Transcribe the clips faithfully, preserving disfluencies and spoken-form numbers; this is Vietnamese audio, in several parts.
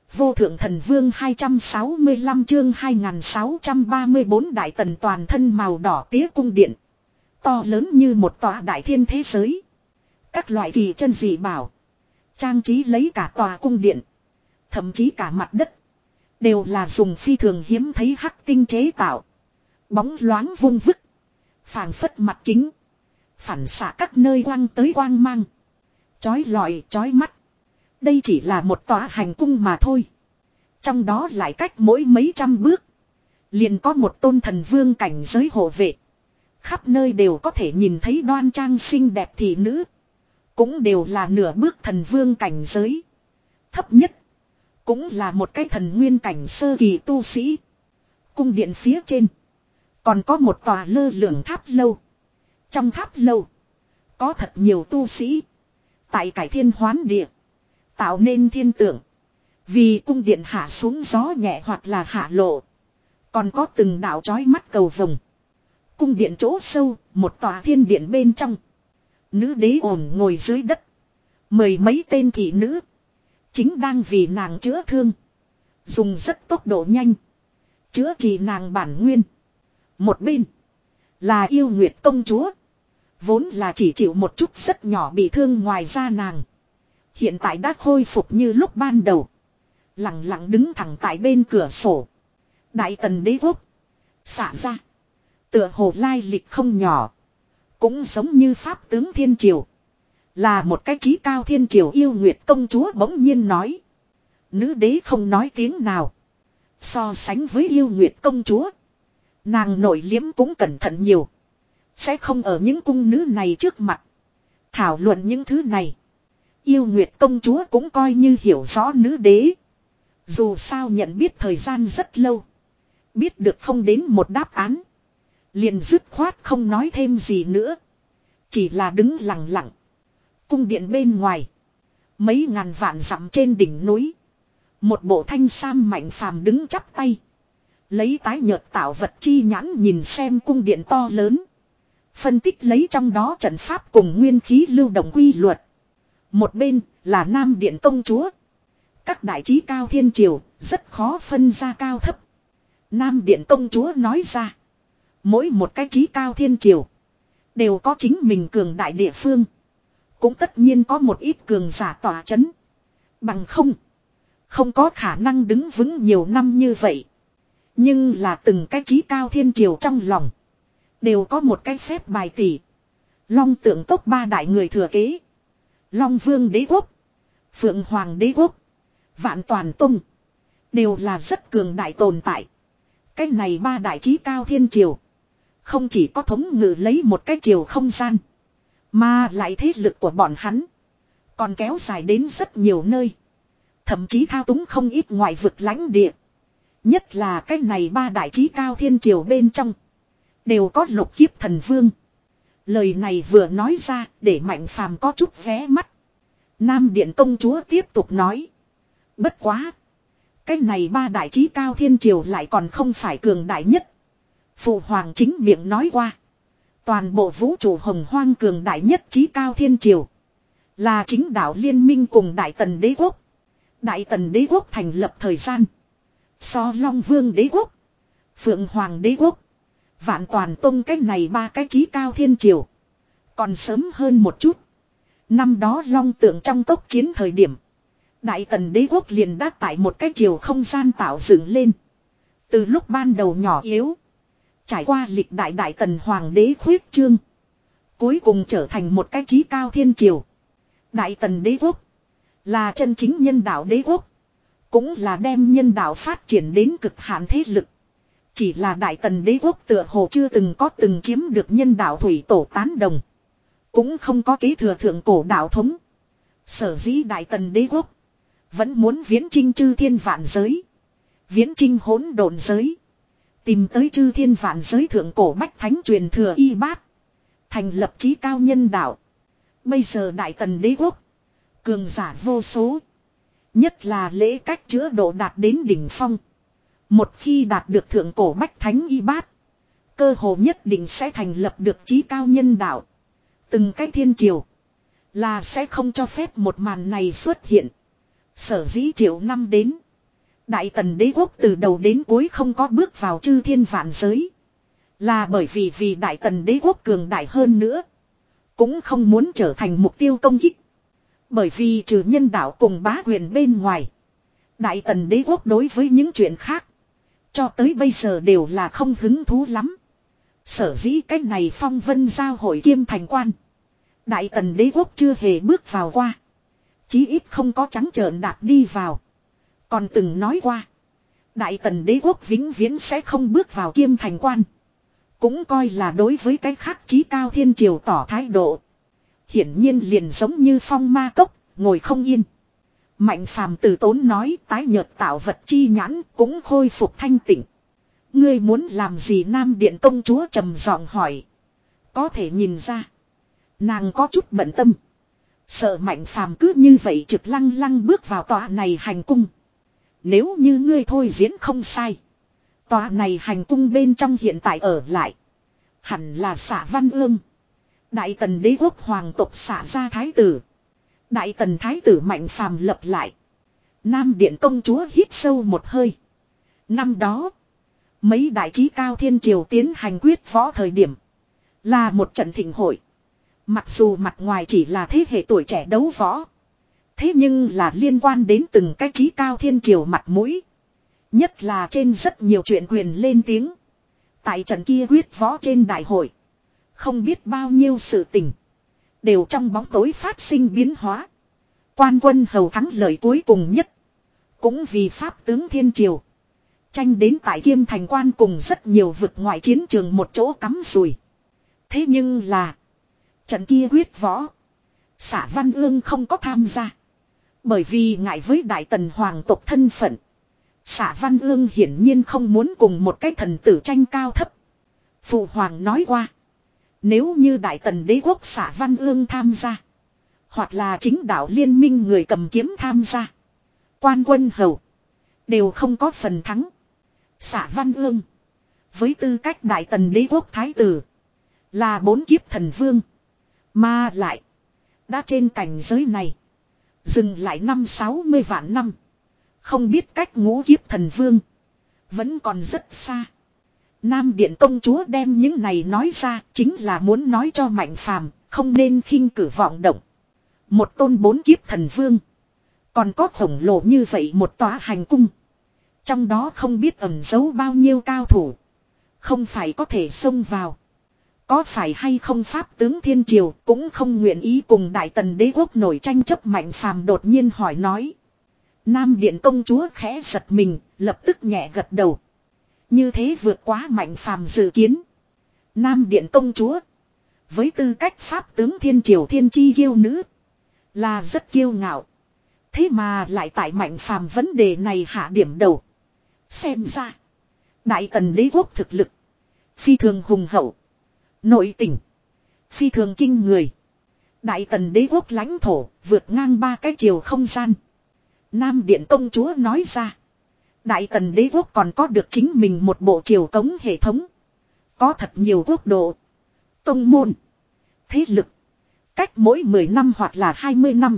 Vô thượng thần vương hai trăm sáu mươi lăm chương hai nghìn sáu trăm ba mươi bốn đại tần toàn thân màu đỏ tía cung điện. To lớn như một tòa đại thiên thế giới. Các loại kỳ chân dị bảo. Trang trí lấy cả tòa cung điện. Thậm chí cả mặt đất. Đều là dùng phi thường hiếm thấy hắc tinh chế tạo. Bóng loáng vung vức. Phảng phất mặt kính. Phản xạ các nơi quang tới quang mang. Chói lọi chói mắt. Đây chỉ là một tòa hành cung mà thôi. Trong đó lại cách mỗi mấy trăm bước. Liền có một tôn thần vương cảnh giới hộ vệ. Khắp nơi đều có thể nhìn thấy đoan trang xinh đẹp thị nữ. Cũng đều là nửa bước thần vương cảnh giới. Thấp nhất. Cũng là một cái thần nguyên cảnh sơ kỳ tu sĩ. Cung điện phía trên. Còn có một tòa lơ lửng tháp lâu. Trong tháp lâu. Có thật nhiều tu sĩ. Tại cải thiên hoán địa. Tạo nên thiên tượng. Vì cung điện hạ xuống gió nhẹ hoặc là hạ lộ. Còn có từng đạo chói mắt cầu vồng. Cung điện chỗ sâu, một tòa thiên điện bên trong. Nữ đế ổn ngồi dưới đất. Mười mấy tên thị nữ. Chính đang vì nàng chữa thương. Dùng rất tốc độ nhanh. Chữa trị nàng bản nguyên. Một bên. Là yêu nguyệt công chúa. Vốn là chỉ chịu một chút rất nhỏ bị thương ngoài ra nàng. Hiện tại đã khôi phục như lúc ban đầu. Lặng lặng đứng thẳng tại bên cửa sổ. Đại tần đế quốc. Xả ra. Tựa hồ lai lịch không nhỏ. Cũng giống như pháp tướng thiên triều. Là một cái trí cao thiên triều yêu nguyệt công chúa bỗng nhiên nói. Nữ đế không nói tiếng nào. So sánh với yêu nguyệt công chúa. Nàng nội liếm cũng cẩn thận nhiều. Sẽ không ở những cung nữ này trước mặt. Thảo luận những thứ này. Yêu nguyệt công chúa cũng coi như hiểu rõ nữ đế. Dù sao nhận biết thời gian rất lâu. Biết được không đến một đáp án. Liền dứt khoát không nói thêm gì nữa. Chỉ là đứng lặng lặng. Cung điện bên ngoài. Mấy ngàn vạn dặm trên đỉnh núi. Một bộ thanh sam mạnh phàm đứng chắp tay. Lấy tái nhợt tạo vật chi nhãn nhìn xem cung điện to lớn. Phân tích lấy trong đó trận pháp cùng nguyên khí lưu động quy luật. Một bên là Nam Điện công chúa. Các đại trí cao thiên triều rất khó phân ra cao thấp. Nam Điện công chúa nói ra. Mỗi một cái trí cao thiên triều. Đều có chính mình cường đại địa phương. Cũng tất nhiên có một ít cường giả tỏa chấn. Bằng không. Không có khả năng đứng vững nhiều năm như vậy. Nhưng là từng cái trí cao thiên triều trong lòng. Đều có một cái phép bài tỉ. Long tượng tốc ba đại người thừa kế. Long vương đế quốc. Phượng hoàng đế quốc. Vạn toàn tung. Đều là rất cường đại tồn tại. Cái này ba đại trí cao thiên triều. Không chỉ có thống ngự lấy một cái triều không gian. Mà lại thế lực của bọn hắn. Còn kéo dài đến rất nhiều nơi. Thậm chí thao túng không ít ngoại vực lãnh địa. Nhất là cái này ba đại trí cao thiên triều bên trong. Đều có lục kiếp thần vương. Lời này vừa nói ra để Mạnh Phàm có chút vé mắt. Nam Điện công chúa tiếp tục nói. Bất quá. Cái này ba đại trí cao thiên triều lại còn không phải cường đại nhất. Phụ hoàng chính miệng nói qua. Toàn bộ vũ trụ hồng hoang cường đại nhất trí cao thiên triều. Là chính đạo liên minh cùng Đại Tần đế quốc. Đại Tần đế quốc thành lập thời gian. So Long Vương đế quốc. Phượng Hoàng đế quốc. Vạn toàn tông cái này ba cái trí cao thiên triều. Còn sớm hơn một chút. Năm đó Long Tượng trong tốc chiến thời điểm. Đại Tần đế quốc liền đã tại một cái triều không gian tạo dựng lên. Từ lúc ban đầu nhỏ yếu. Trải qua lịch đại Đại Tần Hoàng đế khuyết trương. Cuối cùng trở thành một cái trí cao thiên triều. Đại Tần đế quốc. Là chân chính nhân đạo đế quốc. Cũng là đem nhân đạo phát triển đến cực hạn thế lực. Chỉ là Đại Tần đế quốc tựa hồ chưa từng có từng chiếm được nhân đạo thủy tổ tán đồng. Cũng không có kế thừa thượng cổ đạo thống. Sở dĩ Đại Tần đế quốc. Vẫn muốn viễn chinh chư thiên vạn giới. Viễn chinh hỗn độn giới. Tìm tới chư thiên vạn giới thượng cổ bách thánh truyền thừa y bát. Thành lập chí cao nhân đạo. Bây giờ Đại Tần đế quốc. Cường giả vô số. Nhất là lễ cách chữa độ đạt đến đỉnh phong. Một khi đạt được thượng cổ bách thánh y bát. Cơ hồ nhất định sẽ thành lập được chí cao nhân đạo. Từng cái thiên triều. Là sẽ không cho phép một màn này xuất hiện. Sở dĩ triệu năm đến. Đại Tần đế quốc từ đầu đến cuối không có bước vào chư thiên vạn giới. Là bởi vì vì Đại Tần đế quốc cường đại hơn nữa. Cũng không muốn trở thành mục tiêu công kích. Bởi vì trừ nhân đạo cùng bá quyền bên ngoài. Đại Tần đế quốc đối với những chuyện khác. Cho tới bây giờ đều là không hứng thú lắm. Sở dĩ cách này phong vân giao hội kiêm thành quan. Đại Tần đế quốc chưa hề bước vào qua. Chí ít không có trắng trợn đạp đi vào. Còn từng nói qua. Đại Tần đế quốc vĩnh viễn sẽ không bước vào kiêm thành quan. Cũng coi là đối với cái khác chí cao thiên triều tỏ thái độ. Hiển nhiên liền giống như phong ma cốc, ngồi không yên. Mạnh phàm từ tốn nói tái nhợt tạo vật chi nhãn cũng khôi phục thanh tịnh. Ngươi muốn làm gì Nam Điện công chúa trầm giọng hỏi. Có thể nhìn ra. Nàng có chút bận tâm. Sợ mạnh phàm cứ như vậy trực lăng lăng bước vào tòa này hành cung. Nếu như ngươi thôi diễn không sai. Tòa này hành cung bên trong hiện tại ở lại. Hẳn là Xạ Văn Ương. Đại Tần đế quốc hoàng tộc xả ra thái tử. Đại Tần thái tử mạnh phàm lập lại. Nam Điện công chúa hít sâu một hơi. Năm đó. Mấy đại trí cao thiên triều tiến hành quyết võ thời điểm. Là một trận thịnh hội. Mặc dù mặt ngoài chỉ là thế hệ tuổi trẻ đấu võ. Thế nhưng là liên quan đến từng cái trí cao thiên triều mặt mũi. Nhất là trên rất nhiều chuyện quyền lên tiếng. Tại trận kia quyết võ trên đại hội. Không biết bao nhiêu sự tình. Đều trong bóng tối phát sinh biến hóa. Quan quân hầu thắng lợi cuối cùng nhất. Cũng vì pháp tướng thiên triều. Tranh đến tại Kiêm Thành Quan cùng rất nhiều vực ngoại chiến trường một chỗ cắm rùi. Thế nhưng là. Trận kia quyết võ. Xạ Văn Ương không có tham gia. Bởi vì ngại với Đại Tần hoàng tộc thân phận. Xạ Văn Ương hiển nhiên không muốn cùng một cái thần tử tranh cao thấp. Phụ hoàng nói qua. Nếu như Đại Tần đế quốc Xạ Văn Ương tham gia. Hoặc là chính đạo liên minh người cầm kiếm tham gia. Quan quân hầu. Đều không có phần thắng. Xạ Văn Ương. Với tư cách Đại Tần đế quốc thái tử. Là bốn kiếp thần vương. Mà lại. Đã trên cảnh giới này. Dừng lại năm sáu mươi vạn năm. Không biết cách ngũ kiếp thần vương. Vẫn còn rất xa. Nam Điện công chúa đem những này nói ra. Chính là muốn nói cho Mạnh Phàm không nên khinh cử vọng động. Một tôn bốn kiếp thần vương. Còn có khổng lồ như vậy một tòa hành cung. Trong đó không biết ẩn giấu bao nhiêu cao thủ. Không phải có thể xông vào. Có phải hay không pháp tướng thiên triều cũng không nguyện ý cùng Đại Tần đế quốc nổi tranh chấp. Mạnh Phàm đột nhiên hỏi nói. Nam Điện công chúa khẽ giật mình, lập tức nhẹ gật đầu. Như thế vượt quá Mạnh Phàm dự kiến. Nam Điện công chúa. Với tư cách pháp tướng thiên triều thiên chi kiêu nữ. Là rất kiêu ngạo. Thế mà lại tại Mạnh Phàm vấn đề này hạ điểm đầu. Xem ra. Đại Tần đế quốc thực lực. Phi thường hùng hậu. Nội tình. Phi thường kinh người. Đại Tần đế quốc lãnh thổ vượt ngang ba cái chiều không gian. Nam Điện công chúa nói ra. Đại Tần đế quốc còn có được chính mình một bộ triều cống hệ thống. Có thật nhiều quốc độ. Tông môn. Thế lực. Cách mỗi mười năm hoặc là hai mươi năm.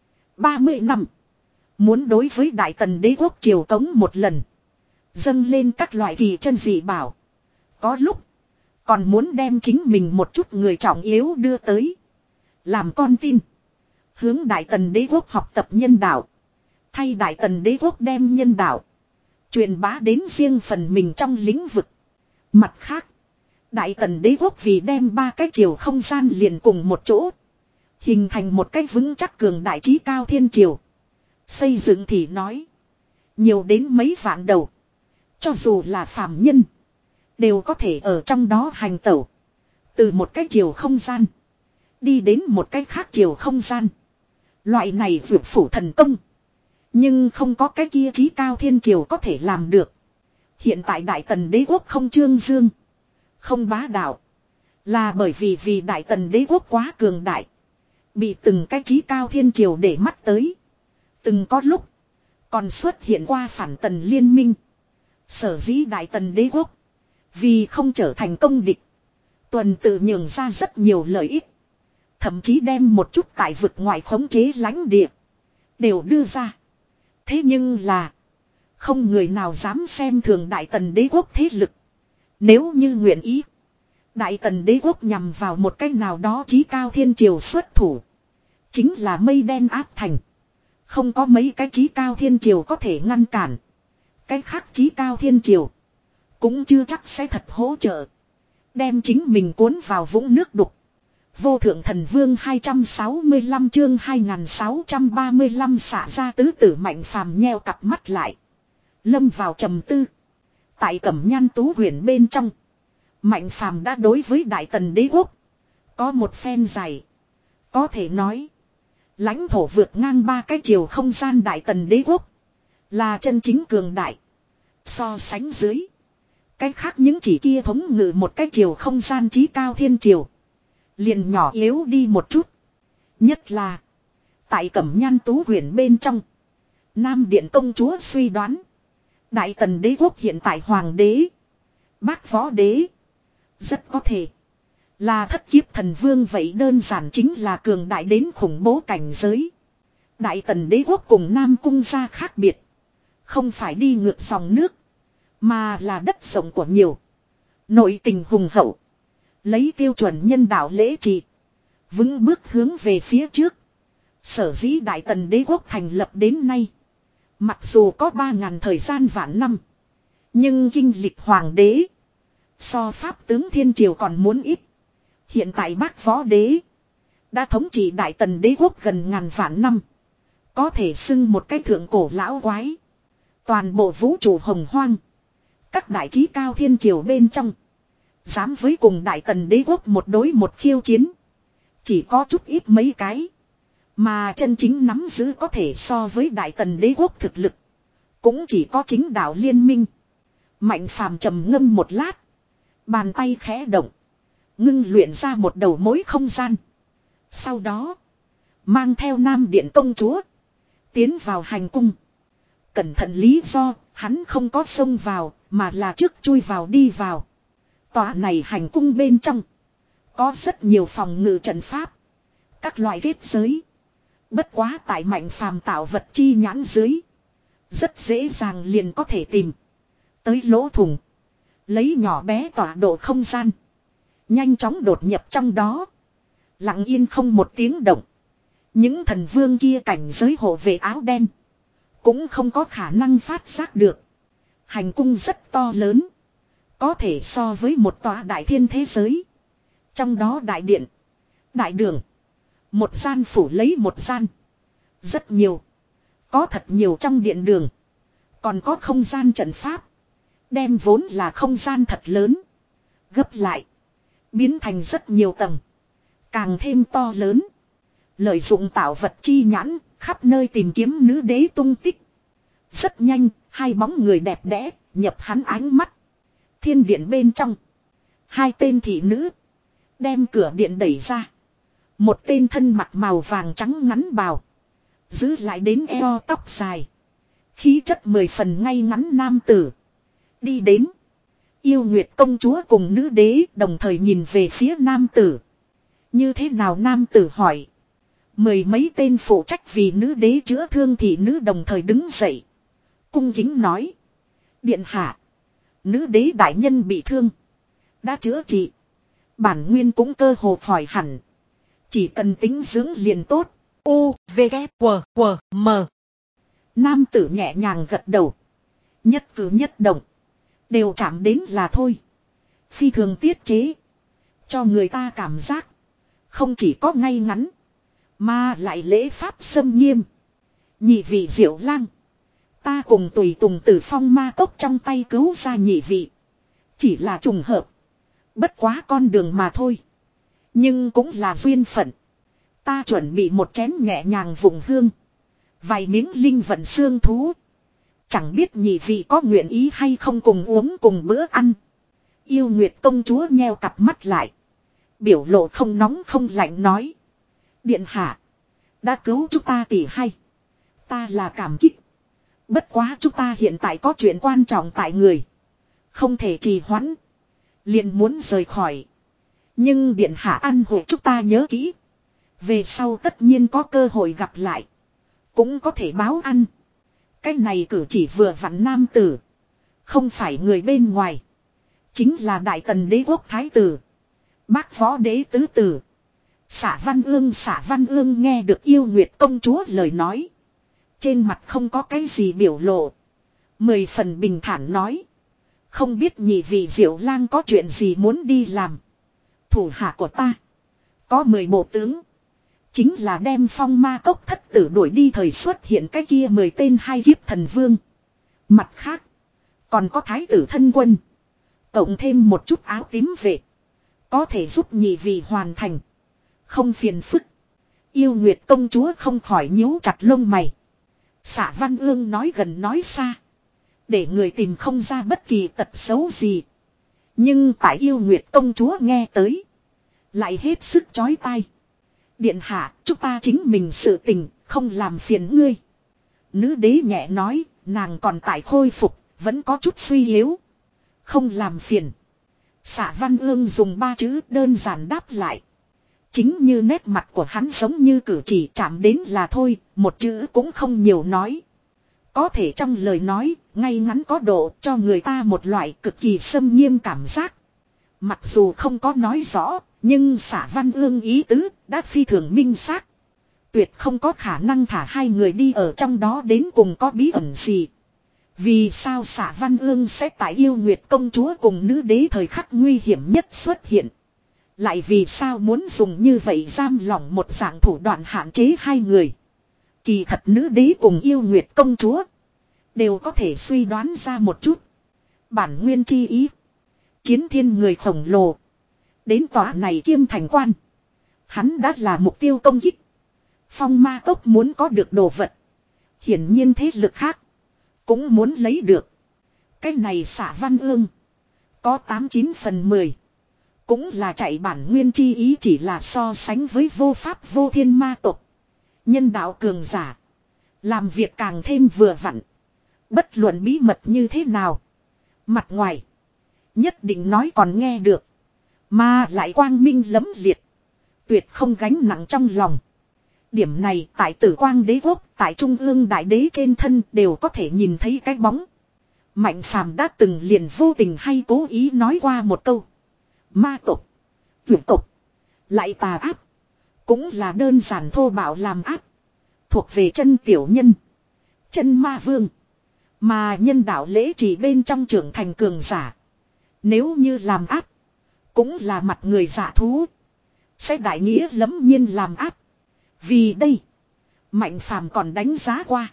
ba mươi năm. Muốn đối với Đại Tần đế quốc triều cống một lần. Dâng lên các loại kỳ chân dị bảo. Có lúc. Còn muốn đem chính mình một chút người trọng yếu đưa tới. Làm con tin. Hướng Đại Tần đế quốc học tập nhân đạo. Thay Đại Tần đế quốc đem nhân đạo. Truyền bá đến riêng phần mình trong lĩnh vực. Mặt khác. Đại Tần đế quốc vì đem ba cái triều không gian liền cùng một chỗ. Hình thành một cái vững chắc cường đại trí cao thiên triều. Xây dựng thì nói. Nhiều đến mấy vạn đầu. Cho dù là phàm nhân. Đều có thể ở trong đó hành tẩu. Từ một cái chiều không gian. Đi đến một cái khác chiều không gian. Loại này vượt phủ thần công. Nhưng không có cái kia chí cao thiên triều có thể làm được. Hiện tại Đại Tần đế quốc không trương dương. Không bá đạo. Là bởi vì vì Đại Tần đế quốc quá cường đại. Bị từng cái chí cao thiên triều để mắt tới. Từng có lúc. Còn xuất hiện qua phản tần liên minh. Sở dĩ Đại Tần đế quốc. Vì không trở thành công địch. Tuần tự nhường ra rất nhiều lợi ích. Thậm chí đem một chút tại vực ngoài khống chế lãnh địa. Đều đưa ra. Thế nhưng là. Không người nào dám xem thường Đại Tần đế quốc thế lực. Nếu như nguyện ý, Đại Tần đế quốc nhằm vào một cách nào đó chí cao thiên triều xuất thủ, chính là mây đen áp thành. Không có mấy cái chí cao thiên triều có thể ngăn cản. Cái khác chí cao thiên triều cũng chưa chắc sẽ thật hỗ trợ. Đem chính mình cuốn vào vũng nước đục. Vô thượng thần vương hai trăm sáu mươi lăm chương hai nghìn sáu trăm ba mươi lăm xả ra tứ tử Mạnh Phàm nheo cặp mắt lại. Lâm vào trầm tư. Tại Cẩm Nhan Tú huyền bên trong, Mạnh Phàm đã đối với Đại Tần đế quốc có một phen dày. Có thể nói, lãnh thổ vượt ngang ba cái chiều không gian Đại Tần đế quốc là chân chính cường đại. So sánh dưới, cái khác những chỉ kia thống ngự một cái chiều không gian chí cao thiên triều liền nhỏ yếu đi một chút. Nhất là tại Cẩm Nhan Tú huyền bên trong, Nam Điện công chúa suy đoán Đại Tần đế quốc hiện tại hoàng đế Bác Võ đế rất có thể là thất kiếp thần vương, vậy đơn giản chính là cường đại đến khủng bố cảnh giới. Đại Tần đế quốc cùng Nam Cung gia khác biệt, không phải đi ngược dòng nước, mà là đất rộng của nhiều, nội tình hùng hậu, lấy tiêu chuẩn nhân đạo lễ trì, vững bước hướng về phía trước. Sở dĩ Đại Tần đế quốc thành lập đến nay, mặc dù có ba ngàn thời gian vạn năm, nhưng kinh lịch hoàng đế so pháp tướng thiên triều còn muốn ít. Hiện tại Bác Võ đế đã thống trị Đại Tần đế quốc gần ngàn vạn năm, có thể xưng một cái thượng cổ lão quái. Toàn bộ vũ trụ hồng hoang, các đại chí cao thiên triều bên trong, dám với cùng Đại Tần đế quốc một đối một khiêu chiến, chỉ có chút ít mấy cái. Mà chân chính nắm giữ có thể so với Đại Tần đế quốc thực lực, cũng chỉ có chính đạo liên minh. Mạnh Phàm trầm ngâm một lát, bàn tay khẽ động, ngưng luyện ra một đầu mối không gian. Sau đó, mang theo Nam Điện công chúa tiến vào hành cung. Cẩn thận lý do, hắn không có xông vào, mà là trước chui vào đi vào. Tòa này hành cung bên trong có rất nhiều phòng ngự trận pháp, các loại kết giới. Bất quá tại Mạnh Phàm tạo vật chi nhãn dưới, rất dễ dàng liền có thể tìm tới lỗ thủng, lấy nhỏ bé tọa độ không gian, nhanh chóng đột nhập trong đó. Lặng yên không một tiếng động, những thần vương kia cảnh giới hộ vệ áo đen cũng không có khả năng phát giác được. Hành cung rất to lớn, có thể so với một tòa đại thiên thế giới. Trong đó đại điện, đại đường, một gian phủ lấy một gian. Rất nhiều, có thật nhiều trong điện đường còn có không gian trận pháp, đem vốn là không gian thật lớn gấp lại, biến thành rất nhiều tầng, càng thêm to lớn. Lợi dụng tạo vật chi nhãn, khắp nơi tìm kiếm nữ đế tung tích. Rất nhanh, hai bóng người đẹp đẽ nhập hắn ánh mắt. Thiên điện bên trong, hai tên thị nữ đem cửa điện đẩy ra. Một tên thân mặc màu vàng trắng ngắn bào, giữ lại đến eo tóc dài, khí chất mười phần ngay ngắn nam tử đi đến. Yêu Nguyệt công chúa cùng nữ đế đồng thời nhìn về phía nam tử. Như thế nào? Nam tử hỏi. Mười mấy tên phụ trách vì nữ đế chữa thương thị nữ đồng thời đứng dậy, cung kính nói: Điện hạ, nữ đế đại nhân bị thương, đã chữa trị, bản nguyên cũng cơ hồ khỏi hẳn, chỉ cần tính dưỡng liền tốt. U, V, K, W, W, M. Nam tử nhẹ nhàng gật đầu, nhất cử nhất động đều chạm đến là thôi, phi thường tiết chế, cho người ta cảm giác không chỉ có ngay ngắn, mà lại lễ pháp xâm nghiêm. Nhị vị Diệu Lang, ta cùng tùy tùng từ Phong Ma Cốc trong tay cứu ra nhị vị, chỉ là trùng hợp, bất quá con đường mà thôi, nhưng cũng là duyên phận. Ta chuẩn bị một chén nhẹ nhàng vùng hương, vài miếng linh vận xương thú, chẳng biết nhị vị có nguyện ý hay không cùng uống cùng bữa ăn. Yêu Nguyệt công chúa nheo cặp mắt lại, biểu lộ không nóng không lạnh nói: Điện hạ đã cứu chúng ta tỷ hay, ta là cảm kích. Bất quá chúng ta hiện tại có chuyện quan trọng tại người, không thể trì hoãn, liền muốn rời khỏi. Nhưng điện hạ ăn hội chúng ta nhớ kỹ, về sau tất nhiên có cơ hội gặp lại, cũng có thể báo ăn. Cái này cử chỉ vừa vặn nam tử. Không phải người bên ngoài. Chính là Đại Tần đế quốc thái tử. Bác võ đế tứ tử. Xả Văn Ương Xả Văn Ương nghe được Yêu Nguyệt công chúa lời nói. Trên mặt không có cái gì biểu lộ. Mười phần bình thản nói. Không biết nhị vị Diệu lang có chuyện gì muốn đi làm. Thủ hạ của ta. Có mười bộ tướng. Chính là đem phong ma cốc thất tử đuổi đi thời xuất hiện cái kia mười tên hai kiếp thần vương. Mặt khác. Còn có thái tử thân quân. Cộng thêm một chút áo tím vệ. Có thể giúp nhị vị hoàn thành. Không phiền phức. Yêu Nguyệt công chúa không khỏi nhíu chặt lông mày. Xả Văn Ương nói gần nói xa. Để người tìm không ra bất kỳ tật xấu gì. Nhưng tại Yêu Nguyệt công chúa nghe tới. Lại hết sức chói tai. Điện hạ, chúng ta chính mình sự tình, không làm phiền ngươi. Nữ đế nhẹ nói, nàng còn tại khôi phục, vẫn có chút suy yếu. Không làm phiền. Xả Văn Ương dùng ba chữ đơn giản đáp lại. Chính như nét mặt của hắn giống như cử chỉ chạm đến là thôi, một chữ cũng không nhiều nói. Có thể trong lời nói, ngay ngắn có độ cho người ta một loại cực kỳ xâm nghiêm cảm giác. Mặc dù không có nói rõ, nhưng Xả Văn Ương ý tứ đã phi thường minh xác. Tuyệt không có khả năng thả hai người đi ở trong đó đến cùng có bí ẩn gì. Vì sao Xả Văn Ương sẽ tại Yêu Nguyệt công chúa cùng nữ đế thời khắc nguy hiểm nhất xuất hiện. Lại vì sao muốn dùng như vậy giam lỏng một dạng thủ đoạn hạn chế hai người. Kỳ thật nữ đế cùng Yêu Nguyệt công chúa đều có thể suy đoán ra một chút. Bản nguyên chi ý. Chiến thiên người khổng lồ. Đến tòa này kiêm thành quan. Hắn đã là mục tiêu công kích. Phong ma cốc muốn có được đồ vật. Hiển nhiên thế lực khác. Cũng muốn lấy được. Cái này Xả Văn Ương. Có tám chín phần mười. Cũng là chạy bản nguyên chi ý chỉ là so sánh với vô pháp vô thiên ma tộc. Nhân đạo cường giả. Làm việc càng thêm vừa vặn. Bất luận bí mật như thế nào. Mặt ngoài. Nhất định nói còn nghe được. Mà lại quang minh lẫm liệt. Tuyệt không gánh nặng trong lòng. Điểm này tại Tử Quang đế quốc, tại Trung ương đại đế trên thân đều có thể nhìn thấy cái bóng. Mạnh Phàm đã từng liền vô tình hay cố ý nói qua một câu. Ma tộc, vượt tộc, lại tà ác. Cũng là đơn giản thô bạo làm ác. Thuộc về chân tiểu nhân. Chân ma vương. Mà nhân đạo lễ chỉ bên trong trưởng thành cường giả. Nếu như làm ác. Cũng là mặt người giả thú. Sẽ đại nghĩa lẫm nhiên làm ác. Vì đây. Mạnh Phàm còn đánh giá qua.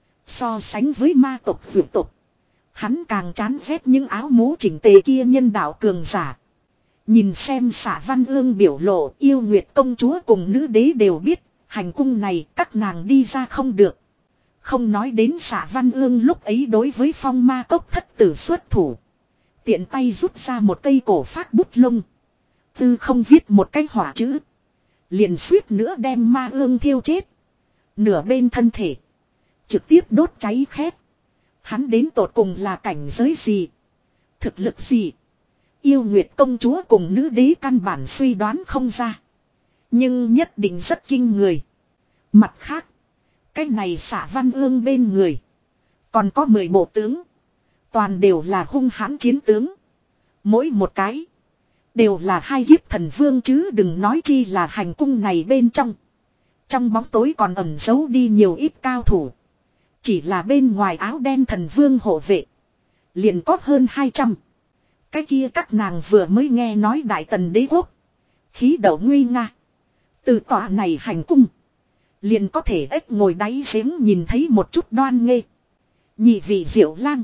So sánh với ma tộc vượt tộc. Hắn càng chán ghét những áo mũ chỉnh tề kia nhân đạo cường giả. Nhìn xem Xả Văn Ương biểu lộ, Yêu Nguyệt công chúa cùng nữ đế đều biết. Hành cung này các nàng đi ra không được. Không nói đến Xả Văn Ương lúc ấy đối với phong ma cốc thất tử xuất thủ. Tiện tay rút ra một cây cổ phát bút lông. Tư không viết một cái hỏa chữ. Liền suýt nữa đem ma ương thiêu chết. Nửa bên thân thể. Trực tiếp đốt cháy khét. Hắn đến tột cùng là cảnh giới gì? Thực lực gì? Yêu Nguyệt công chúa cùng nữ đế căn bản suy đoán không ra. Nhưng nhất định rất kinh người. Mặt khác. Cái này Xả Văn Ương bên người. Còn có mười bộ tướng. Toàn đều là hung hãn chiến tướng. Mỗi một cái. Đều là hai kiếp thần vương chứ đừng nói chi là hành cung này bên trong. Trong bóng tối còn ẩn giấu đi nhiều ít cao thủ. Chỉ là bên ngoài áo đen thần vương hộ vệ. Liền có hơn hai trăm. Cái kia các nàng vừa mới nghe nói Đại Tần đế quốc. Khí đậu nguy nga. Từ tòa này hành cung. Liền có thể ếch ngồi đáy giếng nhìn thấy một chút đoan nghê. Nhị vị Diệu lang.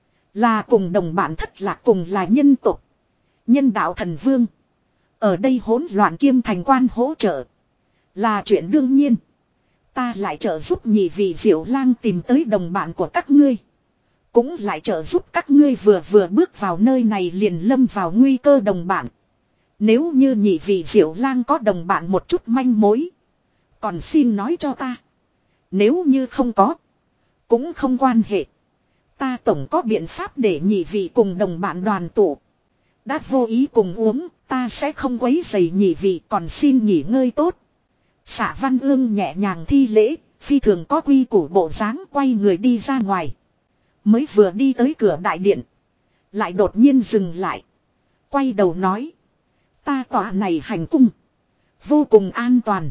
Là cùng đồng bạn thất lạc cùng là nhân tộc. Nhân đạo thần vương. Ở đây hỗn loạn kiêm thành quan hỗ trợ. Là chuyện đương nhiên. Ta lại trợ giúp nhị vị Diệu lang tìm tới đồng bạn của các ngươi. Cũng lại trợ giúp các ngươi vừa vừa bước vào nơi này liền lâm vào nguy cơ đồng bạn. Nếu như nhị vị Diệu lang có đồng bạn một chút manh mối. Còn xin nói cho ta. Nếu như không có. Cũng không quan hệ. Ta tổng có biện pháp để nhị vị cùng đồng bạn đoàn tụ. Đã vô ý cùng uống. Ta sẽ không quấy rầy nhị vị còn xin nghỉ ngơi tốt. Xả Văn Ương nhẹ nhàng thi lễ. Phi thường có quy củ bộ dáng quay người đi ra ngoài. Mới vừa đi tới cửa đại điện. Lại đột nhiên dừng lại. Quay đầu nói. Ta tọa này hành cung. Vô cùng an toàn.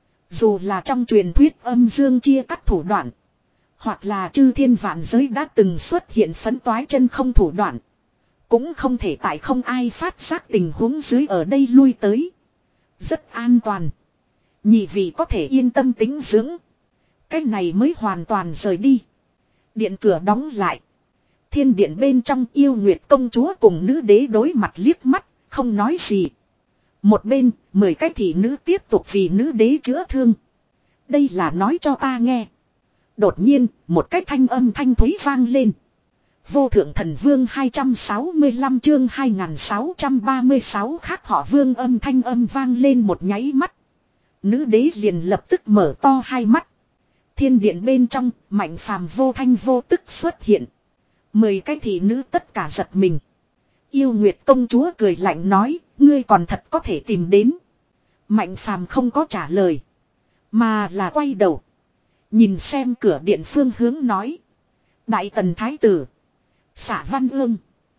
Dù là trong truyền thuyết âm dương chia cắt thủ đoạn. Hoặc là chư thiên vạn giới đã từng xuất hiện phấn toái chân không thủ đoạn. Cũng không thể tại không ai phát giác tình huống dưới ở đây lui tới. Rất an toàn. Nhị vị có thể yên tâm tĩnh dưỡng. Cái này mới hoàn toàn rời đi. Điện cửa đóng lại. Thiên điện bên trong yêu nguyệt công chúa cùng nữ đế đối mặt liếc mắt, không nói gì. Một bên, mười cái thị nữ tiếp tục vì nữ đế chữa thương. Đây là nói cho ta nghe. Đột nhiên, một cái thanh âm thanh thúy vang lên. Vô thượng thần vương hai trăm sáu mươi lăm chương hai nghìn sáu trăm ba mươi sáu khác họ vương âm thanh âm vang lên một nháy mắt. Nữ đế liền lập tức mở to hai mắt. Thiên điện bên trong, Mạnh Phàm vô thanh vô tức xuất hiện. Mười cái thị nữ tất cả giật mình. Yêu Nguyệt công chúa cười lạnh nói, ngươi còn thật có thể tìm đến. Mạnh Phàm không có trả lời. Mà là quay đầu. Nhìn xem cửa điện phương hướng nói. Đại tần thái tử. Xạ Văn Ương.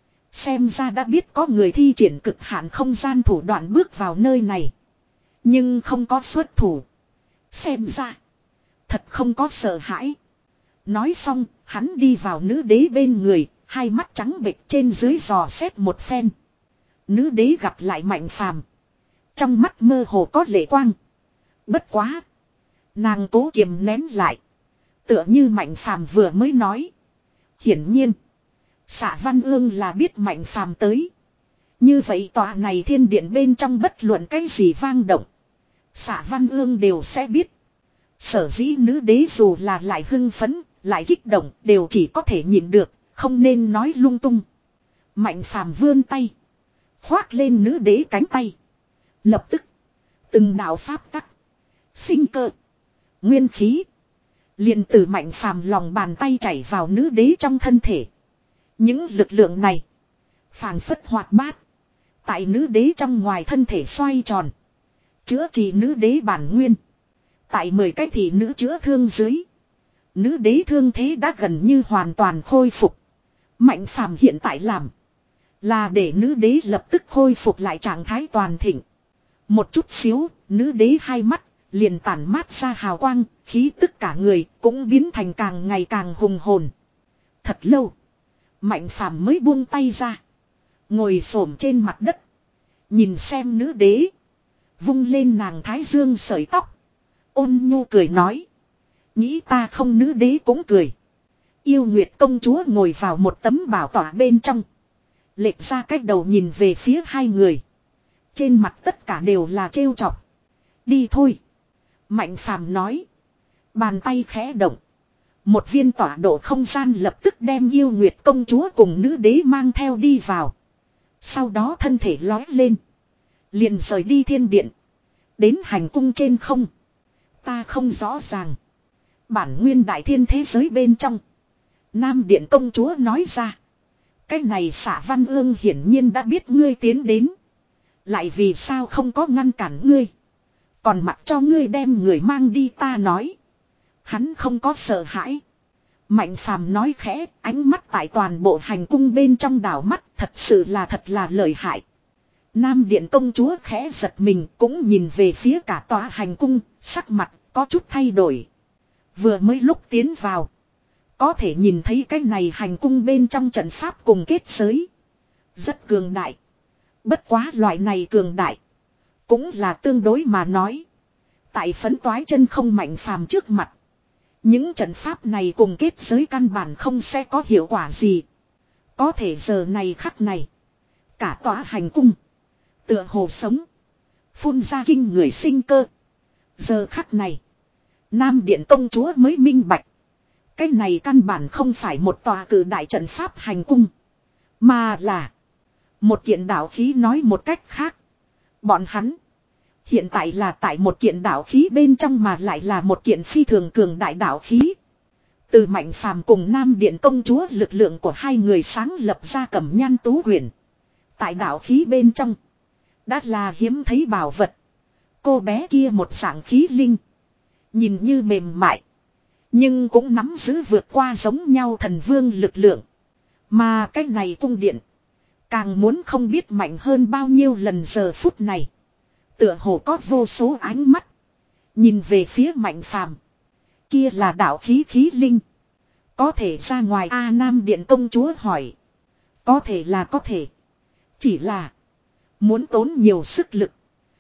Xem ra đã biết có người thi triển cực hạn không gian thủ đoạn bước vào nơi này. Nhưng không có xuất thủ. Xem ra. Thật không có sợ hãi. Nói xong, hắn đi vào nữ đế bên người, hai mắt trắng bệch trên dưới dò xét một phen. Nữ đế gặp lại Mạnh Phàm, trong mắt mơ hồ có lệ quang. Bất quá, nàng cố kiềm nén lại. Tựa như Mạnh Phàm vừa mới nói. Hiển nhiên, Xạ Văn Ương là biết Mạnh Phàm tới. Như vậy tòa này thiên điện bên trong bất luận cái gì vang động, Xạ Văn Ương đều sẽ biết. Sở dĩ nữ đế dù là lại hưng phấn, lại kích động đều chỉ có thể nhịn được, không nên nói lung tung. Mạnh Phàm vươn tay, khoác lên nữ đế cánh tay. Lập tức, từng đạo pháp tắc, sinh cơ, nguyên khí, liền từ Mạnh Phàm lòng bàn tay chảy vào nữ đế trong thân thể. Những lực lượng này, phảng phất hoạt bát, tại nữ đế trong ngoài thân thể xoay tròn, chữa trị nữ đế bản nguyên. Tại mười cái thị nữ chữa thương dưới, nữ đế thương thế đã gần như hoàn toàn khôi phục. Mạnh Phàm hiện tại làm là để nữ đế lập tức khôi phục lại trạng thái toàn thịnh. Một chút xíu, nữ đế hai mắt liền tản mát ra hào quang, khí tức cả người cũng biến thành càng ngày càng hùng hồn. Thật lâu, Mạnh Phàm mới buông tay ra, ngồi xổm trên mặt đất, nhìn xem nữ đế, vung lên nàng thái dương sợi tóc, ôn nhu cười nói. Nghĩ ta không, nữ đế cũng cười. Yêu Nguyệt công chúa ngồi vào một tấm bảo tọa bên trong, lệch ra cách đầu nhìn về phía hai người. Trên mặt tất cả đều là trêu chọc. Đi thôi. Mạnh Phàm nói. Bàn tay khẽ động. Một viên tọa độ không gian lập tức đem Yêu Nguyệt công chúa cùng nữ đế mang theo đi vào. Sau đó thân thể lói lên, liền rời đi thiên điện. Đến hành cung trên không. Ta không rõ ràng. Bản nguyên đại thiên thế giới bên trong, Nam Điện công chúa nói ra. Cái này Xạ Văn Ương hiển nhiên đã biết ngươi tiến đến. Lại vì sao không có ngăn cản ngươi, còn mặc cho ngươi đem người mang đi. Ta nói, hắn không có sợ hãi. Mạnh Phàm nói khẽ, ánh mắt tại toàn bộ hành cung bên trong đảo mắt, thật sự là thật là lợi hại. Nam Điện công chúa khẽ giật mình, cũng nhìn về phía cả tòa hành cung, sắc mặt có chút thay đổi. Vừa mới lúc tiến vào, có thể nhìn thấy cái này hành cung bên trong trận pháp cùng kết giới rất cường đại. Bất quá loại này cường đại cũng là tương đối mà nói. Tại phấn toái chân không Mạnh Phàm trước mặt, những trận pháp này cùng kết giới căn bản không sẽ có hiệu quả gì. Có thể giờ này khắc này, cả tòa hành cung tựa hồ sống, phun ra kinh người sinh cơ. Giờ khắc này, Nam Điện công chúa mới minh bạch. Cái này căn bản không phải một tòa cử đại trận pháp hành cung, mà là một kiện đạo khí. Nói một cách khác, bọn hắn hiện tại là tại một kiện đạo khí bên trong, mà lại là một kiện phi thường cường đại đạo khí. Từ Mạnh Phàm cùng Nam Điện công chúa lực lượng của hai người sáng lập ra Cẩm Nhan Tú Quyển. Tại đạo khí bên trong, đã là hiếm thấy bảo vật. Cô bé kia một dạng khí linh, nhìn như mềm mại, Nhưng cũng nắm giữ vượt qua giống nhau thần vương lực lượng. Mà cái này cung điện. Càng muốn không biết mạnh hơn bao nhiêu lần giờ phút này. Tựa hồ có vô số ánh mắt. Nhìn về phía Mạnh Phàm. Kia là đạo khí khí linh. Có thể ra ngoài A Nam Điện công chúa hỏi. Có thể là có thể. Chỉ là. Muốn tốn nhiều sức lực.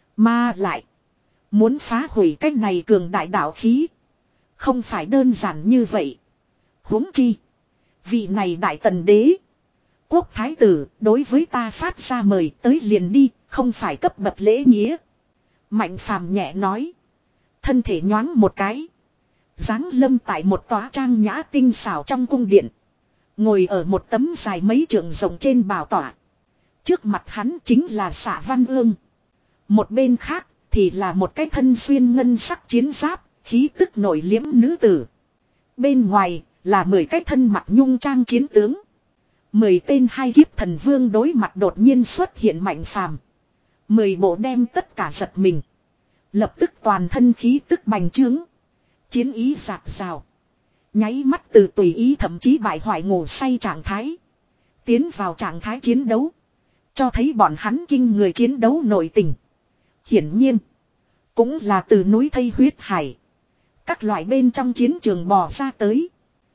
Mà lại. Muốn phá hủy cái này cường đại đạo khí. Không phải đơn giản như vậy. Huống chi. Vị này đại tần đế. Quốc thái tử đối với ta phát ra mời tới liền đi. Không phải cấp bậc lễ nghĩa. Mạnh Phàm nhẹ nói. Thân thể nhoáng một cái. Giáng lâm tại một tòa trang nhã tinh xảo trong cung điện. Ngồi ở một tấm dài mấy trượng rộng trên bảo tọa. Trước mặt hắn chính là Xạ Văn Ương. Một bên khác thì là một cái thân xuyên ngân sắc chiến giáp, khí tức nổi liếm nữ tử. Bên ngoài là mười cái thân mặc nhung trang chiến tướng. Mười tên hai kiếp thần vương đối mặt đột nhiên xuất hiện Mạnh Phàm. Mười bộ đem tất cả giật mình. Lập tức toàn thân khí tức bành trướng. Chiến ý rạc rào. Nháy mắt từ tùy ý thậm chí bại hoại ngủ say trạng thái. Tiến vào trạng thái chiến đấu. Cho thấy bọn hắn kinh người chiến đấu nội tình. Hiển nhiên. Cũng là từ núi thây huyết hải. Các loại bên trong chiến trường bò ra tới.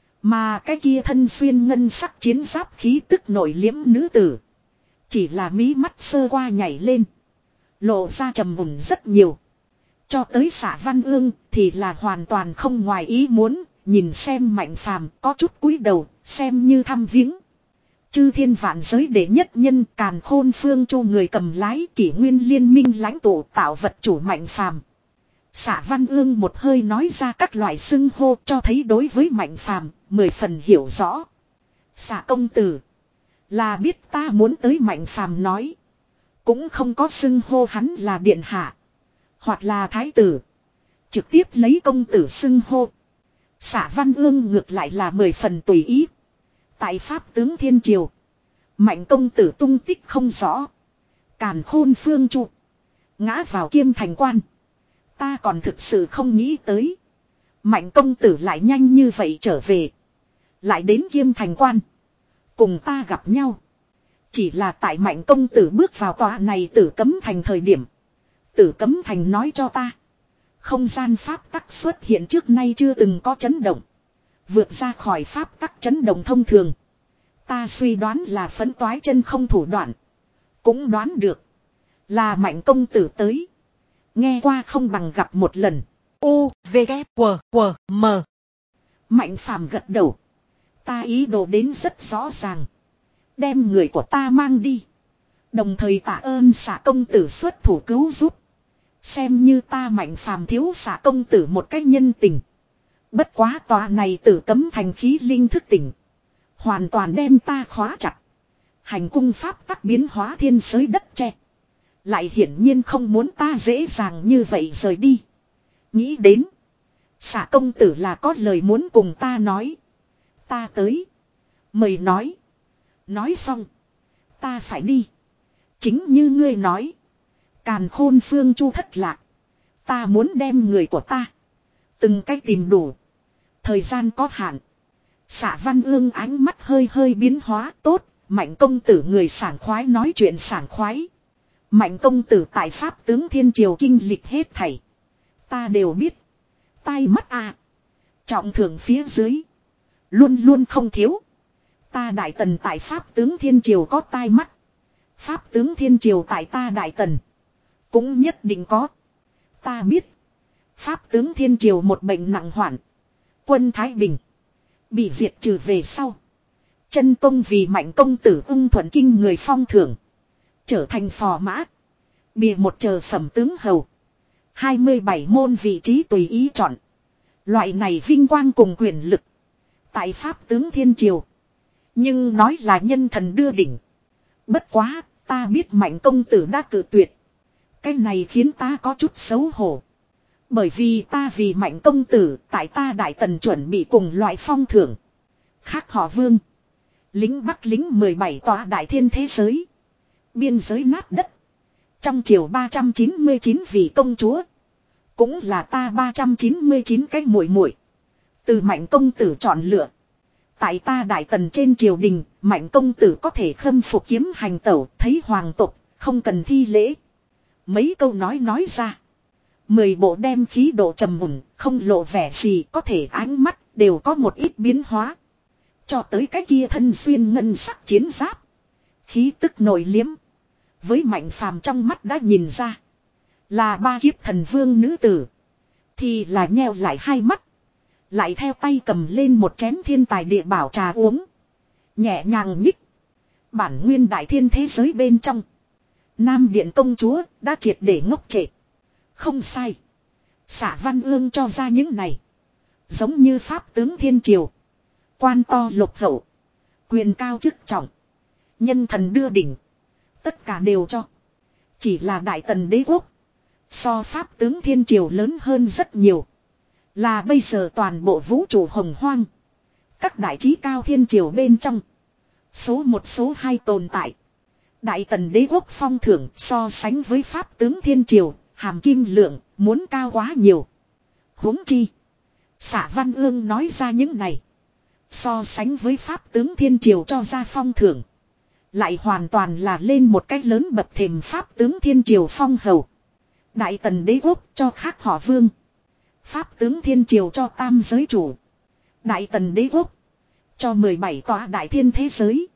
Mà cái kia thân xuyên ngân sắc chiến giáp khí tức nổi liếm nữ tử. Chỉ là mí mắt sơ qua nhảy lên. Lộ ra trầm mùn rất nhiều. Cho tới Xạ Văn Ương thì là hoàn toàn không ngoài ý muốn. Nhìn xem Mạnh Phàm có chút cúi đầu xem như thăm viếng. Chư thiên vạn giới đệ nhất nhân Càn Khôn Phương Chu người cầm lái kỷ nguyên liên minh lãnh tụ tạo vật chủ Mạnh Phàm. Xạ Văn Ương một hơi nói ra các loại xưng hô cho thấy đối với Mạnh Phàm mười phần hiểu rõ. Xạ công tử. Là biết ta muốn tới Mạnh Phàm nói. Cũng không có xưng hô hắn là điện hạ. Hoặc là thái tử. Trực tiếp lấy công tử xưng hô. Xạ Văn Ương ngược lại là mười phần tùy ý. Tại Pháp tướng Thiên Triều. Mạnh công tử tung tích không rõ. Càn Khôn Phương Chu. Ngã vào Kiêm Thành Quan. Ta còn thực sự không nghĩ tới. Mạnh công tử lại nhanh như vậy trở về. Lại đến Kiêm Thành Quan. Cùng ta gặp nhau. Chỉ là tại Mạnh công tử bước vào tòa này Tử Cấm Thành thời điểm. Tử Cấm Thành nói cho ta. Không gian pháp tắc xuất hiện trước nay chưa từng có chấn động. Vượt ra khỏi pháp tắc chấn động thông thường. Ta suy đoán là phấn toái chân không thủ đoạn. Cũng đoán được. Là Mạnh công tử tới. Nghe qua không bằng gặp một lần. U, V, K, W, W, M. Mạnh Phàm gật đầu. Ta ý đồ đến rất rõ ràng. Đem người của ta mang đi. Đồng thời tạ ơn Xạ công tử xuất thủ cứu giúp. Xem như ta Mạnh Phàm thiếu Xạ công tử một cách nhân tình. Bất quá tòa này Tử Cấm Thành khí linh thức tỉnh. Hoàn toàn đem ta khóa chặt. Hành cung pháp tắc biến hóa thiên giới đất tre. Lại hiển nhiên không muốn ta dễ dàng như vậy rời đi. Nghĩ đến. Xạ công tử là có lời muốn cùng ta nói. Ta tới. Mời nói. Nói xong. Ta phải đi. Chính như ngươi nói. Càn Khôn Phương Chu thất lạc. Ta muốn đem người của ta. Từng cách tìm đủ. Thời gian có hạn. Xạ Văn Ương ánh mắt hơi hơi biến hóa tốt. Mạnh công tử người sảng khoái nói chuyện sảng khoái. Mạnh công tử tại Pháp tướng Thiên Triều kinh lịch hết thảy. Ta đều biết. Tai mắt à. Trọng thưởng phía dưới. Luôn luôn không thiếu. Ta Đại Tần tại Pháp tướng Thiên Triều có tai mắt. Pháp tướng Thiên Triều tại ta Đại Tần. Cũng nhất định có. Ta biết. Pháp tướng Thiên Triều một bệnh nặng hoạn. Quân Thái Bình. Bị diệt trừ về sau. Chân Tông vì Mạnh công tử ưng thuận kinh người phong thưởng. Trở thành phò mã. Bìa một chờ phẩm tướng hầu. hai mươi bảy môn vị trí tùy ý chọn. Loại này vinh quang cùng quyền lực. Tại Pháp tướng Thiên Triều. Nhưng nói là nhân thần đưa đỉnh. Bất quá, ta biết Mạnh công tử đã cự tuyệt. Cái này khiến ta có chút xấu hổ. Bởi vì ta vì Mạnh công tử, tại ta Đại Tần chuẩn bị cùng loại phong thưởng. Khác họ Vương. Lính Bắc lính mười bảy tòa đại thiên thế giới. Biên giới nát đất. Trong triều ba trăm chín mươi chín vị công chúa. Cũng là ta ba trăm chín mươi chín cái muội muội. Từ Mạnh công tử chọn lựa. Tại ta Đại Tần trên triều đình, Mạnh công tử có thể khâm phục kiếm hành tẩu, thấy hoàng tộc, không cần thi lễ. Mấy câu nói nói ra. Mười bộ đem khí độ trầm mùn, không lộ vẻ gì, có thể ánh mắt đều có một ít biến hóa. Cho tới cái kia thân xuyên ngân sắc chiến giáp. Khí tức nổi liếm. Với Mạnh Phàm trong mắt đã nhìn ra. Là ba kiếp thần vương nữ tử. Thì là nheo lại hai mắt. Lại theo tay cầm lên một chén thiên tài địa bảo trà uống. Nhẹ nhàng nhích. Bản nguyên đại thiên thế giới bên trong. Nam Điện công chúa đã triệt để ngốc trệ. Không sai. Xả Văn Ương cho ra những này. Giống như pháp tướng thiên triều. Quan to lục hậu. Quyền cao chức trọng. Nhân thần đưa đỉnh. Tất cả đều cho. Chỉ là Đại Tần đế quốc. So pháp tướng thiên triều lớn hơn rất nhiều. Là bây giờ toàn bộ vũ trụ hồng hoang. Các đại trí cao thiên triều bên trong. Số một số hai tồn tại. Đại Tần đế quốc phong thưởng so sánh với pháp tướng thiên triều. Hàm kim lượng muốn cao quá nhiều. Huống chi. Xả Văn Ương nói ra những này. So sánh với pháp tướng thiên triều cho ra phong thưởng. Lại hoàn toàn là lên một cách lớn bậc thềm pháp tướng thiên triều phong hầu. Đại Tần đế quốc cho khác họ vương. Pháp tướng thiên triều cho tam giới chủ. Đại Tần đế quốc cho mười bảy tòa đại thiên thế giới.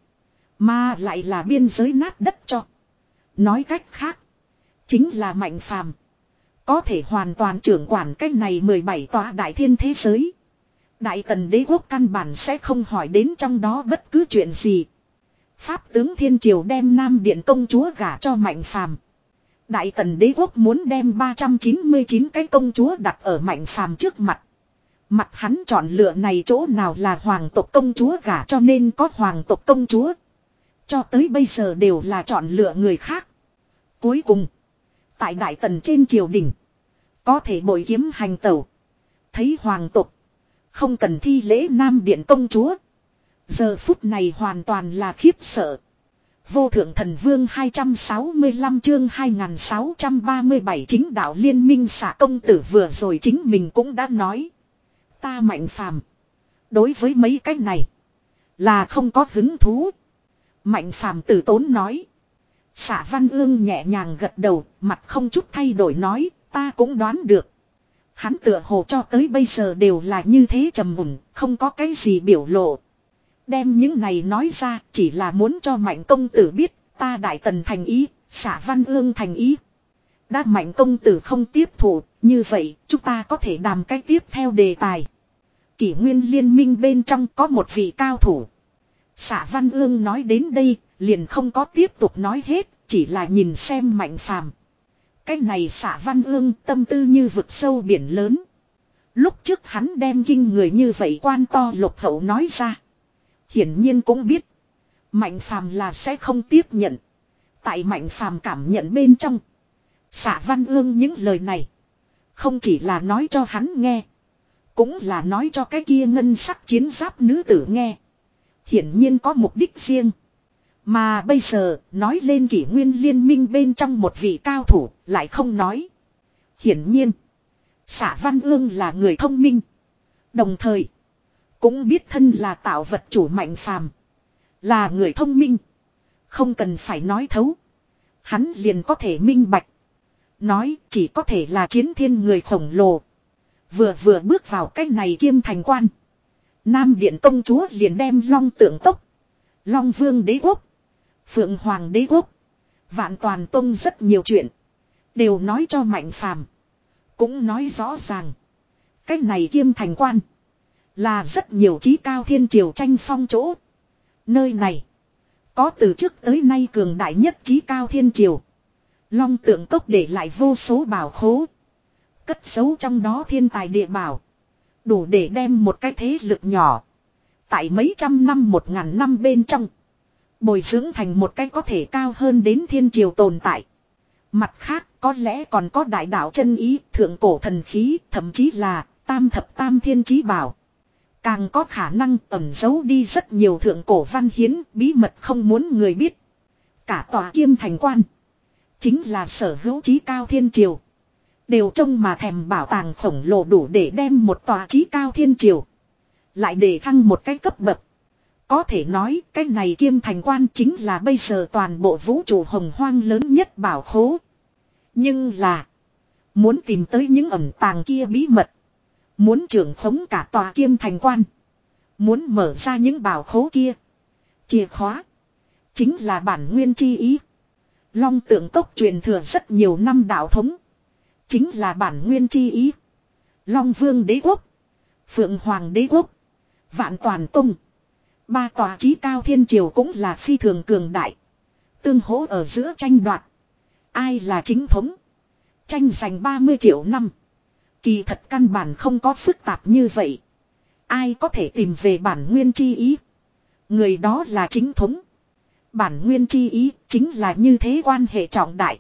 Mà lại là biên giới nát đất cho. Nói cách khác. Chính là Mạnh Phàm có thể hoàn toàn trưởng quản cách này mười bảy tòa đại thiên thế giới. Đại Tần đế quốc căn bản sẽ không hỏi đến trong đó bất cứ chuyện gì. Pháp tướng thiên triều đem Nam Điện công chúa gả cho Mạnh Phàm. Đại Tần đế quốc muốn đem ba trăm chín mươi chín cái công chúa đặt ở Mạnh Phàm trước mặt. Mặt hắn chọn lựa này chỗ nào là hoàng tộc công chúa gả cho nên có hoàng tộc công chúa. Cho tới bây giờ đều là chọn lựa người khác. Cuối cùng. Tại Đại Tần trên triều đình. Có thể bội kiếm hành tẩu. Thấy hoàng tộc. Không cần thi lễ Nam Điện công chúa. Giờ phút này hoàn toàn là khiếp sợ. Vô thượng thần vương hai trăm sáu mươi lăm chương hai nghìn sáu trăm ba mươi bảy chính đạo liên minh xả công tử vừa rồi chính mình cũng đã nói. Ta Mạnh Phàm đối với mấy cái này. Là không có hứng thú. Mạnh Phàm tử tốn nói. Xả Văn Ương nhẹ nhàng gật đầu. Mặt không chút thay đổi nói. Ta cũng đoán được. Hắn tựa hồ cho tới bây giờ đều là như thế trầm mùn. Không có cái gì biểu lộ. Đem những này nói ra chỉ là muốn cho Mạnh công tử biết ta Đại Tần thành ý, Xả Văn Ương thành ý. Đã Mạnh công tử không tiếp thụ, như vậy chúng ta có thể đàm cái tiếp theo đề tài. Kỷ nguyên liên minh bên trong có một vị cao thủ. Xả Văn Ương nói đến đây, liền không có tiếp tục nói hết, chỉ là nhìn xem Mạnh Phàm. Cái này Xả Văn Ương tâm tư như vực sâu biển lớn. Lúc trước hắn đem kinh người như vậy quan to lục hậu nói ra. Hiển nhiên cũng biết. Mạnh Phàm là sẽ không tiếp nhận. Tại Mạnh Phàm cảm nhận bên trong. Xả Văn Ương những lời này. Không chỉ là nói cho hắn nghe. Cũng là nói cho cái kia ngân sắc chiến giáp nữ tử nghe. Hiển nhiên có mục đích riêng. Mà bây giờ nói lên kỷ nguyên liên minh bên trong một vị cao thủ lại không nói. Hiển nhiên. Xả Văn Ương là người thông minh. Đồng thời. Cũng biết thân là tạo vật chủ Mạnh Phàm là người thông minh. Không cần phải nói thấu. Hắn liền có thể minh bạch. Nói chỉ có thể là chiến thiên người khổng lồ. Vừa vừa bước vào cái này kiêm thành quan. Nam Điện công chúa liền đem Long Tượng Tốc, Long Vương đế quốc, Phượng Hoàng đế quốc, Vạn Toàn Tông rất nhiều chuyện. Đều nói cho Mạnh Phàm. Cũng nói rõ ràng. Cái này kiêm thành quan. Là rất nhiều trí cao thiên triều tranh phong chỗ. Nơi này. Có từ trước tới nay cường đại nhất trí cao thiên triều. Long Tượng Cốc để lại vô số bảo khố. Cất giấu trong đó thiên tài địa bảo. Đủ để đem một cái thế lực nhỏ. Tại mấy trăm năm một ngàn năm bên trong. Bồi dưỡng thành một cái có thể cao hơn đến thiên triều tồn tại. Mặt khác có lẽ còn có đại đạo chân ý, thượng cổ thần khí, thậm chí là tam thập tam thiên chí bảo. Càng có khả năng ẩn giấu đi rất nhiều thượng cổ văn hiến, bí mật không muốn người biết. Cả tòa kiêm thành quan. Chính là sở hữu chí cao thiên triều. Đều trông mà thèm bảo tàng khổng lồ đủ để đem một tòa chí cao thiên triều. Lại để thăng một cái cấp bậc. Có thể nói cái này Kiêm Thành Quan chính là bây giờ toàn bộ vũ trụ hồng hoang lớn nhất bảo khố. Nhưng là. Muốn tìm tới những ẩn tàng kia bí mật. Muốn trưởng khống cả tòa Kiêm Thành Quan. Muốn mở ra những bảo khố kia. Chìa khóa. Chính là bản nguyên chi ý. Long Tượng Cốc truyền thừa rất nhiều năm đạo thống. Chính là bản nguyên chi ý. Long Vương Đế Quốc. Phượng Hoàng Đế Quốc. Vạn Toàn Tông. Ba tòa chí cao thiên triều cũng là phi thường cường đại. Tương hỗ ở giữa tranh đoạt. Ai là chính thống. Tranh giành ba mươi triệu năm. Kỳ thật căn bản không có phức tạp như vậy. Ai có thể tìm về bản nguyên chi ý. Người đó là chính thống. Bản nguyên chi ý chính là như thế quan hệ trọng đại.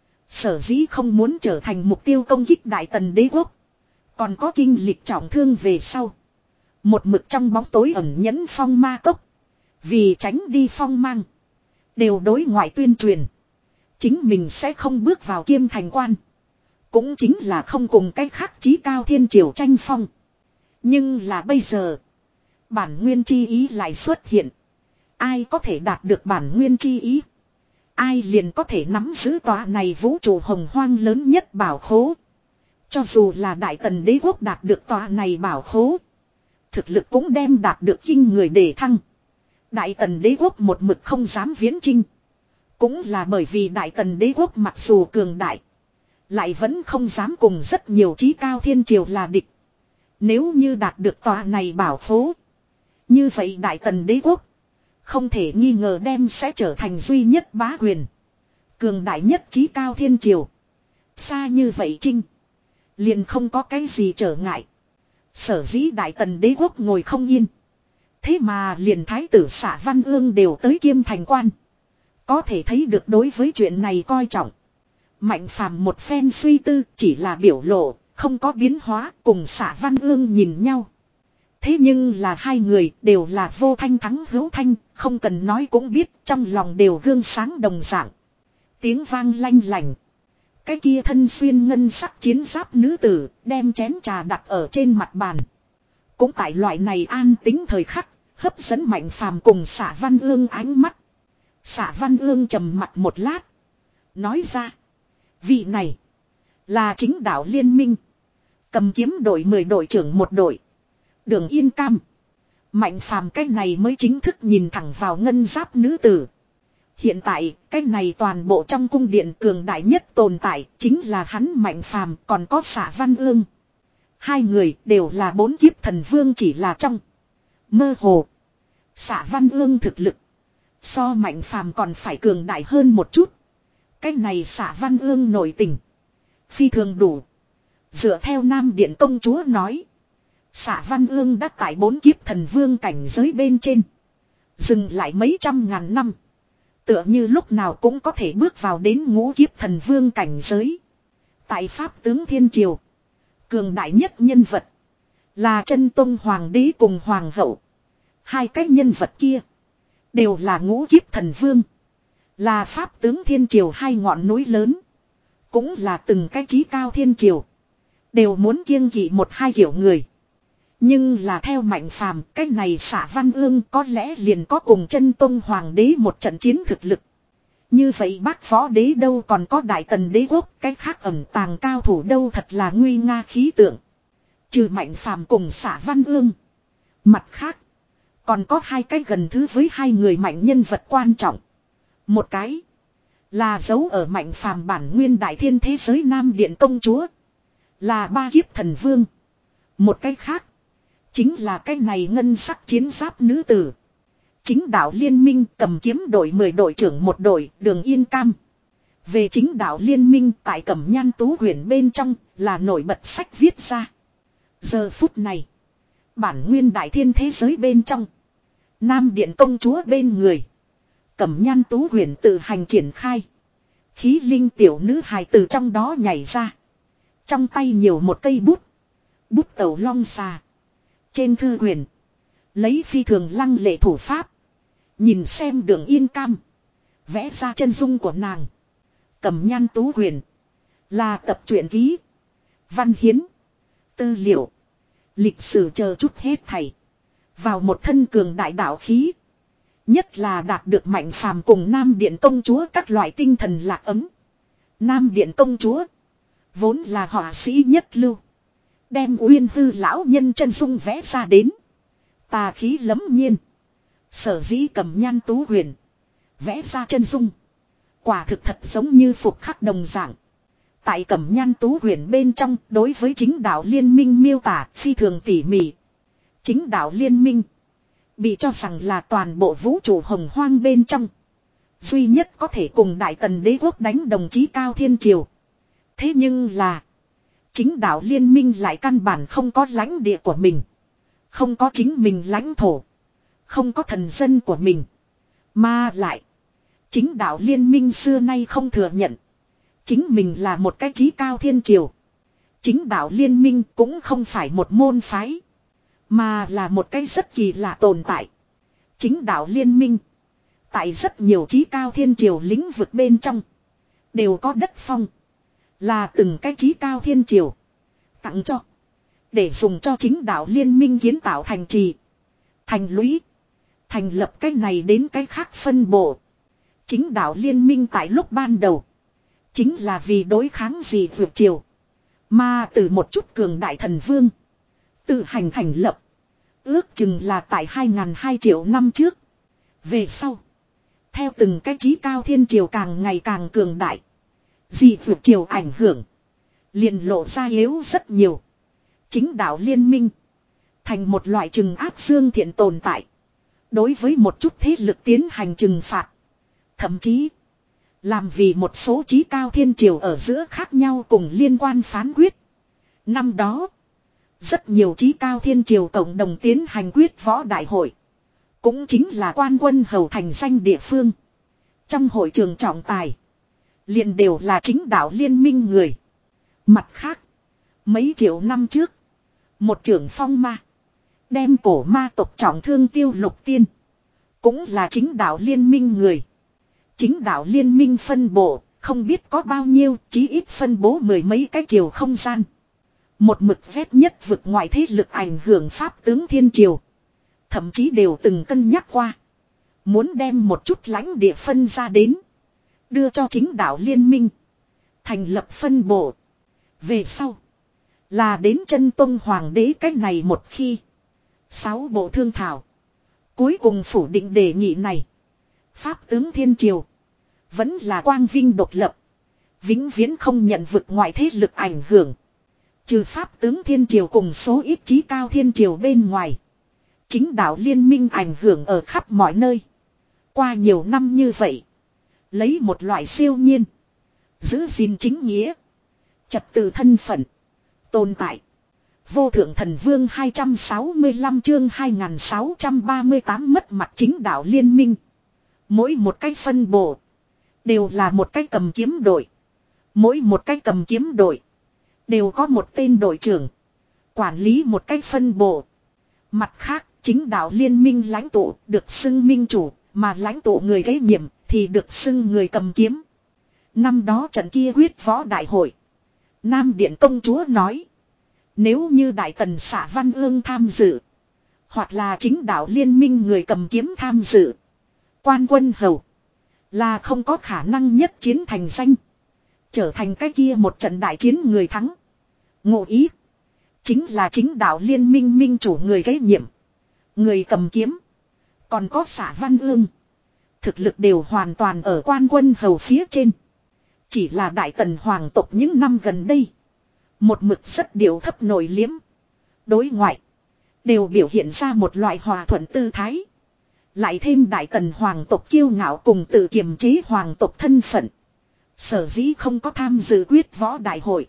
Sở dĩ không muốn trở thành mục tiêu công kích Đại Tần Đế Quốc. Còn có kinh lịch trọng thương về sau. Một mực trong bóng tối ẩn nhẫn phong ma cốc. Vì tránh đi phong mang. Đều đối ngoại tuyên truyền. Chính mình sẽ không bước vào Kiêm Thành Quan. Cũng chính là không cùng cách khác chí cao thiên triều tranh phong. Nhưng là bây giờ. Bản nguyên chi ý lại xuất hiện. Ai có thể đạt được bản nguyên chi ý. Ai liền có thể nắm giữ tòa này vũ trụ hồng hoang lớn nhất bảo khố. Cho dù là Đại Tần Đế Quốc đạt được tòa này bảo khố. Thực lực cũng đem đạt được kinh người đề thăng. Đại Tần Đế Quốc một mực không dám viễn chinh. Cũng là bởi vì Đại Tần Đế Quốc mặc dù cường đại. Lại vẫn không dám cùng rất nhiều chí cao thiên triều là địch. Nếu như đạt được tòa này bảo khố. Như vậy Đại Tần Đế Quốc. Không thể nghi ngờ đem sẽ trở thành duy nhất bá quyền. Cường đại nhất chí cao thiên triều. Xa như vậy chinh. Liền không có cái gì trở ngại. Sở dĩ Đại Tần Đế Quốc ngồi không yên. Thế mà liền thái tử Xạ Văn Ương đều tới Kiêm Thành Quan. Có thể thấy được đối với chuyện này coi trọng. Mạnh phàm một phen suy tư chỉ là biểu lộ, không có biến hóa cùng Xạ Văn Ương nhìn nhau. Thế nhưng là hai người đều là vô thanh thắng hữu thanh, không cần nói cũng biết trong lòng đều gương sáng đồng dạng. Tiếng vang lanh lành. Cái kia thân xuyên ngân sắc chiến giáp nữ tử đem chén trà đặt ở trên mặt bàn. Cũng tại loại này an tính thời khắc, hấp dẫn Mạnh phàm cùng Xạ Văn Ương ánh mắt. Xạ Văn Ương trầm mặt một lát. Nói ra. Vị này. Là chính đạo liên minh. Cầm kiếm đội mười đội trưởng một đội. Đường Yên Cam. Mạnh phàm cái này mới chính thức nhìn thẳng vào ngân giáp nữ tử. Hiện tại cái này toàn bộ trong cung điện cường đại nhất tồn tại. Chính là hắn Mạnh phàm còn có Xạ Văn Ương. Hai người đều là bốn kiếp thần vương chỉ là trong. Mơ hồ. Xạ Văn Ương thực lực. So Mạnh phàm còn phải cường đại hơn một chút. Cái này Xạ Văn Ương nổi tình. Phi thường đủ. Dựa theo Nam Điện công chúa nói. Xạ Văn Ương đã tại bốn kiếp thần vương cảnh giới bên trên. Dừng lại mấy trăm ngàn năm. Tựa như lúc nào cũng có thể bước vào đến ngũ kiếp thần vương cảnh giới. Tại Pháp tướng Thiên Triều. Cường đại nhất nhân vật. Là Chân Tông Hoàng đế cùng Hoàng hậu. Hai cái nhân vật kia. Đều là ngũ kiếp thần vương. Là Pháp tướng Thiên Triều hai ngọn núi lớn. Cũng là từng cái chí cao thiên triều. Đều muốn kiêng kỵ một hai kiểu người. Nhưng là theo Mạnh phàm, cái này Xạ Văn Ương có lẽ liền có cùng Chân Tông Hoàng đế một trận chiến thực lực. Như vậy Bác Võ Đế đâu còn có Đại Tần Đế Quốc, cái khác ẩn tàng cao thủ đâu thật là nguy nga khí tượng. Trừ Mạnh phàm cùng Xạ Văn Ương. Mặt khác, còn có hai cái gần thứ với hai người mạnh nhân vật quan trọng. Một cái là giấu ở Mạnh phàm bản nguyên đại thiên thế giới Nam Điện công chúa. Là ba kiếp thần vương. Một cái khác. Chính là cái này ngân sắc chiến giáp nữ tử. Chính đạo liên minh cầm kiếm đội mười đội trưởng một đội Đường Yên Cam. Về chính đạo liên minh tại Cẩm Nhan Tú Huyền bên trong là nổi bật sách viết ra. Giờ phút này. Bản nguyên đại thiên thế giới bên trong. Nam Điện công chúa bên người. Cẩm Nhan Tú Huyền tự hành triển khai. Khí linh tiểu nữ hài từ trong đó nhảy ra. Trong tay nhiều một cây bút. Bút tẩu long xà. Trên thư huyền. Lấy phi thường lăng lệ thủ pháp. Nhìn xem Đường Yên Cam. Vẽ ra chân dung của nàng. Cẩm Nhan Tú Huyền. Là tập truyện ký. Văn hiến. Tư liệu. Lịch sử chờ chút hết thảy. Vào một thân cường đại đạo khí. Nhất là đạt được Mạnh Phàm cùng Nam Điện công chúa các loại tinh thần lạc ấm. Nam Điện công chúa. Vốn là họa sĩ nhất lưu. Đem Uyên Hư lão nhân chân dung vẽ ra đến. Tà khí lẫm nhiên. Sở dĩ cầm nhan tú huyền. Vẽ ra chân dung. Quả thực thật giống như phục khắc đồng dạng. Tại cẩm nhan tú huyền bên trong đối với chính đạo liên minh miêu tả phi thường tỉ mỉ. Chính đạo liên minh. Bị cho rằng là toàn bộ vũ trụ hồng hoang bên trong. Duy nhất có thể cùng Đại Tần đế quốc đánh đồng chí Cao Thiên Triều. Thế nhưng là. Chính đạo liên minh lại căn bản không có lãnh địa của mình. Không có chính mình lãnh thổ. Không có thần dân của mình. Mà lại. Chính đạo liên minh xưa nay không thừa nhận. Chính mình là một cái chí Cao Thiên Triều. Chính đạo liên minh cũng không phải một môn phái. Mà là một cái rất kỳ lạ tồn tại. Chính đạo liên minh. Tại rất nhiều chí Cao Thiên Triều lĩnh vực bên trong. Đều có đất phong. Là từng cái chí Cao Thiên Triều. Tặng cho. Để dùng cho chính đạo liên minh kiến tạo thành trì. Thành lũy. Thành lập cái này đến cái khác phân bộ. Chính đạo liên minh tại lúc ban đầu. Chính là vì đối kháng gì vượt triều. Mà từ một chút cường đại thần vương. Tự hành thành lập. Ước chừng là tại hai nghìn hai triệu năm trước. Về sau. Theo từng cái chí Cao Thiên Triều càng ngày càng cường đại. Dị vượt triều ảnh hưởng. Liền lộ ra yếu rất nhiều. Chính đạo liên minh. Thành một loại trừng áp dương thiện tồn tại. Đối với một chút thế lực tiến hành trừng phạt. Thậm chí. Làm vì một số chí Cao Thiên Triều ở giữa khác nhau cùng liên quan phán quyết. Năm đó. Rất nhiều chí Cao Thiên Triều cộng đồng tiến hành quyết võ đại hội. Cũng chính là quan quân hầu thành danh địa phương. Trong hội trường trọng tài. Liền đều là chính đạo liên minh người. Mặt khác. Mấy triệu năm trước. Một trưởng phong ma. Đem cổ ma tộc trọng thương Tiêu Lục Tiên. Cũng là chính đạo liên minh người. Chính đạo liên minh phân bộ. Không biết có bao nhiêu. Chí ít phân bố mười mấy cái triều không gian. Một mực vét nhất vực ngoại thế lực ảnh hưởng pháp tướng thiên triều. Thậm chí đều từng cân nhắc qua. Muốn đem một chút lãnh địa phân ra đến. Đưa cho chính đạo liên minh. Thành lập phân bộ. Về sau. Là đến chân tông hoàng đế cách này một khi. Sáu bộ thương thảo. Cuối cùng phủ định đề nghị này. Pháp tướng thiên triều. Vẫn là quang vinh độc lập. Vĩnh viễn không nhận vực ngoại thế lực ảnh hưởng. Trừ pháp tướng thiên triều cùng số ít chí Cao Thiên Triều bên ngoài. Chính đạo liên minh ảnh hưởng ở khắp mọi nơi. Qua nhiều năm như vậy. Lấy một loại siêu nhiên. Giữ gìn chính nghĩa. Trật tự thân phận. Tồn tại. Vô thượng thần vương hai trăm sáu mươi lăm chương hai nghìn sáu trăm ba mươi tám mất mặt chính đạo liên minh. Mỗi một cái phân bộ. Đều là một cái cầm kiếm đội. Mỗi một cái cầm kiếm đội. Đều có một tên đội trưởng. Quản lý một cái phân bộ. Mặt khác, chính đạo liên minh lãnh tụ được xưng minh chủ. Mà lãnh tụ người kế nhiệm thì được xưng người cầm kiếm. Năm đó trận kia quyết võ đại hội. Nam Điện công chúa nói. Nếu như Đại Tần Xạ Văn Ương tham dự. Hoặc là chính đạo liên minh người cầm kiếm tham dự. Quan quân hầu. Là không có khả năng nhất chiến thành danh. Trở thành cái kia một trận đại chiến người thắng. Ngụ ý. Chính là chính đạo liên minh minh chủ người kế nhiệm. Người cầm kiếm. Còn có Xạ Văn Ương. Thực lực đều hoàn toàn ở quan quân hầu phía trên. Chỉ là Đại Tần hoàng tộc những năm gần đây. Một mực rất điệu thấp nổi liếm. Đối ngoại. Đều biểu hiện ra một loại hòa thuận tư thái. Lại thêm Đại Tần hoàng tộc kiêu ngạo cùng tự kiềm chế hoàng tộc thân phận. Sở dĩ không có tham dự quyết võ đại hội.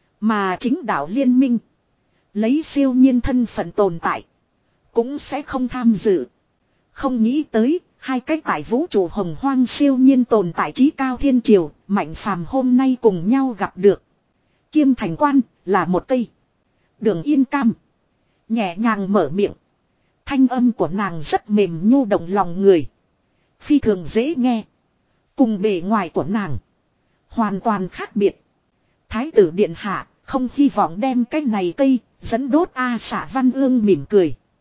Mà chính đạo liên minh. Lấy siêu nhiên thân phận tồn tại. Cũng sẽ không tham dự. Không nghĩ tới. Hai cách tại vũ trụ hồng hoang siêu nhiên tồn tại chí Cao Thiên Triều. Mạnh Phàm hôm nay cùng nhau gặp được. Kiêm thành quan là một cây. Đường Yên Cam. Nhẹ nhàng mở miệng. Thanh âm của nàng rất mềm nhu động lòng người. Phi thường dễ nghe. Cùng bề ngoài của nàng. Hoàn toàn khác biệt. Thái tử điện hạ không hy vọng đem cái này cây dẫn đốt A Xạ Văn Ương mỉm cười.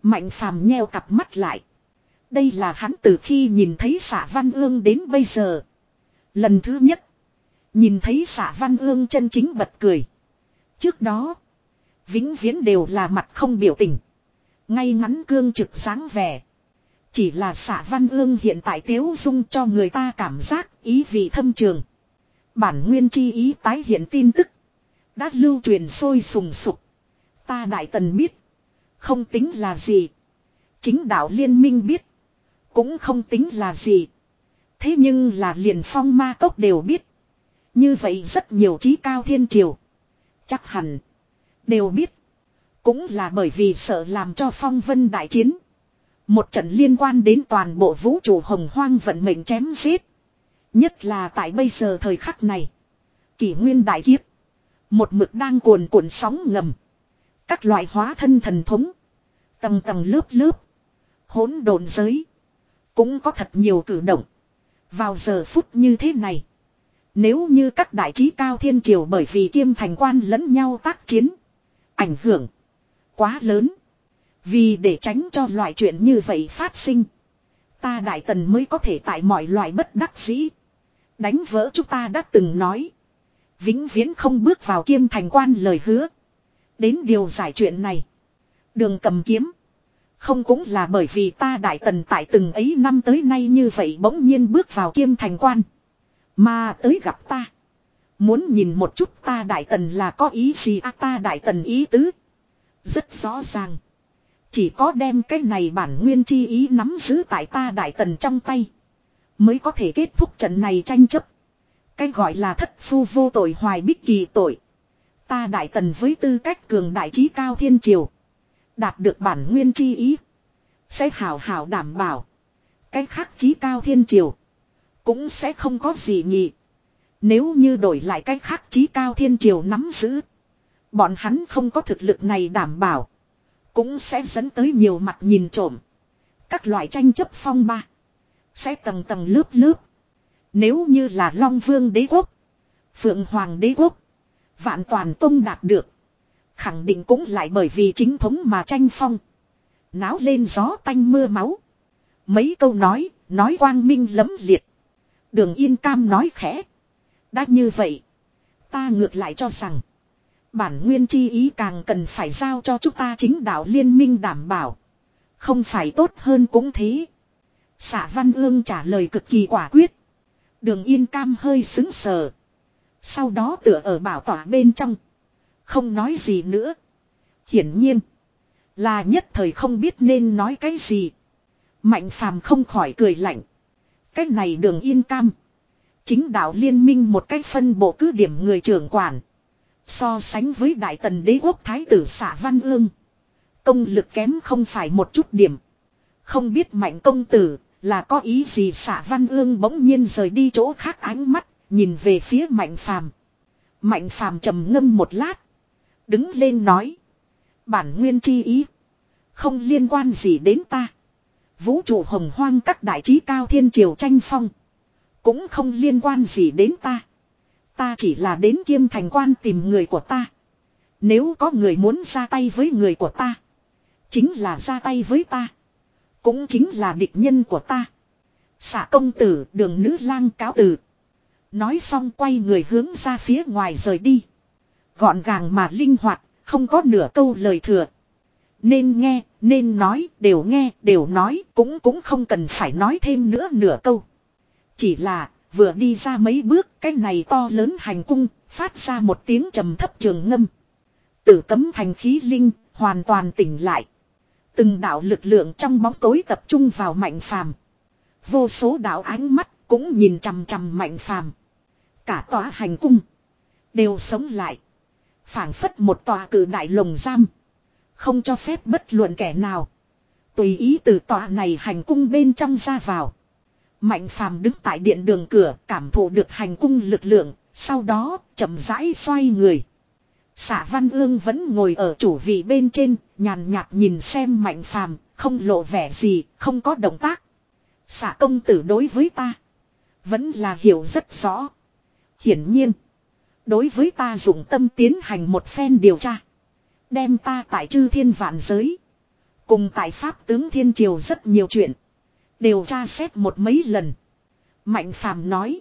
Mạnh phàm nheo cặp mắt lại. Đây là hắn từ khi nhìn thấy Xạ Văn Ương đến bây giờ. Lần thứ nhất. Nhìn thấy Xạ Văn Ương chân chính bật cười. Trước đó. Vĩnh viễn đều là mặt không biểu tình. Ngay ngắn cương trực dáng vẻ. Chỉ là Xạ Văn Ương hiện tại tiếu dung cho người ta cảm giác ý vị thâm trường. Bản nguyên chi ý tái hiện tin tức. Đã lưu truyền sôi sùng sục. Ta Đại Tần biết. Không tính là gì. Chính đạo liên minh biết. Cũng không tính là gì. Thế nhưng là liền Phong Ma Cốc đều biết. Như vậy rất nhiều trí cao thiên triều. Chắc hẳn. Đều biết. Cũng là bởi vì sợ làm cho phong vân đại chiến. Một trận liên quan đến toàn bộ vũ trụ hồng hoang vận mệnh chém giết. Nhất là tại bây giờ thời khắc này. Kỷ nguyên đại kiếp. Một mực đang cuồn cuộn sóng ngầm. Các loại hóa thân thần thống. Tầng tầng lớp lớp. Hỗn độn giới. Cũng có thật nhiều cử động. Vào giờ phút như thế này. Nếu như các đại trí cao thiên triều bởi vì kiêm thành quan lẫn nhau tác chiến. Ảnh hưởng. Quá lớn. Vì để tránh cho loại chuyện như vậy phát sinh. Ta Đại Tần mới có thể tại mọi loại bất đắc dĩ. Đánh vỡ chúng ta đã từng nói. Vĩnh viễn không bước vào kiêm thành quan lời hứa. Đến điều giải chuyện này. Đường Cầm Kiếm. Không cũng là bởi vì ta Đại Tần tại từng ấy năm tới nay như vậy bỗng nhiên bước vào kiêm thành quan. Mà tới gặp ta. Muốn nhìn một chút ta Đại Tần là có ý gì à, ta Đại Tần ý tứ. Rất rõ ràng. Chỉ có đem cái này bản nguyên chi ý nắm giữ tại ta Đại Tần trong tay. Mới có thể kết thúc trận này tranh chấp. Cái gọi là thất phu vô tội hoài bích kỳ tội. Ta Đại Tần với tư cách cường đại trí cao thiên triều. Đạt được bản nguyên chi ý. Sẽ hào hào đảm bảo. Cái khác trí cao thiên triều. Cũng sẽ không có gì nhỉ. Nếu như đổi lại cái khác trí cao thiên triều nắm giữ. Bọn hắn không có thực lực này đảm bảo. Cũng sẽ dẫn tới nhiều mặt nhìn trộm. Các loại tranh chấp phong ba. Sẽ tầng tầng lớp lớp. Nếu như là Long Vương đế quốc. Phượng Hoàng đế quốc. Vạn Toàn Tông đạt được. Khẳng định cũng lại bởi vì chính thống mà tranh phong. Náo lên gió tanh mưa máu. Mấy câu nói, nói quang minh lẫm liệt. Đường Yên Cam nói khẽ. Đã như vậy. Ta ngược lại cho rằng. Bản nguyên chi ý càng cần phải giao cho chúng ta chính đạo liên minh đảm bảo. Không phải tốt hơn cũng thế. Xạ Văn Ương trả lời cực kỳ quả quyết. Đường Yên Cam hơi xứng sờ. Sau đó tựa ở bảo tỏa bên trong. Không nói gì nữa. Hiển nhiên. Là nhất thời không biết nên nói cái gì. Mạnh Phàm không khỏi cười lạnh. Cái này Đường Yên Cam. Chính đạo liên minh một cách phân bộ cứ điểm người trưởng quản. So sánh với Đại Tần đế quốc thái tử Xạ Văn Ương. Công lực kém không phải một chút điểm. Không biết Mạnh công tử là có ý gì. Xạ Văn Ương bỗng nhiên rời đi chỗ khác ánh mắt. Nhìn về phía Mạnh Phàm. Mạnh Phàm trầm ngâm một lát. Đứng lên nói. Bản nguyên chi ý. Không liên quan gì đến ta. Vũ trụ hồng hoang các đại trí cao thiên triều tranh phong. Cũng không liên quan gì đến ta. Ta chỉ là đến kiêm thành quan tìm người của ta. Nếu có người muốn ra tay với người của ta. Chính là ra tay với ta. Cũng chính là địch nhân của ta. Xạ công tử Đường nữ lang cáo từ. Nói xong quay người hướng ra phía ngoài rời đi. Gọn gàng mà linh hoạt. Không có nửa câu lời thừa. Nên nghe, nên nói, đều nghe, đều nói. Cũng cũng không cần phải nói thêm nữa nửa câu. Chỉ là vừa đi ra mấy bước. Cái này to lớn hành cung. Phát ra một tiếng trầm thấp trường ngâm. Tử Cấm Thành khí linh. Hoàn toàn tỉnh lại. Từng đạo lực lượng trong bóng tối tập trung vào Mạnh Phàm. Vô số đạo ánh mắt cũng nhìn chằm chằm Mạnh Phàm. Cả tòa hành cung đều sống lại. Phảng phất một tòa cử đại lồng giam. Không cho phép bất luận kẻ nào tùy ý từ tòa này hành cung bên trong ra vào. Mạnh Phàm đứng tại điện đường cửa, cảm thụ được hành cung lực lượng, sau đó chậm rãi xoay người. Xạ Văn Ương vẫn ngồi ở chủ vị bên trên, nhàn nhạt nhìn xem Mạnh Phàm, không lộ vẻ gì, không có động tác. Xạ công tử đối với ta vẫn là hiểu rất rõ. Hiển nhiên, đối với ta dụng tâm tiến hành một phen điều tra. Đem ta tại chư thiên vạn giới Cùng tại Pháp tướng Thiên Triều rất nhiều chuyện. Đều tra xét một mấy lần. Mạnh Phàm nói.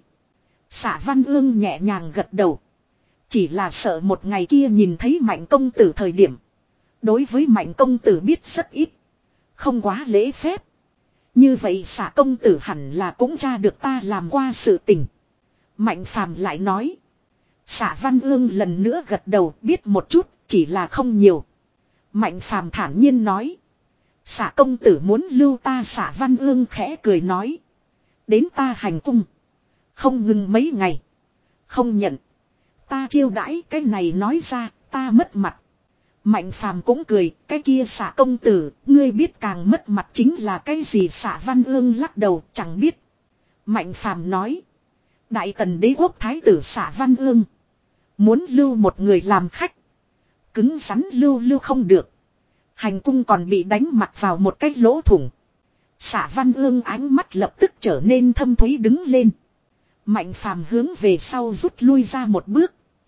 Xạ Văn Ương nhẹ nhàng gật đầu. Chỉ là sợ một ngày kia nhìn thấy Mạnh công tử thời điểm. Đối với Mạnh công tử biết rất ít. Không quá lễ phép. Như vậy xạ công tử hẳn là cũng tra được ta làm qua sự tình. Mạnh Phàm lại nói. Xạ Văn Ương lần nữa gật đầu, biết một chút, chỉ là không nhiều. Mạnh Phàm thản nhiên nói. Xạ công tử muốn lưu ta. Xạ Văn Ương khẽ cười nói. Đến ta hành cung. Không ngừng mấy ngày. Không nhận. Ta chiêu đãi cái này nói ra, ta mất mặt. Mạnh Phàm cũng cười, cái kia Xạ công tử, ngươi biết càng mất mặt chính là cái gì. Xạ Văn Ương lắc đầu, chẳng biết. Mạnh Phàm nói. Đại tần đế quốc thái tử Xạ Văn Ương. Muốn lưu một người làm khách. Cứng rắn lưu lưu không được. Hành cung còn bị đánh mặt vào một cái lỗ thủng. Xạ Văn Ương ánh mắt lập tức trở nên thâm thúy đứng lên. Mạnh Phàm hướng về sau rút lui ra một bước.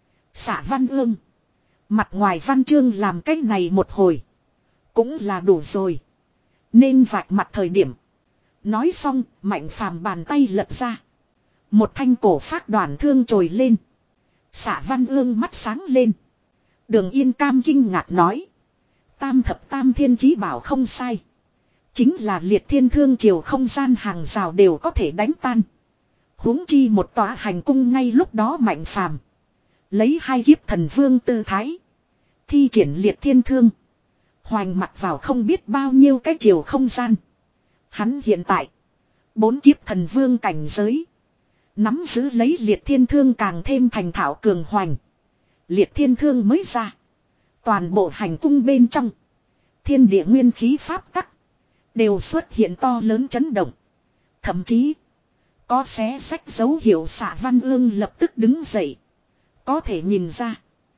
Xạ Văn Ương. Mặt ngoài văn chương làm cái này một hồi. Cũng là đủ rồi. Nên vạch mặt thời điểm. Nói xong, Mạnh Phàm bàn tay lật ra. Một thanh cổ phát đoàn thương trồi lên. Xạ Văn Ương mắt sáng lên. Đường Yên Cam kinh ngạc nói. Tam thập tam thiên chí bảo không sai. Chính là liệt thiên thương triều không gian hàng rào đều có thể đánh tan. Huống chi một tòa hành cung ngay lúc đó Mạnh Phàm lấy hai kiếp thần vương tư thái. Thi triển liệt thiên thương. Hoành mặt vào không biết bao nhiêu cái triều không gian. Hắn hiện tại. Bốn kiếp thần vương cảnh giới. Nắm giữ lấy liệt thiên thương càng thêm thành thạo cường hoành. Liệt thiên thương mới ra. Toàn bộ hành cung bên trong. Thiên địa nguyên khí pháp tắc. Đều xuất hiện to lớn chấn động. Thậm chí. Có xé sách dấu hiệu. Xạ Văn Ương lập tức đứng dậy. Có thể nhìn ra.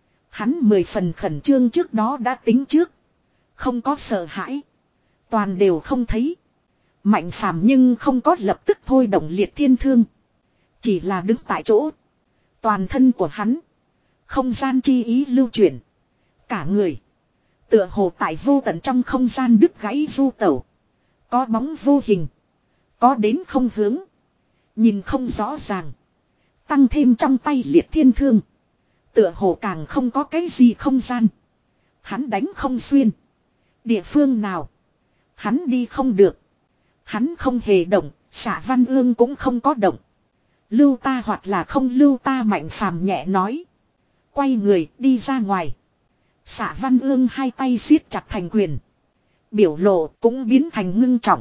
Hắn mười phần khẩn trương trước đó đã tính trước. Không có sợ hãi. Toàn đều không thấy. Mạnh Phàm nhưng không có lập tức thôi động liệt thiên thương. Chỉ là đứng tại chỗ. Toàn thân của hắn. Không gian chi ý lưu chuyển. Cả người. Tựa hồ tại vô tận trong không gian đứt gãy du tẩu. Có bóng vô hình. Có đến không hướng. Nhìn không rõ ràng. Tăng thêm trong tay liệt thiên thương. Tựa hồ càng không có cái gì không gian. Hắn đánh không xuyên. Địa phương nào. Hắn đi không được. Hắn không hề động. Xạ Văn Ương cũng không có động. Lưu ta hoặc là không lưu ta. Mạnh Phàm nhẹ nói. Quay người đi ra ngoài. Xạ Văn Ương hai tay siết chặt thành quyền. Biểu lộ cũng biến thành ngưng trọng.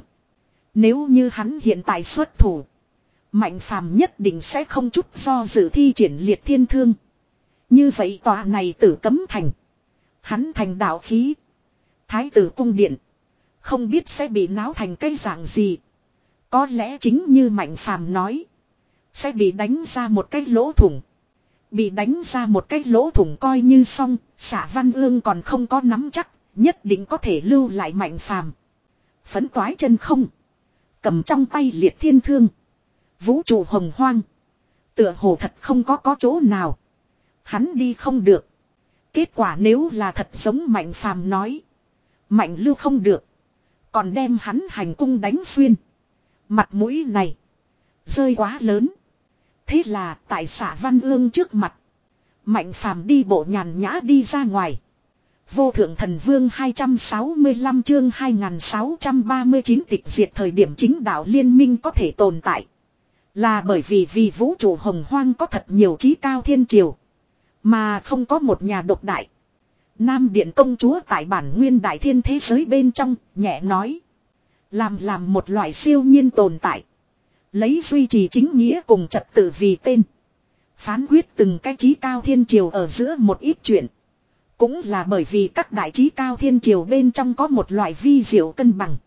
Nếu như hắn hiện tại xuất thủ. Mạnh Phàm nhất định sẽ không chút do dự thi triển liệt thiên thương. Như vậy tòa này tử cấm thành. Hắn thành đạo khí. Thái tử cung điện. Không biết sẽ bị náo thành cái dạng gì. Có lẽ chính như Mạnh Phàm nói. Sẽ bị đánh ra một cái lỗ thủng. Bị đánh ra một cái lỗ thủng coi như xong. Xạ Văn Ương còn không có nắm chắc. Nhất định có thể lưu lại Mạnh Phàm. Phấn toái chân không. Cầm trong tay liệt thiên thương. Vũ trụ hồng hoang. Tựa hồ thật không có có chỗ nào. Hắn đi không được. Kết quả nếu là thật giống Mạnh Phàm nói. Mạnh lưu không được. Còn đem hắn hành cung đánh xuyên. Mặt mũi này. Rơi quá lớn. Thế là tại Xạ Văn Ương trước mặt. Mạnh Phàm đi bộ nhàn nhã đi ra ngoài. Vô thượng thần vương hai trăm sáu mươi lăm chương hai nghìn sáu trăm ba mươi chín tịch diệt thời điểm chính đạo liên minh có thể tồn tại. Là bởi vì vì vũ trụ hồng hoang có thật nhiều trí cao thiên triều. Mà không có một nhà độc đại. Nam Điện công chúa tại bản nguyên đại thiên thế giới bên trong, nhẹ nói. Làm làm một loại siêu nhiên tồn tại. Lấy duy trì chính nghĩa cùng trật tự vì tên. Phán quyết từng cái trí cao thiên triều ở giữa một ít chuyện. Cũng là bởi vì các đại trí cao thiên triều bên trong có một loại vi diệu cân bằng.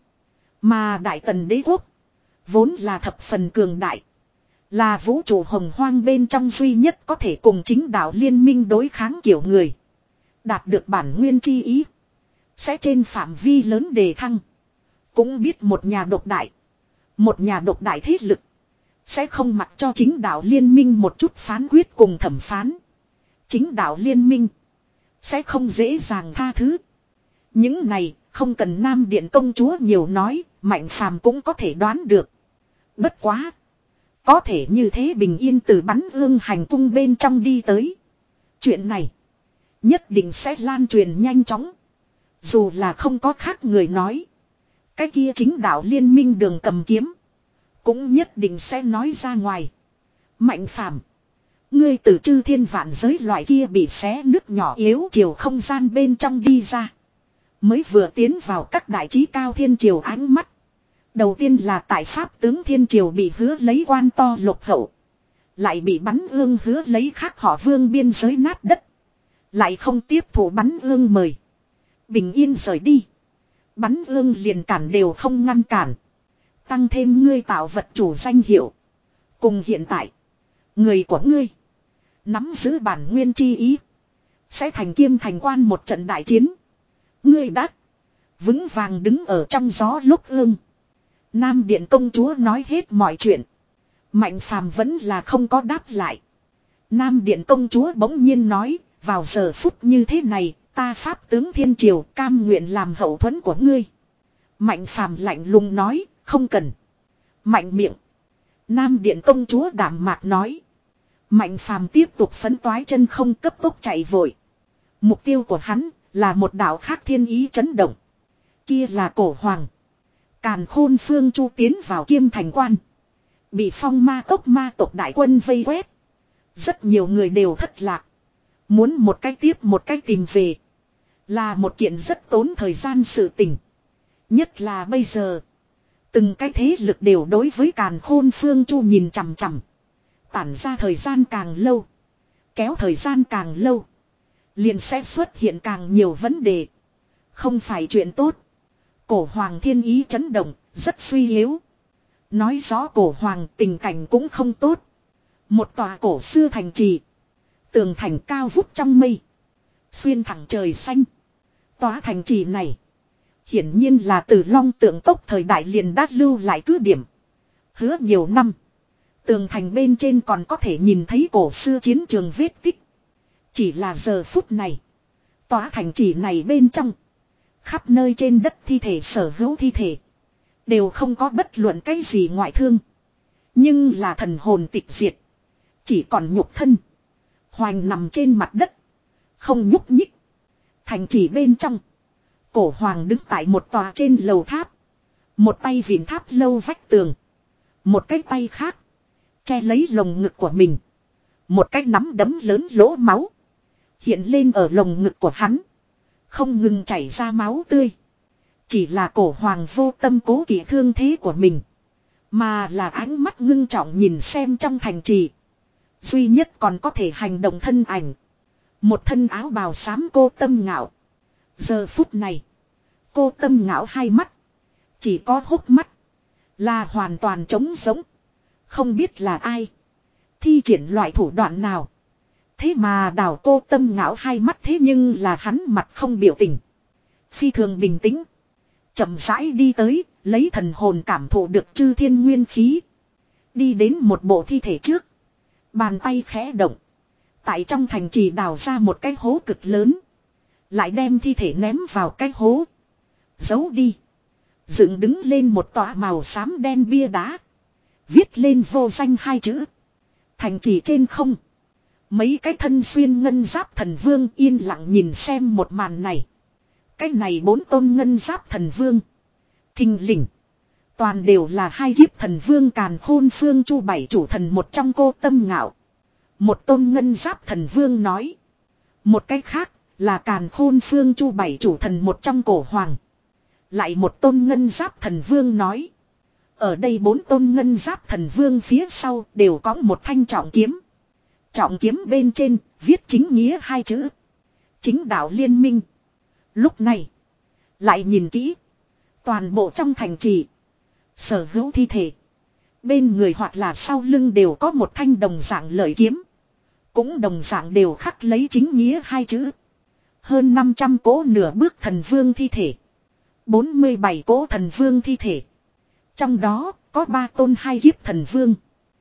Mà đại tần đế quốc. Vốn là thập phần cường đại. Là vũ trụ hồng hoang bên trong duy nhất có thể cùng chính đạo liên minh đối kháng kiểu người. Đạt được bản nguyên chi ý. Sẽ trên phạm vi lớn đề thăng. Cũng biết một nhà độc đại. Một nhà độc đại thế lực. Sẽ không mặc cho chính đạo liên minh một chút phán quyết cùng thẩm phán. Chính đạo liên minh. Sẽ không dễ dàng tha thứ. Những này Không cần Nam Điện công chúa nhiều nói, Mạnh Phàm cũng có thể đoán được. Bất quá. Có thể như thế bình yên từ bắn ương hành cung bên trong đi tới. Chuyện này nhất định sẽ lan truyền nhanh chóng. Dù là không có khác người nói. Cái kia chính đạo liên minh Đường Cầm Kiếm cũng nhất định sẽ nói ra ngoài. Mạnh Phàm, ngươi từ chư thiên vạn giới loại kia bị xé nứt nhỏ yếu chiều không gian bên trong đi ra. Mới vừa tiến vào các đại chí cao thiên triều ánh mắt. Đầu tiên là tại Pháp tướng thiên triều bị hứa lấy quan to lục hậu. Lại bị bắn ương hứa lấy khác họ vương biên giới nát đất. Lại không tiếp thủ bắn ương mời. Bình yên rời đi. Bắn ương liền cản đều không ngăn cản. Tăng thêm ngươi tạo vật chủ danh hiệu. Cùng hiện tại. Người của ngươi. Nắm giữ bản nguyên chi ý. Sẽ thành kiêm thành quan một trận đại chiến. Ngươi đã vững vàng đứng ở trong gió lúc ương. Nam Điện công chúa nói hết mọi chuyện. Mạnh Phàm vẫn là không có đáp lại. Nam Điện công chúa bỗng nhiên nói. Vào giờ phút như thế này. Ta Pháp tướng thiên triều cam nguyện làm hậu thuẫn của ngươi. Mạnh Phàm lạnh lùng nói. Không cần. Mạnh miệng. Nam Điện công chúa đảm mạc nói. Mạnh Phàm tiếp tục phấn toái chân không cấp tốc chạy vội. Mục tiêu của hắn là một đạo khác thiên ý chấn động. Kia là cổ hoàng. Càn Khôn Phương Chu tiến vào Kiêm Thành Quan. Bị phong ma tốc ma tộc đại quân vây quét. Rất nhiều người đều thất lạc. Muốn một cách tiếp một cách tìm về. Là một kiện rất tốn thời gian sự tình. Nhất là bây giờ. Từng cái thế lực đều đối với Càn Khôn Phương Chu nhìn chằm chằm. Tản ra thời gian càng lâu. Kéo thời gian càng lâu. Liền sẽ xuất hiện càng nhiều vấn đề. Không phải chuyện tốt. Cổ hoàng thiên ý chấn động, rất suy yếu. Nói rõ cổ hoàng tình cảnh cũng không tốt. Một tòa cổ xưa thành trì. Tường thành cao vút trong mây. Xuyên thẳng trời xanh. Tòa thành trì này. Hiển nhiên là từ Long Tượng Cốc thời đại liền đã lưu lại cứ điểm. Hứa nhiều năm. Tường thành bên trên còn có thể nhìn thấy cổ xưa chiến trường vết tích. Chỉ là giờ phút này. Tòa thành trì này bên trong. Khắp nơi trên đất thi thể sở hữu thi thể. Đều không có bất luận cái gì ngoại thương. Nhưng là thần hồn tịch diệt. Chỉ còn nhục thân. Hoành nằm trên mặt đất. Không nhúc nhích. Thành trì bên trong. Cổ hoàng đứng tại một tòa trên lầu tháp. Một tay vịn tháp lâu vách tường. Một cái tay khác. Che lấy lồng ngực của mình. Một cái nắm đấm lớn lỗ máu. Hiện lên ở lồng ngực của hắn. Không ngừng chảy ra máu tươi. Chỉ là cổ hoàng vô tâm cố kỵ thương thế của mình. Mà là ánh mắt ngưng trọng nhìn xem trong thành trì. Duy nhất còn có thể hành động thân ảnh. Một thân áo bào xám cô Tâm Ngạo. Giờ phút này. Cô Tâm Ngạo hai mắt. Chỉ có hốc mắt. Là hoàn toàn trống sống. Không biết là ai. Thi triển loại thủ đoạn nào. Thế mà đào cô Tâm Ngạo hai mắt thế nhưng là hắn mặt không biểu tình. Phi thường bình tĩnh. Chậm rãi đi tới, lấy thần hồn cảm thụ được chư thiên nguyên khí. Đi đến một bộ thi thể trước. Bàn tay khẽ động. Tại trong thành trì đào ra một cái hố cực lớn. Lại đem thi thể ném vào cái hố. Giấu đi. Dựng đứng lên một tòa màu xám đen bia đá. Viết lên vô danh hai chữ. Thành trì trên không. Mấy cái thân xuyên ngân giáp thần vương yên lặng nhìn xem một màn này. Cái này bốn tôn ngân giáp thần vương. Thình lình. Toàn đều là hai kiếp thần vương Càn Khôn Phương Chu bảy chủ thần một trong cô Tâm Ngạo. Một tôn ngân giáp thần vương nói. Một cái khác là Càn Khôn Phương Chu bảy chủ thần một trong cổ hoàng. Lại một tôn ngân giáp thần vương nói. Ở đây bốn tôn ngân giáp thần vương phía sau đều có một thanh trọng kiếm. Trọng kiếm bên trên viết chính nghĩa hai chữ. Chính đạo liên minh. Lúc này. Lại nhìn kỹ. Toàn bộ trong thành trì. Sở hữu thi thể. Bên người hoặc là sau lưng đều có một thanh đồng dạng lợi kiếm. Cũng đồng dạng đều khắc lấy chính nghĩa hai chữ. Hơn năm trăm cỗ nửa bước thần vương thi thể. bốn mươi bảy cỗ thần vương thi thể. Trong đó có ba tôn hai kiếp thần vương.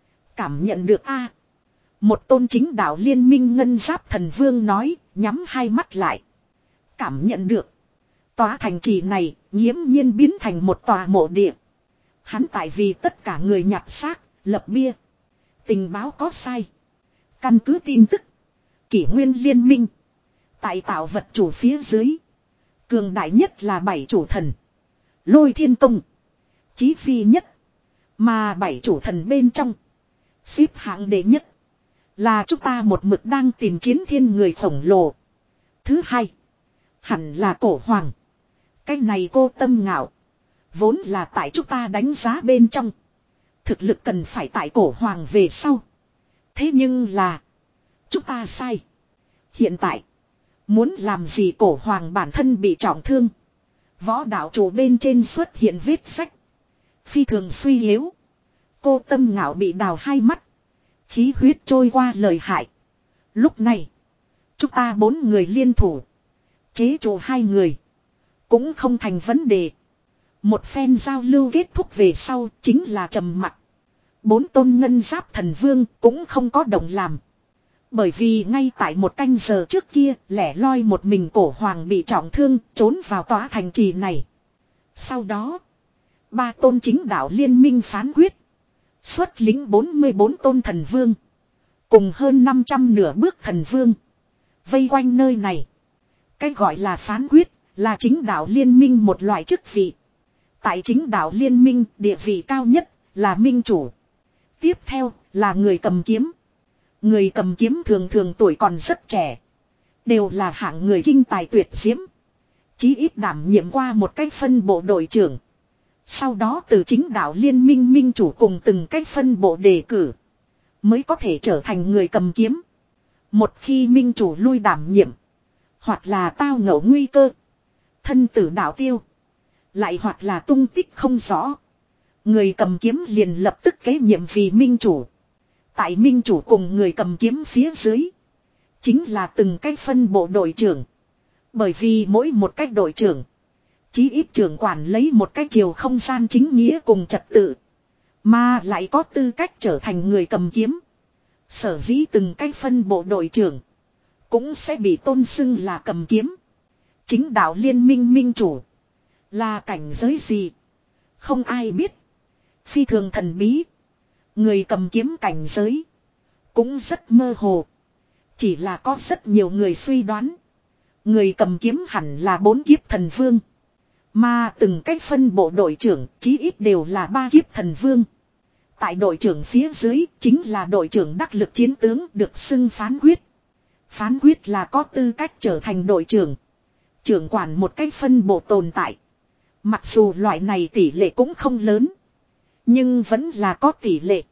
Cảm nhận được a Một tôn chính đạo liên minh ngân giáp thần vương nói, nhắm hai mắt lại. Cảm nhận được. Tòa thành trì này nghiễm nhiên biến thành một tòa mộ địa. Hắn tại vì tất cả người nhặt xác, lập bia. Tình báo có sai. Căn cứ tin tức. Kỷ nguyên liên minh. Tại tạo vật chủ phía dưới. Cường đại nhất là bảy chủ thần. Lôi thiên công. Chí phi nhất. Mà bảy chủ thần bên trong. Xếp hạng đệ nhất. Là chúng ta một mực đang tìm chiến thiên người khổng lồ. Thứ hai. Hẳn là cổ hoàng. Cái này cô tâm ngạo. Vốn là tại chúng ta đánh giá bên trong. Thực lực cần phải tại cổ hoàng về sau. Thế nhưng là. Chúng ta sai. Hiện tại. Muốn làm gì cổ hoàng bản thân bị trọng thương. Võ đạo chủ bên trên xuất hiện vết sách. Phi thường suy yếu. Cô tâm ngạo bị đào hai mắt. Khí huyết trôi qua lời hại. Lúc này. Chúng ta bốn người liên thủ. Chế trụ hai người. Cũng không thành vấn đề. Một phen giao lưu kết thúc về sau chính là trầm mặc. Bốn tôn ngân giáp thần vương cũng không có động làm. Bởi vì ngay tại một canh giờ trước kia lẻ loi một mình cổ hoàng bị trọng thương trốn vào tòa thành trì này. Sau đó. Ba tôn chính đạo liên minh phán quyết. Xuất lính bốn mươi bốn tôn thần vương. Cùng hơn năm trăm nửa bước thần vương. Vây quanh nơi này. Cái gọi là phán quyết là chính đạo liên minh một loại chức vị. Tại chính đạo liên minh địa vị cao nhất là minh chủ. Tiếp theo là người cầm kiếm. Người cầm kiếm thường thường tuổi còn rất trẻ. Đều là hạng người kinh tài tuyệt diễm. Chí ít đảm nhiệm qua một cái phân bộ đội trưởng. Sau đó từ chính đạo liên minh minh chủ cùng từng cái phân bộ đề cử. Mới có thể trở thành người cầm kiếm. Một khi minh chủ lui đảm nhiệm. Hoặc là tao ngộ nguy cơ. Thân tử đạo tiêu. Lại hoặc là tung tích không rõ. Người cầm kiếm liền lập tức kế nhiệm vì minh chủ. Tại minh chủ cùng người cầm kiếm phía dưới. Chính là từng cái phân bộ đội trưởng. Bởi vì mỗi một cái đội trưởng. Chí ít trưởng quản lấy một cái chiều không gian chính nghĩa cùng trật tự. Mà lại có tư cách trở thành người cầm kiếm. Sở dĩ từng cái phân bộ đội trưởng. Cũng sẽ bị tôn xưng là cầm kiếm. Chính đạo liên minh minh chủ. Là cảnh giới gì? Không ai biết. Phi thường thần bí. Người cầm kiếm cảnh giới. Cũng rất mơ hồ. Chỉ là có rất nhiều người suy đoán. Người cầm kiếm hẳn là bốn kiếp thần vương. Mà từng cách phân bộ đội trưởng chí ít đều là ba kiếp thần vương. Tại đội trưởng phía dưới chính là đội trưởng đắc lực chiến tướng được xưng phán quyết. Phán quyết là có tư cách trở thành đội trưởng. Trưởng quản một cách phân bộ tồn tại. Mặc dù loại này tỷ lệ cũng không lớn. Nhưng vẫn là có tỷ lệ.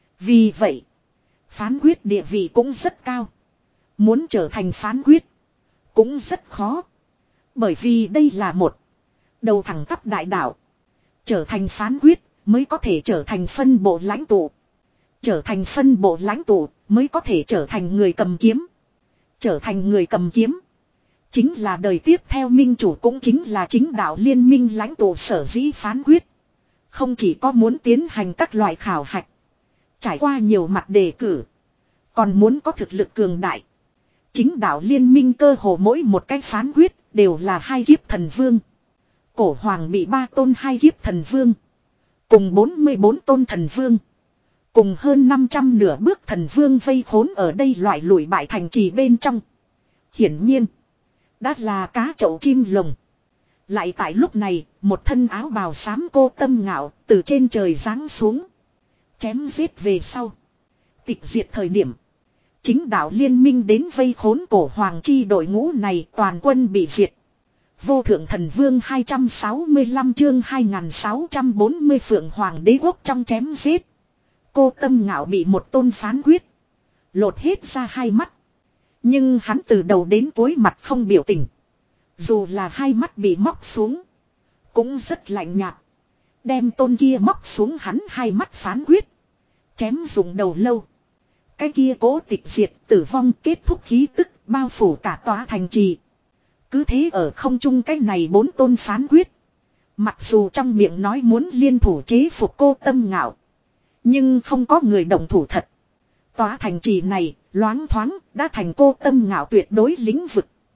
Vì vậy, phán quyết địa vị cũng rất cao. Muốn trở thành phán quyết cũng rất khó. Bởi vì đây là một đầu thẳng tắp đại đạo. Trở thành phán quyết mới có thể trở thành phân bộ lãnh tụ. Trở thành phân bộ lãnh tụ mới có thể trở thành người cầm kiếm. Trở thành người cầm kiếm chính là đời tiếp theo minh chủ, cũng chính là chính đạo liên minh lãnh tụ. Sở dĩ phán quyết không chỉ có muốn tiến hành các loại khảo hạch, trải qua nhiều mặt đề cử, còn muốn có thực lực cường đại. Chính đạo liên minh cơ hồ mỗi một cái phán quyết đều là hai kiếp thần vương. Cổ hoàng bị ba tôn hai kiếp thần vương. Cùng bốn mươi bốn tôn thần vương. Cùng hơn năm trăm nửa bước thần vương vây khốn ở đây loại lùi bại thành trì bên trong. Hiển nhiên. Đã là cá chậu chim lồng. Lại tại lúc này, một thân áo bào xám cô tâm ngạo từ trên trời giáng xuống. Chém giết về sau. Tịch diệt thời điểm. Chính đạo liên minh đến vây khốn cổ hoàng chi đội ngũ này, toàn quân bị diệt. Vô thượng thần vương hai trăm sáu mươi lăm chương hai nghìn sáu trăm bốn mươi phượng hoàng đế quốc trong chém giết. Cô tâm ngạo bị một tôn phán quyết. Lột hết ra hai mắt. Nhưng hắn từ đầu đến cuối mặt không biểu tình. Dù là hai mắt bị móc xuống. Cũng rất lạnh nhạt. Đem tôn kia móc xuống hắn hai mắt phán quyết. Chém dùng đầu lâu. Cái kia cố tịch diệt tử vong kết thúc khí tức bao phủ cả tòa thành trì. Cứ thế ở không trung cái này bốn tôn phán quyết. Mặc dù trong miệng nói muốn liên thủ chế phục cô tâm ngạo. Nhưng không có người động thủ thật. Tòa thành trì này loáng thoáng đã thành cô tâm ngạo tuyệt đối lĩnh vực.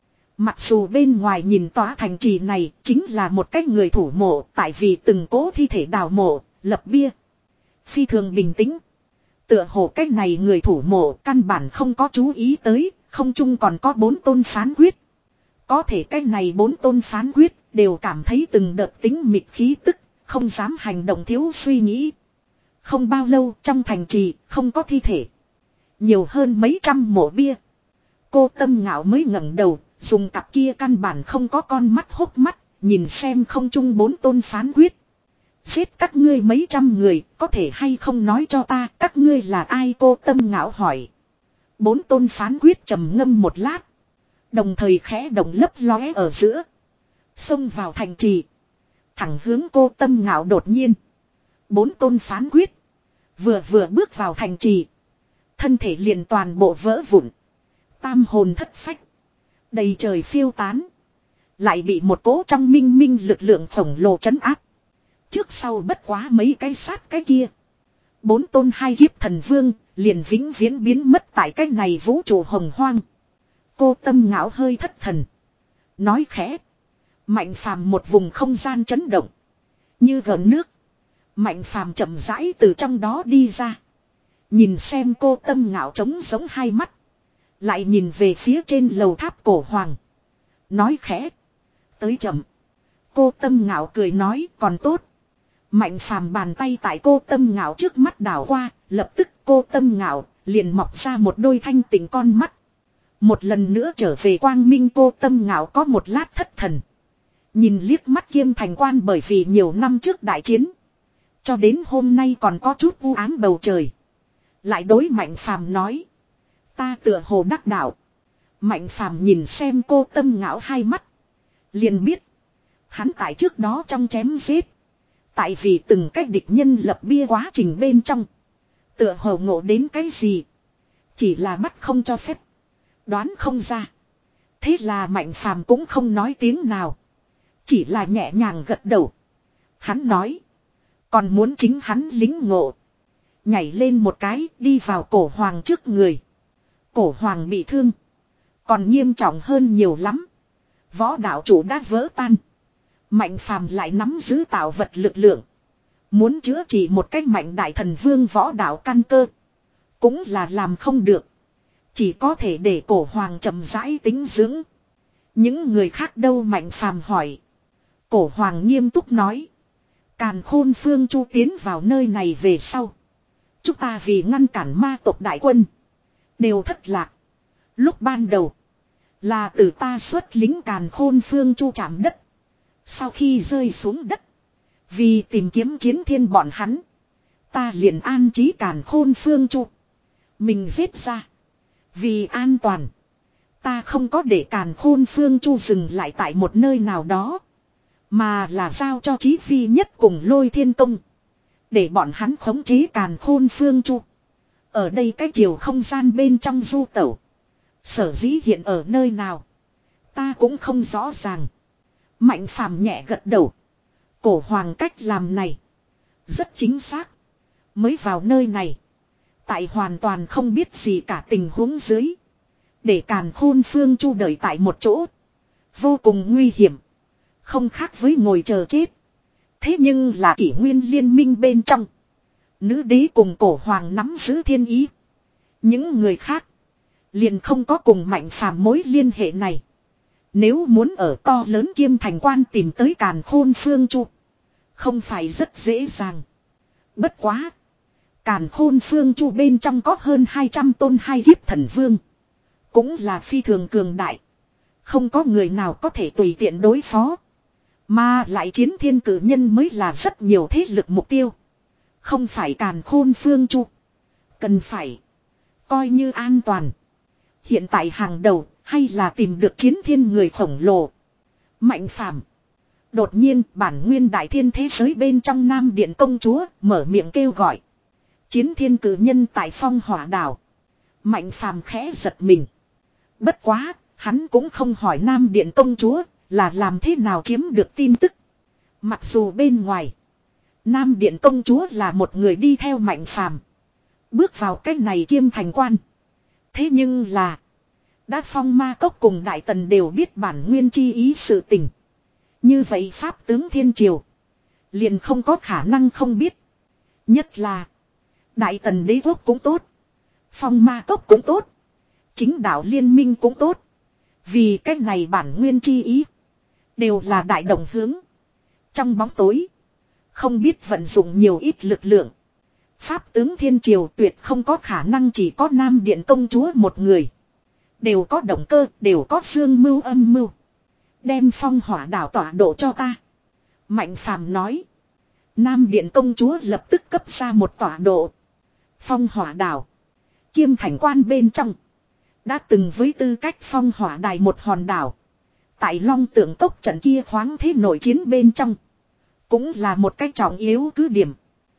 Mặc dù bên ngoài nhìn tòa thành trì này chính là một cái người thủ mộ, tại vì từng cố thi thể đào mộ, lập bia. Phi thường bình tĩnh. Tựa hồ cái này người thủ mộ căn bản không có chú ý tới, không chung còn có bốn tôn phán quyết. Có thể cái này bốn tôn phán quyết đều cảm thấy từng đợt tính mịt khí tức, không dám hành động thiếu suy nghĩ. Không bao lâu trong thành trì không có thi thể. Nhiều hơn mấy trăm mộ bia. Cô Tâm Ngạo mới ngẩng đầu, dùng cặp kia căn bản không có con mắt hốc mắt, nhìn xem không chung bốn tôn phán quyết. Giết các ngươi mấy trăm người, có thể hay không nói cho ta các ngươi là ai? Cô Tâm Ngạo hỏi. Bốn tôn phán quyết trầm ngâm một lát. Đồng thời khẽ động lấp lóe ở giữa. Xông vào thành trì. Thẳng hướng cô Tâm Ngạo đột nhiên. Bốn tôn phán quyết. Vừa vừa bước vào thành trì. Thân thể liền toàn bộ vỡ vụn. Tam hồn thất phách. Đầy trời phiêu tán. Lại bị một cỗ trong minh minh lực lượng khổng lồ trấn áp. Trước sau bất quá mấy cái sát cái kia. Bốn tôn hai kiếp thần vương liền vĩnh viễn biến mất tại cái này vũ trụ hồng hoang. Cô Tâm Ngạo hơi thất thần. Nói khẽ. Mạnh phàm một vùng không gian chấn động. Như gần nước. Mạnh phàm chậm rãi từ trong đó đi ra. Nhìn xem cô Tâm Ngạo trống giống hai mắt. Lại nhìn về phía trên lầu tháp cổ hoàng. Nói khẽ. Tới chậm. Cô Tâm Ngạo cười nói còn tốt. Mạnh phàm bàn tay tại cô Tâm Ngạo trước mắt đảo qua. Lập tức cô Tâm Ngạo liền mọc ra một đôi thanh tỉnh con mắt. Một lần nữa trở về quang minh. Cô Tâm Ngạo có một lát thất thần. Nhìn liếc mắt Kiêm Thành Quan, bởi vì nhiều năm trước đại chiến. Cho đến hôm nay còn có chút u ám bầu trời. Lại đối Mạnh phàm nói. Ta tựa hồ đắc đạo. Mạnh phàm nhìn xem cô Tâm Ngạo hai mắt. Liền biết. Hắn tại trước đó trong chém giết. Tại vì từng cách địch nhân lập bia quá trình bên trong. Tựa hồ ngộ đến cái gì. Chỉ là bắt không cho phép. Đoán không ra. Thế là Mạnh phàm cũng không nói tiếng nào. Chỉ là nhẹ nhàng gật đầu. Hắn nói. Còn muốn chính hắn lính ngộ. Nhảy lên một cái đi vào cổ hoàng trước người. Cổ hoàng bị thương. Còn nghiêm trọng hơn nhiều lắm. Võ đạo chủ đã vỡ tan. Mạnh phàm lại nắm giữ tạo vật lực lượng. Muốn chữa trị một cách mạnh đại thần vương võ đạo căn cơ. Cũng là làm không được. Chỉ có thể để cổ hoàng chậm rãi tính dưỡng. Những người khác đâu? Mạnh phàm hỏi. Cổ hoàng nghiêm túc nói. Càn Khôn Phương Chu tiến vào nơi này về sau. Chúng ta vì ngăn cản ma tộc đại quân. Đều thất lạc. Lúc ban đầu. Là từ ta xuất lính Càn Khôn Phương Chu chạm đất. Sau khi rơi xuống đất. Vì tìm kiếm chiến thiên bọn hắn. Ta liền an trí Càn Khôn Phương Chu. Mình giết ra. Vì an toàn. Ta không có để Càn Khôn Phương Chu dừng lại tại một nơi nào đó. Mà là giao cho Chí Phi Nhất cùng Lôi Thiên Tông. Để bọn hắn khống chế Càn Khôn Phương Chu. Ở đây cái chiều không gian bên trong du tẩu. Sở dĩ hiện ở nơi nào. Ta cũng không rõ ràng. Mạnh phàm nhẹ gật đầu. Cổ hoàng cách làm này. Rất chính xác. Mới vào nơi này. Tại hoàn toàn không biết gì cả tình huống dưới. Để Càn Khôn Phương Chu đợi tại một chỗ. Vô cùng nguy hiểm. Không khác với ngồi chờ chết. Thế nhưng là kỷ nguyên liên minh bên trong. Nữ đế cùng cổ hoàng nắm giữ thiên ý. Những người khác. Liền không có cùng Mạnh phàm mối liên hệ này. Nếu muốn ở to lớn Kiêm Thành Quan tìm tới Càn Khôn Phương Chu. Không phải rất dễ dàng. Bất quá. Càn Khôn Phương Chu bên trong có hơn hai trăm tôn hai kiếp thần vương. Cũng là phi thường cường đại. Không có người nào có thể tùy tiện đối phó. Mà lại chiến thiên cử nhân mới là rất nhiều thế lực mục tiêu. Không phải Càn Khôn Phương Chu. Cần phải. Coi như an toàn. Hiện tại hàng đầu hay là tìm được chiến thiên người khổng lồ. Mạnh phàm. Đột nhiên bản nguyên đại thiên thế giới bên trong Nam Điện công chúa mở miệng kêu gọi. Chiến thiên cử nhân tại Phong Hỏa đảo. Mạnh phàm khẽ giật mình. Bất quá, hắn cũng không hỏi Nam Điện công chúa là làm thế nào chiếm được tin tức. Mặc dù bên ngoài, Nam Điện công chúa là một người đi theo Mạnh phàm. Bước vào cách này Kiêm Thành Quan. Thế nhưng là, Đã Phong Ma Cốc cùng Đại Tần đều biết bản nguyên chi ý sự tình. Như vậy Pháp tướng Thiên Triều liền không có khả năng không biết. Nhất là Đại Tần đế quốc cũng tốt, Phong Ma Cốc cũng tốt, chính đạo liên minh cũng tốt. Vì cách này bản nguyên chi ý đều là đại đồng hướng. Trong bóng tối không biết vận dụng nhiều ít lực lượng. Pháp tướng Thiên Triều tuyệt không có khả năng chỉ có Nam Điện công chúa một người. Đều có động cơ, đều có dương mưu âm mưu. Đem phong hỏa đảo tọa độ cho ta. Mạnh Phàm nói. Nam Điện công chúa lập tức cấp ra một tọa độ. Phong hỏa đảo. Kiêm thành quan bên trong. Đã từng với tư cách phong hỏa đài một hòn đảo. Tại Long Tượng Cốc trận kia khoáng thế nội chiến bên trong. Cũng là một cái trọng yếu cứ điểm.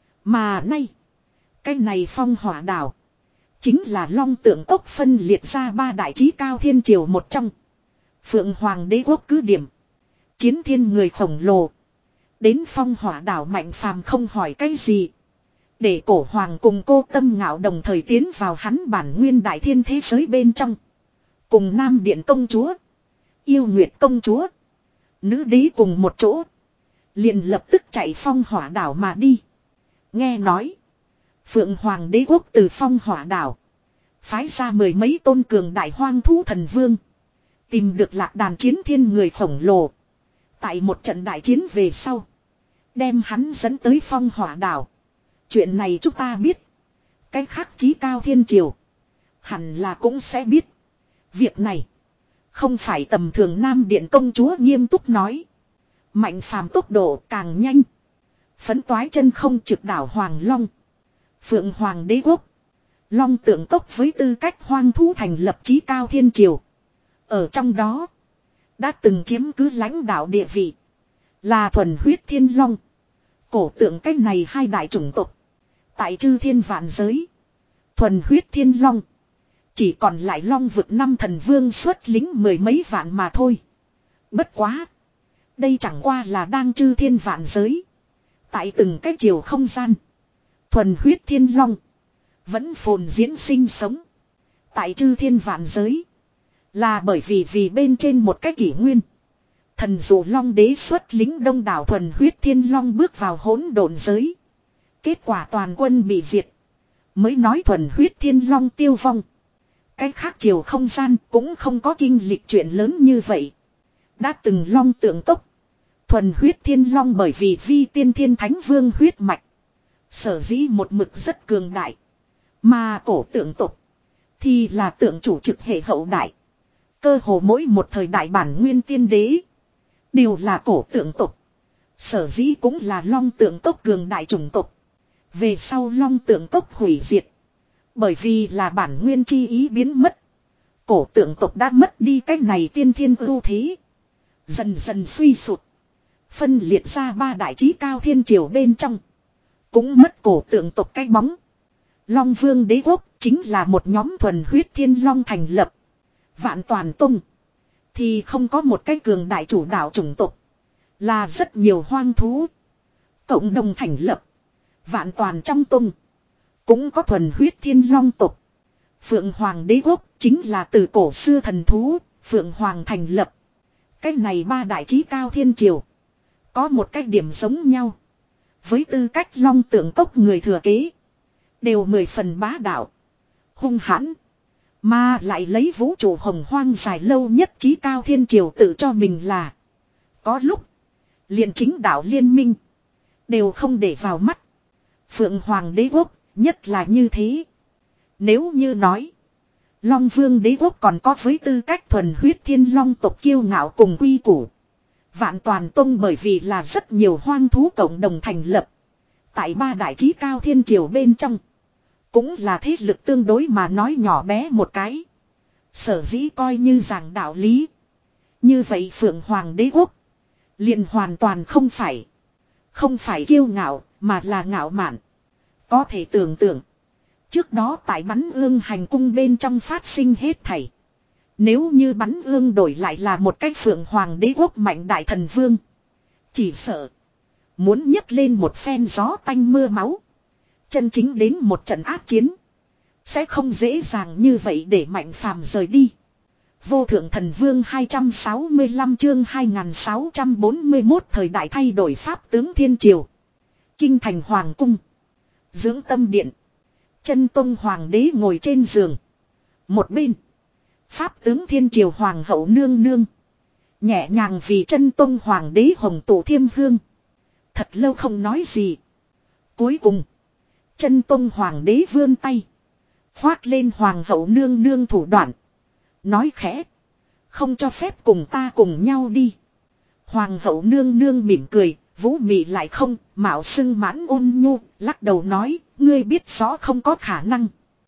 Mà nay. Cái này phong hỏa đảo. Chính là Long Tượng Cốc phân liệt ra ba đại chí cao thiên triều một trong. Phượng Hoàng đế quốc cứ điểm. Chiến thiên người khổng lồ. Đến phong hỏa đảo Mạnh Phàm không hỏi cái gì. Để cổ hoàng cùng cô Tâm Ngạo đồng thời tiến vào hắn bản nguyên đại thiên thế giới bên trong. Cùng Nam Điện công chúa. Yêu Nguyệt công chúa. Nữ đế cùng một chỗ. Liền lập tức chạy phong hỏa đảo mà đi. Nghe nói. Phượng Hoàng đế quốc từ phong hỏa đảo. Phái ra mười mấy tôn cường đại hoang thú thần vương. Tìm được lạc đàn chiến thiên người khổng lồ. Tại một trận đại chiến về sau. Đem hắn dẫn tới phong hỏa đảo. Chuyện này chúng ta biết. Cái khác chí cao thiên triều. Hẳn là cũng sẽ biết. Việc này. Không phải tầm thường Nam Điện công chúa nghiêm túc nói. Mạnh Phàm tốc độ càng nhanh. Phấn toái chân không trực đảo Hoàng Long. Phượng Hoàng đế quốc. Long Tượng Cốc với tư cách hoang thú thành lập chí cao thiên triều. Ở trong đó. Đã từng chiếm cứ lãnh đạo địa vị. Là thuần huyết thiên long. Cổ tượng cách này hai đại chủng tộc. Tại chư thiên vạn giới. Thuần huyết thiên long. Chỉ còn lại long vực năm thần vương xuất lính mười mấy vạn mà thôi. Bất quá. Đây chẳng qua là đang chư thiên vạn giới. Tại từng cái chiều không gian. Thuần huyết thiên long. Vẫn phồn diễn sinh sống. Tại chư thiên vạn giới. Là bởi vì vì bên trên một cái kỷ nguyên. Thần dụ long đế xuất lính đông đảo thuần huyết thiên long bước vào hỗn độn giới. Kết quả toàn quân bị diệt. Mới nói thuần huyết thiên long tiêu vong. Cái khác chiều không gian cũng không có kinh lịch chuyện lớn như vậy. Đã từng Long Tượng Cốc. Thuần huyết thiên long bởi vì vi tiên thiên thánh vương huyết mạch. Sở dĩ một mực rất cường đại. Mà cổ tượng tộc. Thì là tượng chủ trực hệ hậu đại. Cơ hồ mỗi một thời đại bản nguyên tiên đế. Đều là cổ tượng tộc. Sở dĩ cũng là Long Tượng Cốc cường đại chủng tộc. Về sau Long Tượng Cốc hủy diệt. Bởi vì là bản nguyên chi ý biến mất. Cổ tượng tộc đã mất đi cái này tiên thiên ưu thế. Dần dần suy sụt. Phân liệt ra ba đại chí cao thiên triều bên trong. Cũng mất cổ tượng tộc cái bóng. Long Vương đế quốc chính là một nhóm thuần huyết thiên long thành lập. Vạn Toàn Tông. Thì không có một cái cường đại chủ đạo chủng tộc. Là rất nhiều hoang thú. Cộng đồng thành lập. Vạn Toàn trong Tông. Cũng có thuần huyết thiên long tộc. Phượng Hoàng đế quốc chính là từ cổ xưa thần thú. Phượng Hoàng thành lập. Cái này ba đại chí cao thiên triều. Có một cái điểm giống nhau. Với tư cách Long Tượng Cốc người thừa kế. Đều mười phần bá đạo. Hung hãn. Mà lại lấy vũ trụ hồng hoang dài lâu nhất chí cao thiên triều tự cho mình là. Có lúc. liền chính đạo liên minh. Đều không để vào mắt. Phượng Hoàng đế quốc. Nhất là như thế. Nếu như nói. Long Vương đế quốc còn có với tư cách thuần huyết thiên long tộc kiêu ngạo cùng quy củ. Vạn Toàn Tông bởi vì là rất nhiều hoang thú cộng đồng thành lập. Tại ba đại chí cao thiên triều bên trong. Cũng là thế lực tương đối mà nói nhỏ bé một cái. Sở dĩ coi như giảng đạo lý. Như vậy Phượng Hoàng đế quốc. Liền hoàn toàn không phải. Không phải kiêu ngạo mà là ngạo mạn. Có thể tưởng tượng. Trước đó tại bắn ương hành cung bên trong phát sinh hết thảy. Nếu như bắn ương đổi lại là một cái Phượng Hoàng đế quốc mạnh đại thần vương. Chỉ sợ. Muốn nhấc lên một phen gió tanh mưa máu. Chân chính đến một trận ác chiến. Sẽ không dễ dàng như vậy để Mạnh Phàm rời đi. Vô thượng thần vương hai trăm sáu mươi lăm chương hai nghìn sáu trăm bốn mươi mốt thời đại thay đổi pháp tướng thiên triều. Kinh thành hoàng cung. Dưỡng tâm điện. Chân Tông hoàng đế ngồi trên giường. Một bên. Pháp tướng thiên triều hoàng hậu nương nương. Nhẹ nhàng vì Chân Tông hoàng đế hồng tụ thiêm hương. Thật lâu không nói gì. Cuối cùng. Chân Tông hoàng đế vươn tay. Khoác lên hoàng hậu nương nương thủ đoạn. Nói khẽ. Không cho phép cùng ta cùng nhau đi. Hoàng hậu nương nương mỉm cười. Vũ mị lại không. Mạo xưng mãn ôn nhu. Lắc đầu nói. Ngươi biết rõ không có khả năng.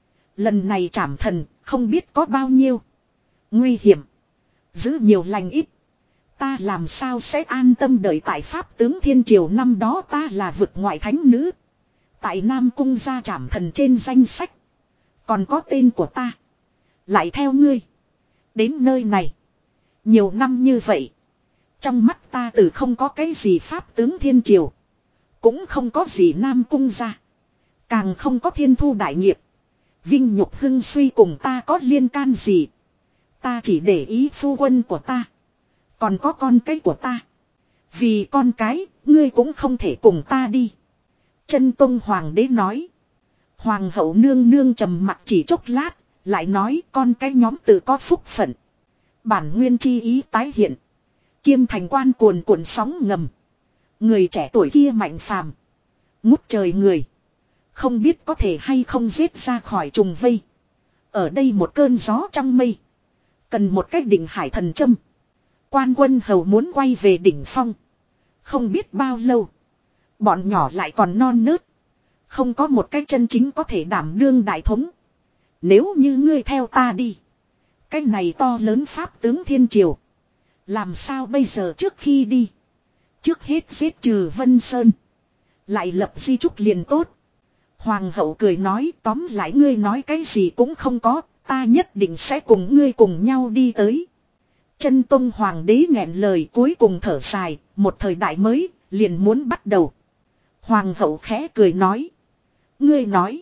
Lần này trảm thần. Không biết có bao nhiêu. Nguy hiểm. Giữ nhiều lành ít. Ta làm sao sẽ an tâm đợi tại pháp tướng thiên triều năm đó ta là vực ngoại thánh nữ. Tại Nam Cung gia trảm thần trên danh sách. Còn có tên của ta. Lại theo ngươi. Đến nơi này. Nhiều năm như vậy. Trong mắt ta từ không có cái gì pháp tướng thiên triều. Cũng không có gì Nam Cung gia. Càng không có thiên thu đại nghiệp. Vinh nhục hưng suy cùng ta có liên can gì. Ta chỉ để ý phu quân của ta. Còn có con cái của ta. Vì con cái, ngươi cũng không thể cùng ta đi. Chân Tông hoàng đế nói. Hoàng hậu nương nương trầm mặc chỉ chốc lát. Lại nói con cái nhóm tự có phúc phận. Bản nguyên chi ý tái hiện. Kiêm thành quan cuồn cuộn sóng ngầm. Người trẻ tuổi kia mạnh phàm. Ngút trời người. Không biết có thể hay không giết ra khỏi trùng vây. Ở đây một cơn gió trong mây. Cần một cách đỉnh hải thần châm. Quan quân hầu muốn quay về đỉnh phong. Không biết bao lâu. Bọn nhỏ lại còn non nớt. Không có một cái chân chính có thể đảm đương đại thống. Nếu như ngươi theo ta đi. Cái này to lớn pháp tướng thiên triều. Làm sao bây giờ trước khi đi. Trước hết giết trừ Vân Sơn. Lại lập di trúc liền tốt. Hoàng hậu cười nói tóm lại ngươi nói cái gì cũng không có. Ta nhất định sẽ cùng ngươi cùng nhau đi tới. Chân Tông hoàng đế nghẹn lời cuối cùng thở dài. Một thời đại mới liền muốn bắt đầu. Hoàng hậu khẽ cười nói. Ngươi nói.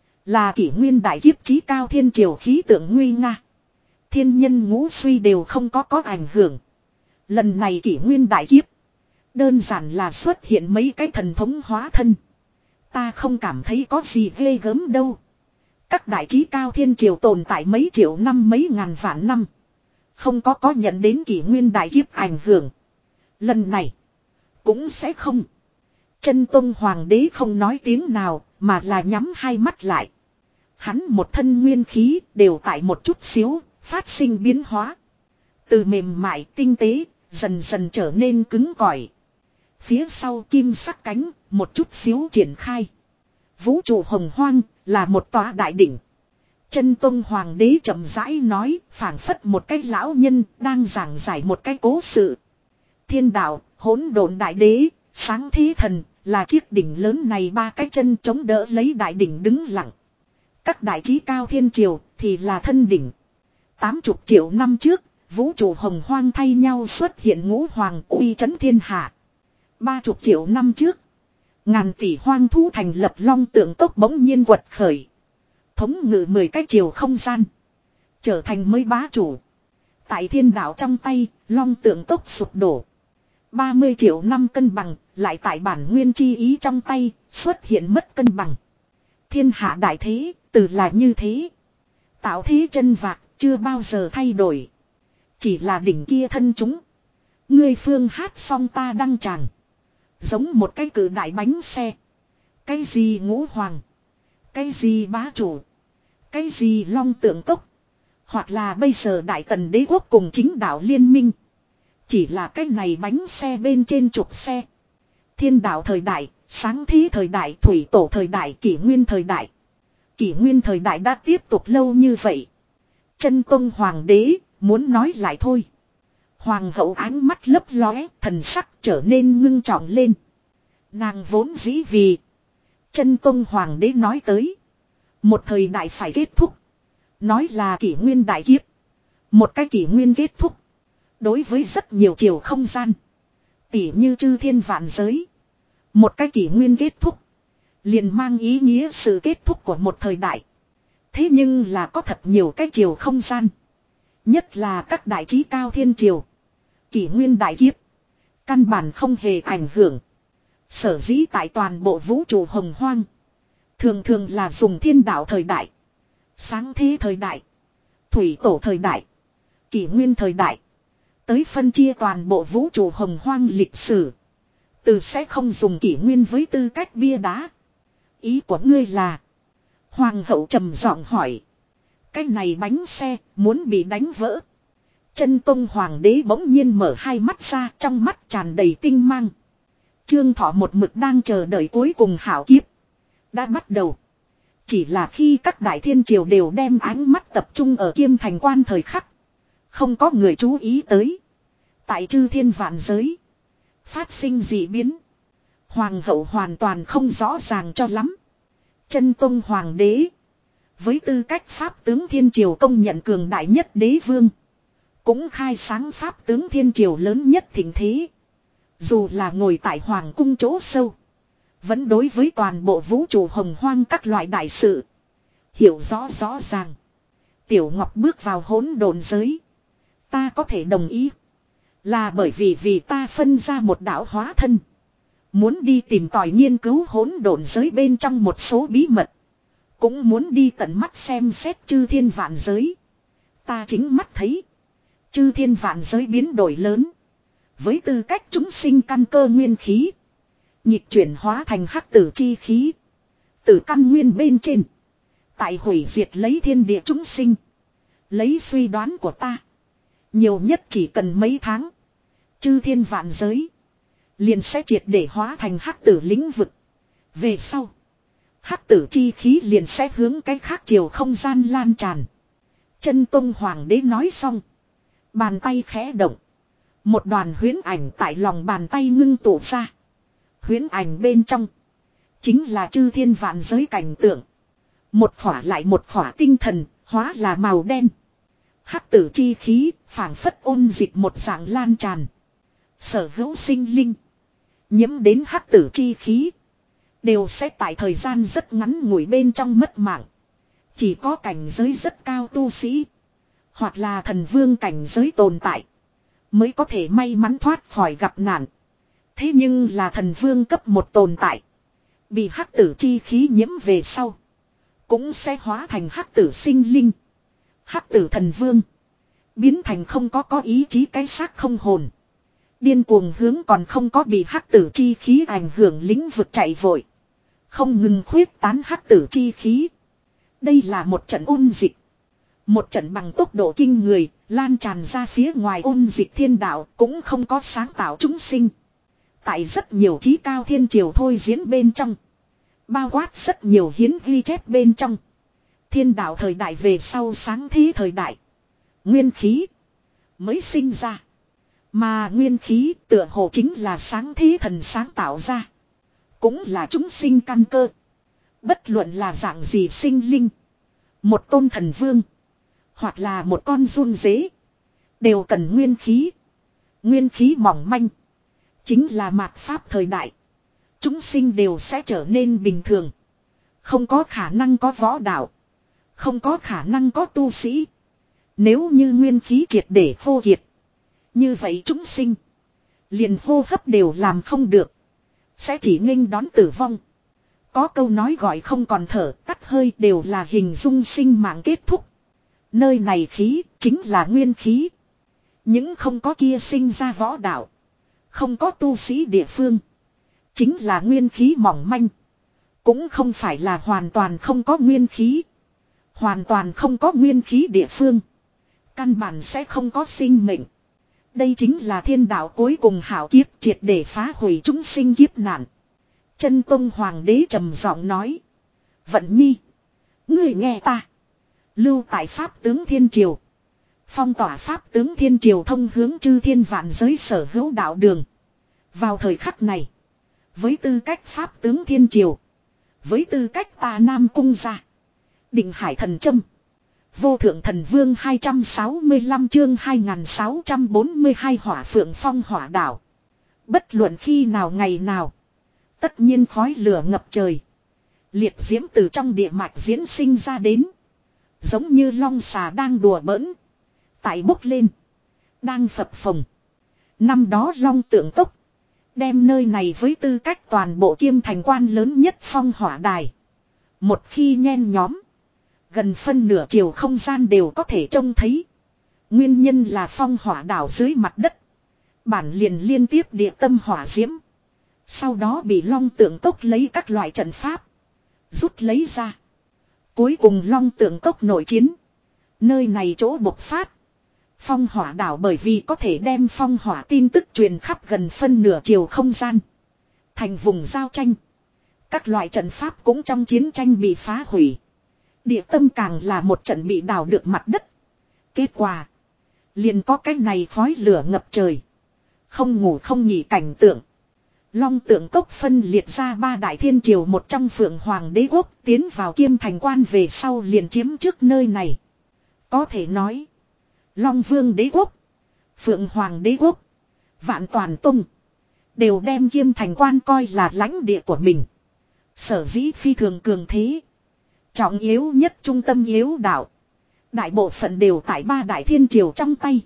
Là kỷ nguyên đại kiếp chí cao thiên triều khí tượng nguy nga. Thiên nhân ngũ suy đều không có có ảnh hưởng. Lần này kỷ nguyên đại kiếp. Đơn giản là xuất hiện mấy cái thần thống hóa thân. Ta không cảm thấy có gì ghê gớm đâu. Các đại chí cao thiên triều tồn tại mấy triệu năm mấy ngàn vạn năm. Không có có nhận đến kỷ nguyên đại kiếp ảnh hưởng. Lần này. Cũng sẽ không. Chân Tông hoàng đế không nói tiếng nào. Mà là nhắm hai mắt lại. Hắn một thân nguyên khí đều tại một chút xíu. Phát sinh biến hóa. Từ mềm mại tinh tế. Dần dần trở nên cứng cỏi. Phía sau kim sắc cánh. Một chút xíu triển khai. Vũ trụ hồng hoang. Là một tòa đại đỉnh. Chân Tông hoàng đế chậm rãi nói. Phảng phất một cái lão nhân. Đang giảng giải một cái cố sự. Thiên đạo, hỗn độn đại đế, sáng thế thần. Là chiếc đỉnh lớn này ba cái chân chống đỡ lấy đại đỉnh đứng lặng. Các đại chí cao thiên triều thì là thân đỉnh. Tám chục triệu năm trước, vũ trụ hồng hoang thay nhau xuất hiện ngũ hoàng uy chấn thiên hạ. Ba chục triệu năm trước, ngàn tỷ hoang thú thành lập long tượng tốc bỗng nhiên quật khởi. Thống ngự mười cái triều không gian. Trở thành mới bá chủ. Tại thiên đạo trong tay, long tượng tốc sụp đổ. ba mươi triệu năm cân bằng, lại tại bản nguyên chi ý trong tay, xuất hiện mất cân bằng. Thiên hạ đại thế, từ là như thế. Tạo thế chân vạc, chưa bao giờ thay đổi. Chỉ là đỉnh kia thân chúng. Ngươi phương hát xong ta đăng tràng. Giống một cái cử đại bánh xe. Cái gì ngũ hoàng. Cái gì bá chủ. Cái gì long tượng cốc. Hoặc là bây giờ đại tần đế quốc cùng chính đạo liên minh. Chỉ là cái này bánh xe bên trên trục xe. Thiên đạo thời đại, sáng thế thời đại, thủy tổ thời đại, kỷ nguyên thời đại. Kỷ nguyên thời đại đã tiếp tục lâu như vậy. Chân Tông hoàng đế, muốn nói lại thôi. Hoàng hậu ánh mắt lấp lóe, thần sắc trở nên ngưng trọng lên. Nàng vốn dĩ vì. Chân Tông hoàng đế nói tới. Một thời đại phải kết thúc. Nói là kỷ nguyên đại kiếp. Một cái kỷ nguyên kết thúc. Đối với rất nhiều chiều không gian. Tỉ như chư thiên vạn giới. Một cái kỷ nguyên kết thúc. Liền mang ý nghĩa sự kết thúc của một thời đại. Thế nhưng là có thật nhiều cái chiều không gian. Nhất là các đại trí cao thiên triều. Kỷ nguyên đại kiếp. Căn bản không hề ảnh hưởng. Sở dĩ tại toàn bộ vũ trụ hồng hoang. Thường thường là dùng thiên đạo thời đại. Sáng thế thời đại. Thủy tổ thời đại. Kỷ nguyên thời đại. Tới phân chia toàn bộ vũ trụ hồng hoang lịch sử. Từ sẽ không dùng kỷ nguyên với tư cách bia đá. Ý của ngươi là. Hoàng hậu trầm giọng hỏi. Cái này bánh xe muốn bị đánh vỡ. Chân Tông Hoàng đế bỗng nhiên mở hai mắt ra, trong mắt tràn đầy tinh mang. Trương Thọ một mực đang chờ đợi cuối cùng hảo kiếp. Đã bắt đầu. Chỉ là khi các đại thiên triều đều đem ánh mắt tập trung ở Kiêm Thành Quan thời khắc. Không có người chú ý tới. Tại chư thiên vạn giới. Phát sinh dị biến. Hoàng hậu hoàn toàn không rõ ràng cho lắm. Chân Tông Hoàng đế. Với tư cách Pháp tướng thiên triều công nhận cường đại nhất đế vương. Cũng khai sáng Pháp tướng thiên triều lớn nhất thịnh thế. Dù là ngồi tại Hoàng cung chỗ sâu. Vẫn đối với toàn bộ vũ trụ hồng hoang các loại đại sự. Hiểu rõ rõ ràng. Tiểu Ngọc bước vào hỗn độn giới. Ta có thể đồng ý. Là bởi vì vì ta phân ra một đạo hóa thân. Muốn đi tìm tòi nghiên cứu hỗn độn giới bên trong một số bí mật. Cũng muốn đi tận mắt xem xét chư thiên vạn giới. Ta chính mắt thấy. Chư thiên vạn giới biến đổi lớn. Với tư cách chúng sinh căn cơ nguyên khí. Nhịp chuyển hóa thành hắc tử chi khí. Từ căn nguyên bên trên. Tại hủy diệt lấy thiên địa chúng sinh. Lấy suy đoán của ta. Nhiều nhất chỉ cần mấy tháng. Chư thiên vạn giới. Liền sẽ triệt để hóa thành hắc tử lĩnh vực. Về sau. Hắc tử chi khí liền sẽ hướng cái khác chiều không gian lan tràn. Chân Tông Hoàng đế nói xong. Bàn tay khẽ động. Một đoàn huyễn ảnh tại lòng bàn tay ngưng tụ ra. Huyễn ảnh bên trong. Chính là chư thiên vạn giới cảnh tượng. Một khỏa lại một khỏa tinh thần, hóa là màu đen. Hắc tử chi khí, phảng phất ôn dịch một dạng lan tràn. Sở hữu sinh linh. Nhiễm đến hắc tử chi khí. Đều sẽ tại thời gian rất ngắn ngủi bên trong mất mạng. Chỉ có cảnh giới rất cao tu sĩ. Hoặc là thần vương cảnh giới tồn tại. Mới có thể may mắn thoát khỏi gặp nạn. Thế nhưng là thần vương cấp một tồn tại. Bị hắc tử chi khí nhiễm về sau. Cũng sẽ hóa thành hắc tử sinh linh. Hắc tử thần vương. Biến thành không có có ý chí cái xác không hồn. Điên cuồng hướng còn không có bị hắc tử chi khí ảnh hưởng lĩnh vực chạy vội. Không ngừng khuyết tán hắc tử chi khí. Đây là một trận ôn dịch. Một trận bằng tốc độ kinh người, lan tràn ra phía ngoài ôn dịch thiên đạo cũng không có sáng tạo chúng sinh. Tại rất nhiều trí cao thiên triều thôi diễn bên trong. Bao quát rất nhiều hiến ghi chép bên trong. Thiên đạo thời đại về sau sáng thế thời đại. Nguyên khí mới sinh ra. Mà nguyên khí tựa hồ chính là sáng thế thần sáng tạo ra. Cũng là chúng sinh căn cơ. Bất luận là dạng gì sinh linh. Một tôn thần vương. Hoặc là một con run dế. Đều cần nguyên khí. Nguyên khí mỏng manh. Chính là mạt pháp thời đại. Chúng sinh đều sẽ trở nên bình thường. Không có khả năng có võ đạo. Không có khả năng có tu sĩ. Nếu như nguyên khí triệt để khô kiệt. Như vậy chúng sinh. Liền hô hấp đều làm không được. Sẽ chỉ nghênh đón tử vong. Có câu nói gọi không còn thở, tắt hơi đều là hình dung sinh mạng kết thúc. Nơi này khí chính là nguyên khí. Những không có kia sinh ra võ đạo. Không có tu sĩ địa phương. Chính là nguyên khí mỏng manh. Cũng không phải là hoàn toàn không có nguyên khí. Hoàn toàn không có nguyên khí địa phương. Căn bản sẽ không có sinh mệnh. Đây chính là thiên đạo cuối cùng hảo kiếp triệt để phá hủy chúng sinh kiếp nạn. Chân Tông Hoàng đế trầm giọng nói. Vận nhi. Ngươi nghe ta. Lưu tại Pháp tướng Thiên Triều. Phong tỏa Pháp tướng Thiên Triều thông hướng chư thiên vạn giới sở hữu đạo đường. Vào thời khắc này. Với tư cách Pháp tướng Thiên Triều. Với tư cách ta Nam Cung gia. Định Hải Thần Châm. Vô Thượng Thần Vương hai trăm sáu mươi lăm chương hai nghìn sáu trăm bốn mươi hai Hỏa Phượng Phong Hỏa Đảo. Bất luận khi nào ngày nào. Tất nhiên khói lửa ngập trời. Liệt diễm từ trong địa mạch diễn sinh ra đến. Giống như long xà đang đùa bỡn. tại bốc lên. Đang phập phồng. Năm đó long tượng cốc. Đem nơi này với tư cách toàn bộ Kiêm Thành quan lớn nhất phong hỏa đài. Một khi nhen nhóm. Gần phân nửa chiều không gian đều có thể trông thấy. Nguyên nhân là phong hỏa đảo dưới mặt đất. Bản liền liên tiếp địa tâm hỏa diễm. Sau đó bị long tượng cốc lấy các loại trận pháp. Rút lấy ra. Cuối cùng long tượng cốc nội chiến. Nơi này chỗ bộc phát. Phong hỏa đảo bởi vì có thể đem phong hỏa tin tức truyền khắp gần phân nửa chiều không gian. Thành vùng giao tranh. Các loại trận pháp cũng trong chiến tranh bị phá hủy. Địa tâm càng là một trận bị đào được mặt đất. Kết quả. Liền có cái này khói lửa ngập trời. Không ngủ không nghỉ cảnh tượng. Long tượng cốc phân liệt ra ba đại thiên triều một trong Phượng Hoàng đế quốc tiến vào Kiêm Thành quan về sau liền chiếm trước nơi này. Có thể nói. Long Vương đế quốc. Phượng Hoàng đế quốc. Vạn Toàn Tông. Đều đem Kiêm Thành quan coi là lãnh địa của mình. Sở dĩ phi thường cường thế. Trọng yếu nhất trung tâm yếu đạo. Đại bộ phận đều tại ba đại thiên triều trong tay.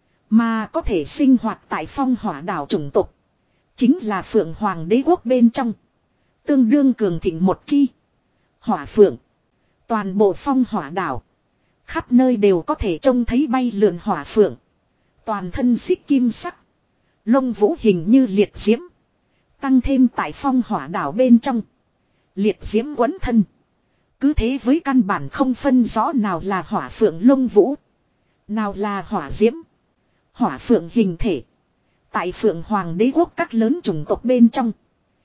Mà có thể sinh hoạt tại phong hỏa đảo chủng tộc. Chính là Phượng Hoàng đế quốc bên trong. Tương đương cường thịnh một chi. Hỏa phượng. Toàn bộ phong hỏa đảo. Khắp nơi đều có thể trông thấy bay lượn hỏa phượng. Toàn thân xích kim sắc. Lông vũ hình như liệt diễm. Tăng thêm tại phong hỏa đảo bên trong. Liệt diễm quấn thân. Cứ thế với căn bản không phân rõ nào là hỏa phượng lông vũ. Nào là hỏa diễm. Hỏa phượng hình thể. Tại Phượng Hoàng đế quốc các lớn chủng tộc bên trong.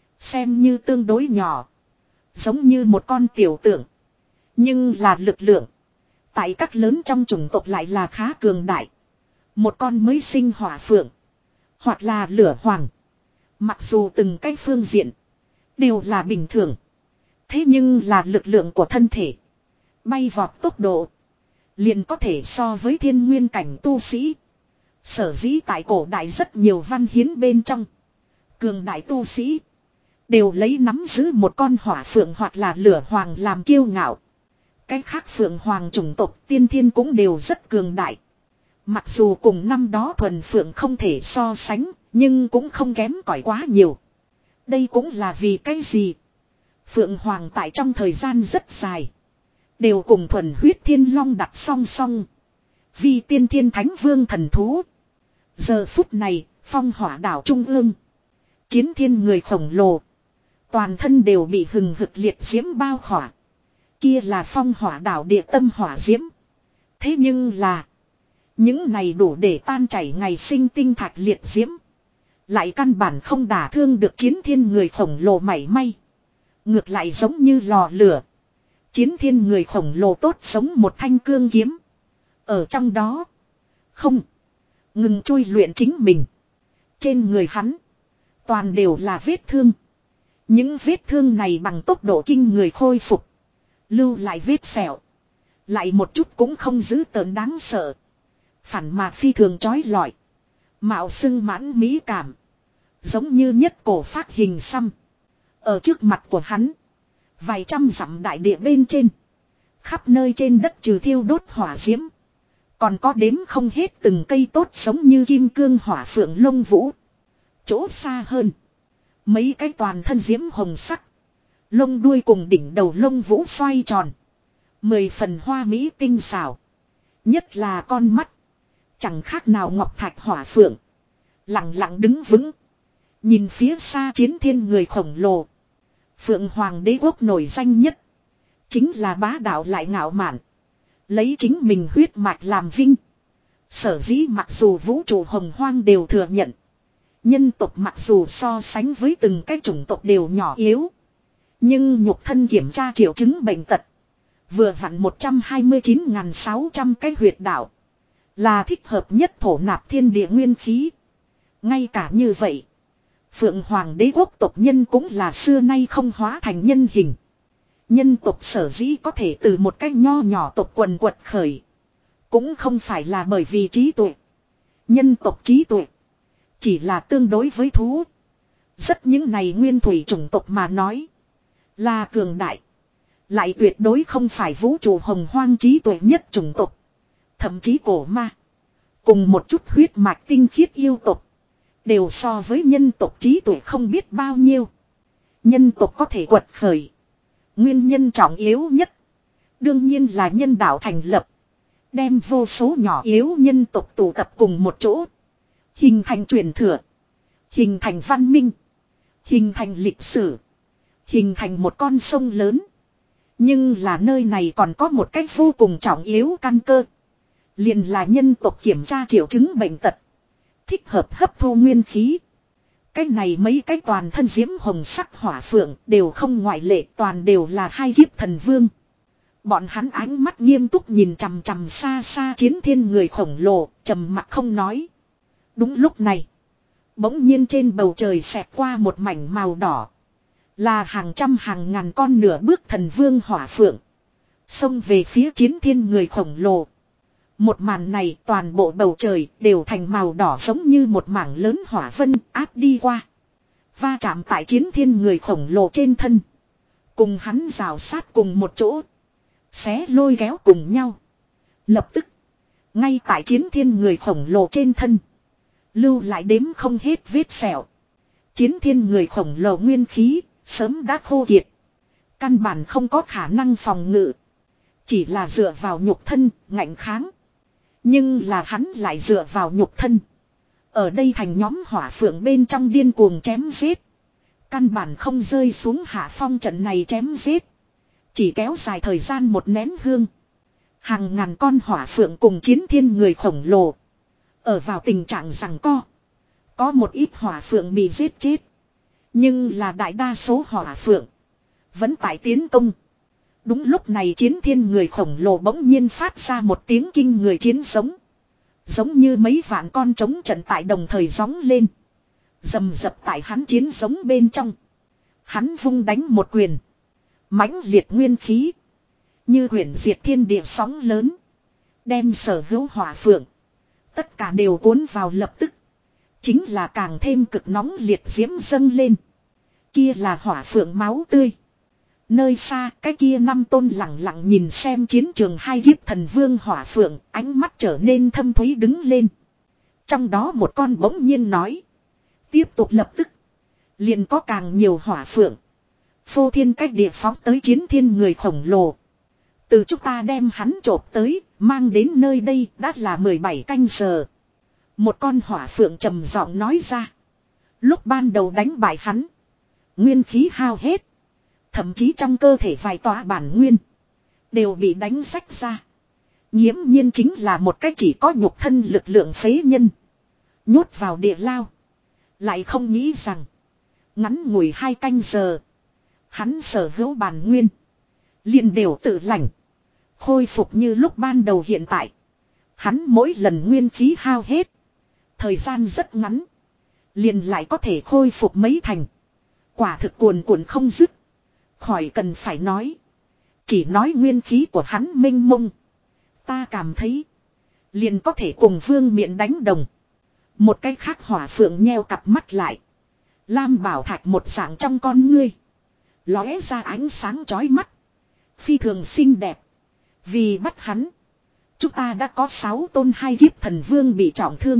Xem như tương đối nhỏ. Giống như một con tiểu tượng. Nhưng là lực lượng. Tại các lớn trong chủng tộc lại là khá cường đại. Một con mới sinh hỏa phượng. Hoặc là lửa hoàng. Mặc dù từng cái phương diện. Đều là bình thường. Thế nhưng là lực lượng của thân thể. Bay vọt tốc độ. Liền có thể so với thiên nguyên cảnh tu sĩ. Sở dĩ tại cổ đại rất nhiều văn hiến bên trong. Cường đại tu sĩ. Đều lấy nắm giữ một con hỏa phượng hoặc là lửa hoàng làm kiêu ngạo. Cái khác phượng hoàng chủng tộc tiên thiên cũng đều rất cường đại. Mặc dù cùng năm đó thuần phượng không thể so sánh. Nhưng cũng không kém cỏi quá nhiều. Đây cũng là vì cái gì? Phượng hoàng tại trong thời gian rất dài. Đều cùng thuần huyết thiên long đặt song song. Vì tiên thiên thánh vương thần thú. Giờ phút này, phong hỏa đảo trung ương. Chiến thiên người khổng lồ. Toàn thân đều bị hừng hực liệt diễm bao khỏa. Kia là phong hỏa đảo địa tâm hỏa diễm. Thế nhưng là. Những này đủ để tan chảy ngày sinh tinh thạch liệt diễm. Lại căn bản không đả thương được chiến thiên người khổng lồ mảy may. Ngược lại giống như lò lửa. Chiến thiên người khổng lồ tốt giống một thanh cương kiếm. Ở trong đó. Không. Ngừng chui luyện chính mình. Trên người hắn. Toàn đều là vết thương. Những vết thương này bằng tốc độ kinh người khôi phục. Lưu lại vết sẹo. Lại một chút cũng không giữ tợn đáng sợ. Phản mà phi thường chói lọi. Mạo xưng mãn mỹ cảm. Giống như nhất cổ phát hình xăm. Ở trước mặt của hắn. Vài trăm dặm đại địa bên trên. Khắp nơi trên đất trừ thiêu đốt hỏa diễm. Còn có đếm không hết từng cây tốt giống như kim cương hỏa phượng lông vũ. Chỗ xa hơn. Mấy cái toàn thân diễm hồng sắc. Lông đuôi cùng đỉnh đầu lông vũ xoay tròn. Mười phần hoa mỹ tinh xảo. Nhất là con mắt. Chẳng khác nào ngọc thạch hỏa phượng. Lặng lặng đứng vững. Nhìn phía xa chiến thiên người khổng lồ. Phượng Hoàng đế quốc nổi danh nhất. Chính là bá đạo lại ngạo mạn. Lấy chính mình huyết mạch làm vinh. Sở dĩ mặc dù vũ trụ hồng hoang đều thừa nhận. Nhân tộc mặc dù so sánh với từng cái chủng tộc đều nhỏ yếu. Nhưng nhục thân kiểm tra triệu chứng bệnh tật. Vừa vặn một trăm hai mươi chín nghìn sáu trăm cái huyệt đạo. Là thích hợp nhất thổ nạp thiên địa nguyên khí. Ngay cả như vậy. Phượng Hoàng đế quốc tộc nhân cũng là xưa nay không hóa thành nhân hình. Nhân tộc sở dĩ có thể từ một cách nho nhỏ tộc quần quật khởi. Cũng không phải là bởi vì trí tuệ. Nhân tộc trí tuệ. Chỉ là tương đối với thú. Rất những này nguyên thủy chủng tộc mà nói. Là cường đại. Lại tuyệt đối không phải vũ trụ hồng hoang trí tuệ nhất chủng tộc. Thậm chí cổ ma. Cùng một chút huyết mạch tinh khiết yêu tộc. Đều so với nhân tộc trí tuệ không biết bao nhiêu. Nhân tộc có thể quật khởi. Nguyên nhân trọng yếu nhất. Đương nhiên là nhân đạo thành lập. Đem vô số nhỏ yếu nhân tộc tụ tập cùng một chỗ. Hình thành truyền thừa. Hình thành văn minh. Hình thành lịch sử. Hình thành một con sông lớn. Nhưng là nơi này còn có một cách vô cùng trọng yếu căn cơ. Liền là nhân tộc kiểm tra triệu chứng bệnh tật. Thích hợp hấp thu nguyên khí. Cái này mấy cái toàn thân diễm hồng sắc hỏa phượng đều không ngoại lệ, toàn đều là hai kiếp thần vương. Bọn hắn ánh mắt nghiêm túc nhìn chằm chằm xa xa chiến thiên người khổng lồ, trầm mặc không nói. Đúng lúc này, bỗng nhiên trên bầu trời xẹt qua một mảnh màu đỏ. Là hàng trăm hàng ngàn con nửa bước thần vương hỏa phượng. Xông về phía chiến thiên người khổng lồ. Một màn này toàn bộ bầu trời đều thành màu đỏ giống như một mảng lớn hỏa vân áp đi qua. Va chạm tại chiến thiên người khổng lồ trên thân. Cùng hắn rào sát cùng một chỗ. Xé lôi kéo cùng nhau. Lập tức. Ngay tại chiến thiên người khổng lồ trên thân. Lưu lại đếm không hết vết sẹo. Chiến thiên người khổng lồ nguyên khí sớm đã khô kiệt. Căn bản không có khả năng phòng ngự. Chỉ là dựa vào nhục thân ngạnh kháng. Nhưng là hắn lại dựa vào nhục thân. Ở đây thành nhóm hỏa phượng bên trong điên cuồng chém giết. Căn bản không rơi xuống hạ phong, trận này chém giết. Chỉ kéo dài thời gian một nén hương. Hàng ngàn con hỏa phượng cùng chiến thiên người khổng lồ. Ở vào tình trạng giằng co. Có một ít hỏa phượng bị giết chết. Nhưng là đại đa số hỏa phượng vẫn tại tiến công. Đúng lúc này chiến thiên người khổng lồ bỗng nhiên phát ra một tiếng kinh người chiến giống. Giống như mấy vạn con trống trận tại đồng thời gióng lên. Rầm rập tại hắn chiến giống bên trong. Hắn vung đánh một quyền. Mãnh liệt nguyên khí. Như quyển diệt thiên địa sóng lớn. Đem sở hữu hỏa phượng. Tất cả đều cuốn vào lập tức. Chính là càng thêm cực nóng liệt diễm dâng lên. Kia là hỏa phượng máu tươi. Nơi xa cái kia năm tôn lặng lặng nhìn xem chiến trường hai kiếp thần vương hỏa phượng, ánh mắt trở nên thâm thúy đứng lên. Trong đó một con bỗng nhiên nói. Tiếp tục lập tức. Liền có càng nhiều hỏa phượng. Phô thiên cách địa phóng tới chiến thiên người khổng lồ. Từ chúng ta đem hắn chộp tới, mang đến nơi đây đã là mười bảy canh giờ. Một con hỏa phượng trầm giọng nói ra. Lúc ban đầu đánh bại hắn. Nguyên khí hao hết. Thậm chí trong cơ thể vài tòa bản nguyên. Đều bị đánh rách ra. Nghiễm nhiên chính là một cách chỉ có nhục thân lực lượng phế nhân. Nhốt vào địa lao. Lại không nghĩ rằng. Ngắn ngủi hai canh giờ. Hắn sở hữu bản nguyên. Liền đều tự lành. Khôi phục như lúc ban đầu hiện tại. Hắn mỗi lần nguyên khí hao hết. Thời gian rất ngắn. Liền lại có thể khôi phục mấy thành. Quả thực cuồn cuộn không dứt. Khỏi cần phải nói. Chỉ nói nguyên khí của hắn mênh mông. Ta cảm thấy. Liền có thể cùng vương miện đánh đồng. Một cái khác hỏa phượng nheo cặp mắt lại. Lam bảo thạch một dạng trong con ngươi. Lóe ra ánh sáng chói mắt. Phi thường xinh đẹp. Vì bắt hắn. Chúng ta đã có sáu tôn hai kiếp thần vương bị trọng thương.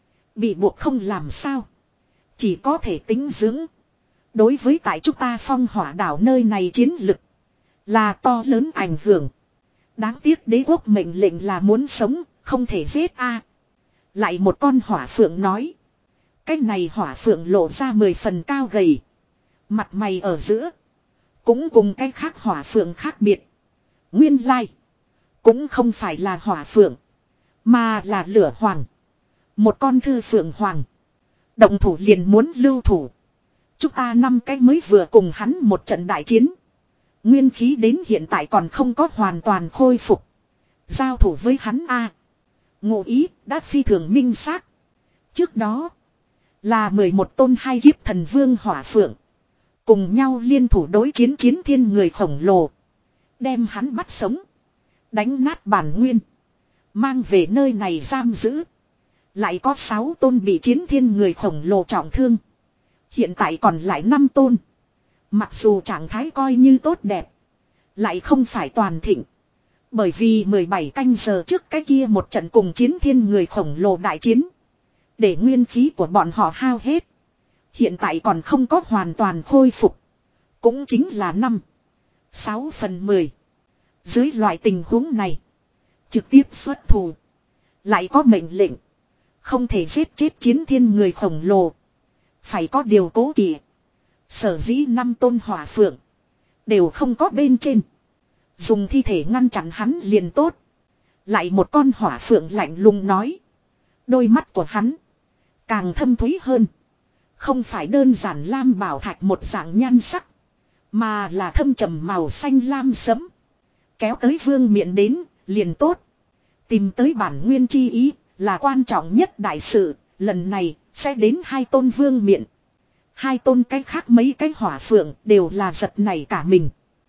Bị buộc không làm sao. Chỉ có thể tính dưỡng. Đối với tại chúng ta phong hỏa đảo nơi này chiến lực. Là to lớn ảnh hưởng. Đáng tiếc đế quốc mệnh lệnh là muốn sống. Không thể giết a. Lại một con hỏa phượng nói. Cái này hỏa phượng lộ ra mười phần cao gầy. Mặt mày ở giữa. Cũng cùng cái khác hỏa phượng khác biệt. Nguyên lai. Cũng không phải là hỏa phượng. Mà là lửa hoàng. Một con thư phượng hoàng. Động thủ liền muốn lưu thủ. Chúng ta năm cái mới vừa cùng hắn một trận đại chiến. Nguyên khí đến hiện tại còn không có hoàn toàn khôi phục. Giao thủ với hắn a. Ngụ ý đã phi thường minh xác. Trước đó. Là mười một tôn hai kiếp thần vương hỏa phượng. Cùng nhau liên thủ đối chiến chiến thiên người khổng lồ. Đem hắn bắt sống. Đánh nát bản nguyên. Mang về nơi này giam giữ. Lại có sáu tôn bị chiến thiên người khổng lồ trọng thương. Hiện tại còn lại năm tôn. Mặc dù trạng thái coi như tốt đẹp. Lại không phải toàn thịnh. Bởi vì mười bảy canh giờ trước cái kia một trận cùng chiến thiên người khổng lồ đại chiến. Để nguyên khí của bọn họ hao hết. Hiện tại còn không có hoàn toàn khôi phục. Cũng chính là năm, sáu phần mười. Dưới loại tình huống này. Trực tiếp xuất thủ. Lại có mệnh lệnh. Không thể giết chết chiến thiên người khổng lồ. Phải có điều cố kỵ. Sở dĩ năm tôn hỏa phượng. Đều không có bên trên. Dùng thi thể ngăn chặn hắn liền tốt. Lại một con hỏa phượng lạnh lùng nói. Đôi mắt của hắn. Càng thâm thúy hơn. Không phải đơn giản lam bảo thạch một dạng nhan sắc. Mà là thâm trầm màu xanh lam sẫm. Kéo tới vương miện đến, liền tốt. Tìm tới bản nguyên chi ý, là quan trọng nhất đại sự. Lần này, sẽ đến hai tôn vương miện. Hai tôn cái khác mấy cái hỏa phượng đều là giật nảy cả mình.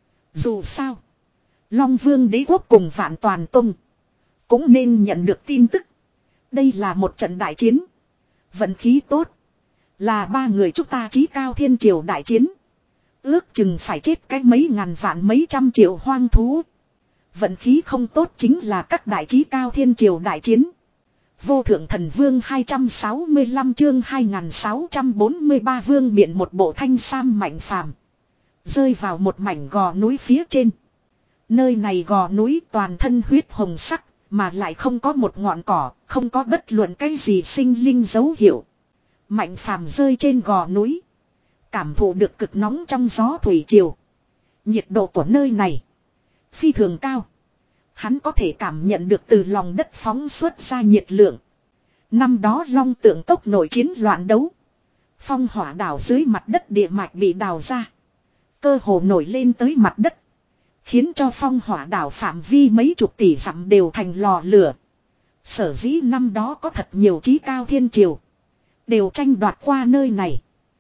Dù sao, Long Vương đế quốc cùng Vạn Toàn Tông cũng nên nhận được tin tức. Đây là một trận đại chiến. Vận khí tốt. Là ba người chúng ta chí cao thiên triều đại chiến. Ước chừng phải chết cái mấy ngàn vạn mấy trăm triệu hoang thú. Vận khí không tốt chính là các đại chí cao thiên triều đại chiến. Vô thượng thần vương hai trăm sáu mươi lăm chương hai nghìn sáu trăm bốn mươi ba vương miện một bộ thanh sam mạnh phàm. Rơi vào một mảnh gò núi phía trên. Nơi này gò núi toàn thân huyết hồng sắc, mà lại không có một ngọn cỏ, không có bất luận cái gì sinh linh dấu hiệu. Mạnh phàm rơi trên gò núi. Cảm thụ được cực nóng trong gió thủy triều. Nhiệt độ của nơi này phi thường cao. Hắn có thể cảm nhận được từ lòng đất phóng xuất ra nhiệt lượng. Năm đó Long Tượng Cốc nội chiến loạn đấu. Phong hỏa đảo dưới mặt đất địa mạch bị đào ra. Cơ hồ nổi lên tới mặt đất. Khiến cho phong hỏa đảo phạm vi mấy chục tỷ dặm đều thành lò lửa. Sở dĩ năm đó có thật nhiều chí cao thiên triều. Đều tranh đoạt qua nơi này.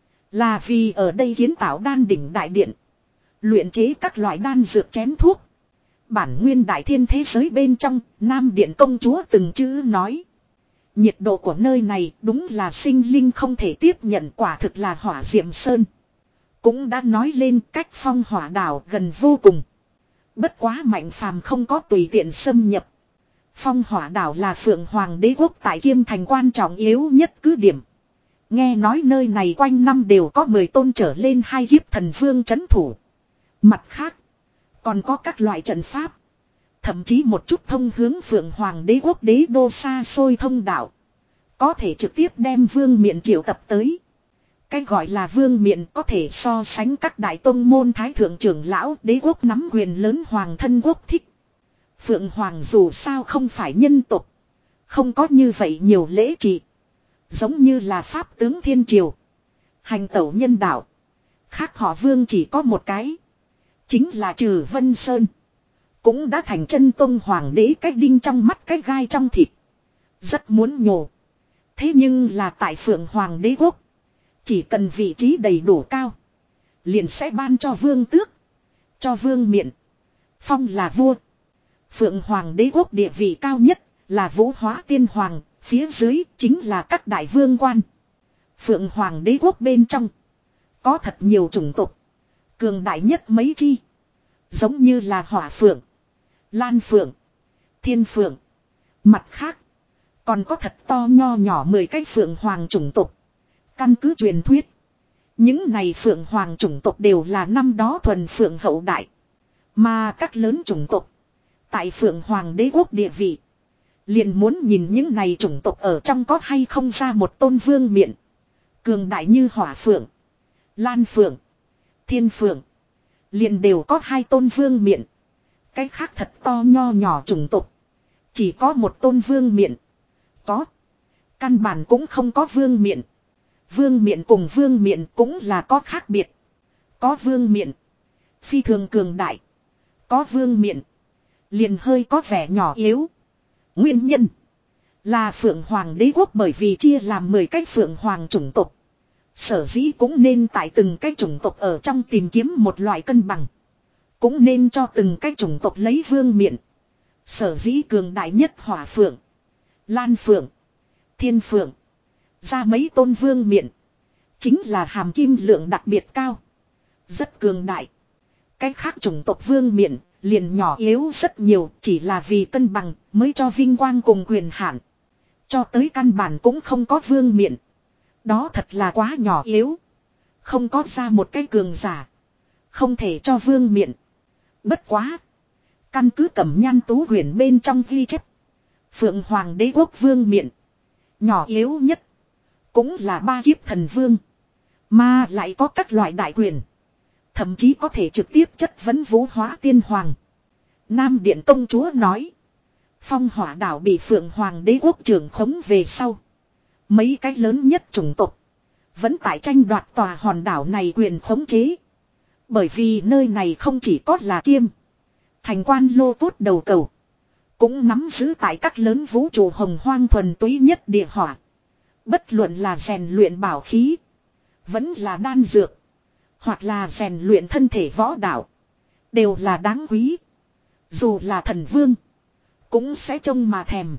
Là vì ở đây kiến tạo đan đỉnh đại điện. Luyện chế các loại đan dược chén thuốc. Bản nguyên đại thiên thế giới bên trong, Nam Điện công chúa từng chữ nói. Nhiệt độ của nơi này đúng là sinh linh không thể tiếp nhận, quả thực là hỏa diệm sơn. Cũng đã nói lên cách phong hỏa đảo gần vô cùng. Bất quá Mạnh Phàm không có tùy tiện xâm nhập. Phong hỏa đảo là Phượng Hoàng đế quốc tại Kiêm Thành quan trọng yếu nhất cứ điểm. Nghe nói nơi này quanh năm đều có mười tôn trở lên hai kiếp thần vương trấn thủ. Mặt khác, còn có các loại trận pháp. Thậm chí một chút thông hướng Phượng Hoàng đế quốc đế đô xa xôi thông đạo. Có thể trực tiếp đem vương miện triệu tập tới. Cái gọi là vương miện có thể so sánh các đại tông môn thái thượng trưởng lão đế quốc nắm quyền lớn hoàng thân quốc thích. Phượng Hoàng dù sao không phải nhân tục. Không có như vậy nhiều lễ trị. Giống như là pháp tướng thiên triều. Hành tẩu nhân đạo. Khác họ vương chỉ có một cái. Chính là Trừ Vân Sơn. Cũng đã thành chân tông hoàng đế cái đinh trong mắt cái gai trong thịt. Rất muốn nhổ. Thế nhưng là tại Phượng Hoàng đế quốc. Chỉ cần vị trí đầy đủ cao. Liền sẽ ban cho vương tước. Cho vương miện. Phong là vua. Phượng Hoàng đế quốc địa vị cao nhất là Vũ Hóa Tiên Hoàng. Phía dưới chính là các đại vương quan. Phượng Hoàng đế quốc bên trong. Có thật nhiều chủng tộc. Cường đại nhất mấy chi. Giống như là Hỏa Phượng. Lan Phượng. Thiên Phượng. Mặt khác. Còn có thật to nho nhỏ mười cái Phượng Hoàng chủng tộc. Căn cứ truyền thuyết. Những này Phượng Hoàng chủng tộc đều là năm đó thuần Phượng hậu đại. Mà các lớn chủng tộc. Tại Phượng Hoàng đế quốc địa vị. Liền muốn nhìn những này chủng tộc ở trong có hay không ra một tôn vương miện. Cường đại như Hỏa Phượng. Lan Phượng. Thiên Phượng. Liền đều có hai tôn vương miện. Cái khác thật to nho nhỏ chủng tộc. Chỉ có một tôn vương miện. Có. Căn bản cũng không có vương miện. Vương miện cùng vương miện cũng là có khác biệt. Có vương miện. Phi thường cường đại. Có vương miện. Liền hơi có vẻ nhỏ yếu. Nguyên nhân. Là Phượng Hoàng đế quốc bởi vì chia làm mười cái Phượng Hoàng chủng tộc. Sở dĩ cũng nên tại từng cái chủng tộc ở trong tìm kiếm một loại cân bằng. Cũng nên cho từng cái chủng tộc lấy vương miện. Sở dĩ cường đại nhất Hỏa Phượng. Lan Phượng. Thiên Phượng. Ra mấy tôn vương miện. Chính là hàm kim lượng đặc biệt cao. Rất cường đại. Cái khác chủng tộc vương miện liền nhỏ yếu rất nhiều, chỉ là vì cân bằng mới cho vinh quang cùng quyền hạn. Cho tới căn bản cũng không có vương miện. Đó thật là quá nhỏ yếu. Không có ra một cái cường giả. Không thể cho vương miện. Bất quá. Căn cứ Cẩm Nhan Tú huyền bên trong ghi chép. Phượng Hoàng đế quốc vương miện. Nhỏ yếu nhất. Cũng là ba kiếp thần vương. Mà lại có các loại đại quyền. Thậm chí có thể trực tiếp chất vấn Vũ Hóa Tiên Hoàng. Nam Điện công chúa nói. Phong Hỏa đảo bị Phượng Hoàng đế quốc trưởng khống về sau. Mấy cái lớn nhất chủng tộc. Vẫn tại tranh đoạt tòa hòn đảo này quyền khống chế. Bởi vì nơi này không chỉ có là Kiêm. Thành Quan lô cốt đầu cầu. Cũng nắm giữ tại các lớn vũ trụ hồng hoang thuần túy nhất địa hỏa. Bất luận là rèn luyện bảo khí. Vẫn là đan dược. Hoặc là rèn luyện thân thể võ đạo. Đều là đáng quý. Dù là thần vương. Cũng sẽ trông mà thèm.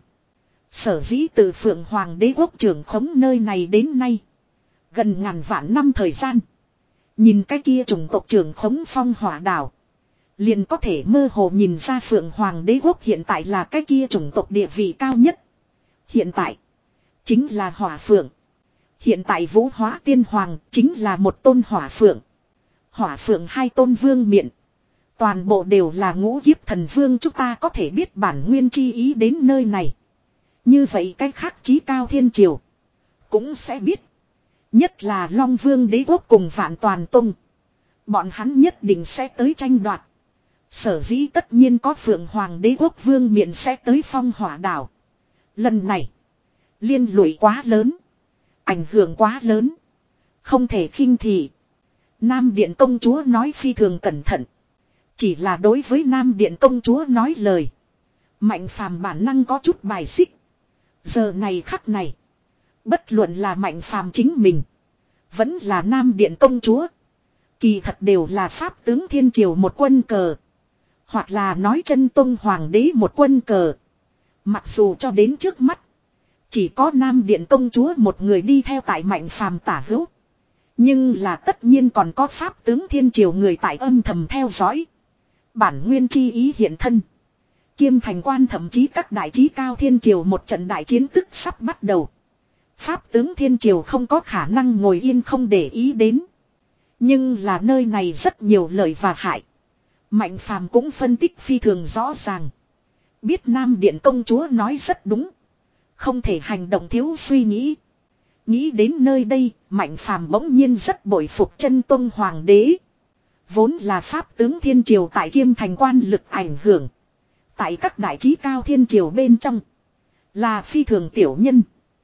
Sở dĩ từ Phượng Hoàng đế quốc trưởng khống nơi này đến nay. Gần ngàn vạn năm thời gian. Nhìn cái kia chủng tộc trưởng khống Phong Hỏa đảo. Liền có thể mơ hồ nhìn ra Phượng Hoàng đế quốc hiện tại là cái kia chủng tộc địa vị cao nhất. Hiện tại. Chính là Hỏa Phượng. Hiện tại Vũ Hóa Tiên Hoàng chính là một tôn Hỏa Phượng. Hỏa Phượng hai tôn vương miện. Toàn bộ đều là ngũ kiếp thần vương, chúng ta có thể biết bản nguyên chi ý đến nơi này. Như vậy cái khác chí cao thiên triều. Cũng sẽ biết. Nhất là Long Vương đế quốc cùng Vạn Toàn Tông. Bọn hắn nhất định sẽ tới tranh đoạt. Sở dĩ tất nhiên có Phượng Hoàng đế quốc vương miện sẽ tới Phong Hỏa đảo. Lần này. Liên lụy quá lớn. Ảnh hưởng quá lớn. Không thể khinh thị. Nam Điện công chúa nói phi thường cẩn thận. Chỉ là đối với Nam Điện công chúa nói lời. Mạnh phàm bản năng có chút bài xích. Giờ này khắc này. Bất luận là Mạnh phàm chính mình. Vẫn là Nam Điện công chúa. Kỳ thật đều là pháp tướng thiên triều một quân cờ. Hoặc là nói chân tông hoàng đế một quân cờ. Mặc dù cho đến trước mắt. Chỉ có Nam Điện công chúa một người đi theo tại Mạnh phàm tả hữu. Nhưng là tất nhiên còn có pháp tướng thiên triều người tại âm thầm theo dõi. Bản nguyên chi ý hiện thân. Kiêm Thành Quan thậm chí các đại chí cao thiên triều một trận đại chiến tức sắp bắt đầu. Pháp tướng thiên triều không có khả năng ngồi yên không để ý đến. Nhưng là nơi này rất nhiều lợi và hại. Mạnh phàm cũng phân tích phi thường rõ ràng. Biết Nam Điện công chúa nói rất đúng. Không thể hành động thiếu suy nghĩ. Nghĩ đến nơi đây, Mạnh phàm bỗng nhiên rất bội phục chân tôn hoàng đế. Vốn là pháp tướng thiên triều tại Kiêm Thành Quan lực ảnh hưởng. Tại các đại chí cao thiên triều bên trong. Là phi thường tiểu nhân.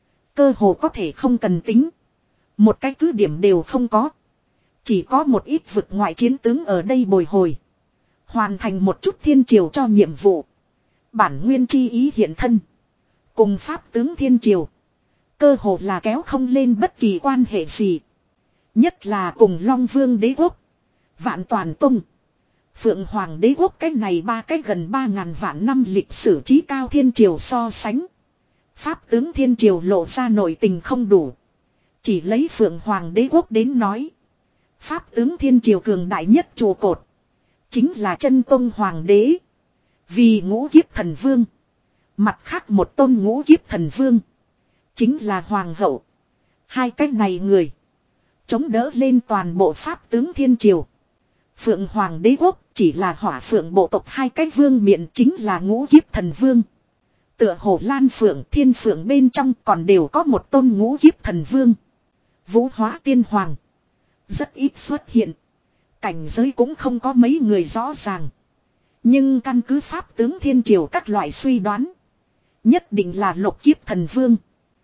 Cơ hồ có thể không cần tính. Một cái cứ điểm đều không có. Chỉ có một ít vực ngoại chiến tướng ở đây bồi hồi. Hoàn thành một chút thiên triều cho nhiệm vụ. Bản nguyên chi ý hiện thân. Cùng pháp tướng thiên triều. Cơ hồ là kéo không lên bất kỳ quan hệ gì. Nhất là cùng Long Vương đế quốc. Vạn Toàn Tông. Phượng Hoàng đế quốc cái này ba cái gần ba ngàn vạn năm lịch sử chí cao thiên triều so sánh. Pháp tướng thiên triều lộ ra nội tình không đủ. Chỉ lấy Phượng Hoàng đế quốc đến nói. Pháp tướng thiên triều cường đại nhất trụ cột. Chính là chân tông hoàng đế. Vì ngũ kiếp thần vương. Mặt khác một tôn ngũ kiếp thần vương. Chính là hoàng hậu. Hai cái này người. Chống đỡ lên toàn bộ pháp tướng thiên triều. Phượng Hoàng đế quốc chỉ là hỏa phượng bộ tộc hai cái vương miện chính là ngũ kiếp thần vương. Tựa hồ Lan Phượng Thiên Phượng bên trong còn đều có một tôn ngũ kiếp thần vương. Vũ Hóa Tiên Hoàng. Rất ít xuất hiện. Cảnh giới cũng không có mấy người rõ ràng. Nhưng căn cứ pháp tướng thiên triều các loại suy đoán. Nhất định là lục kiếp thần vương.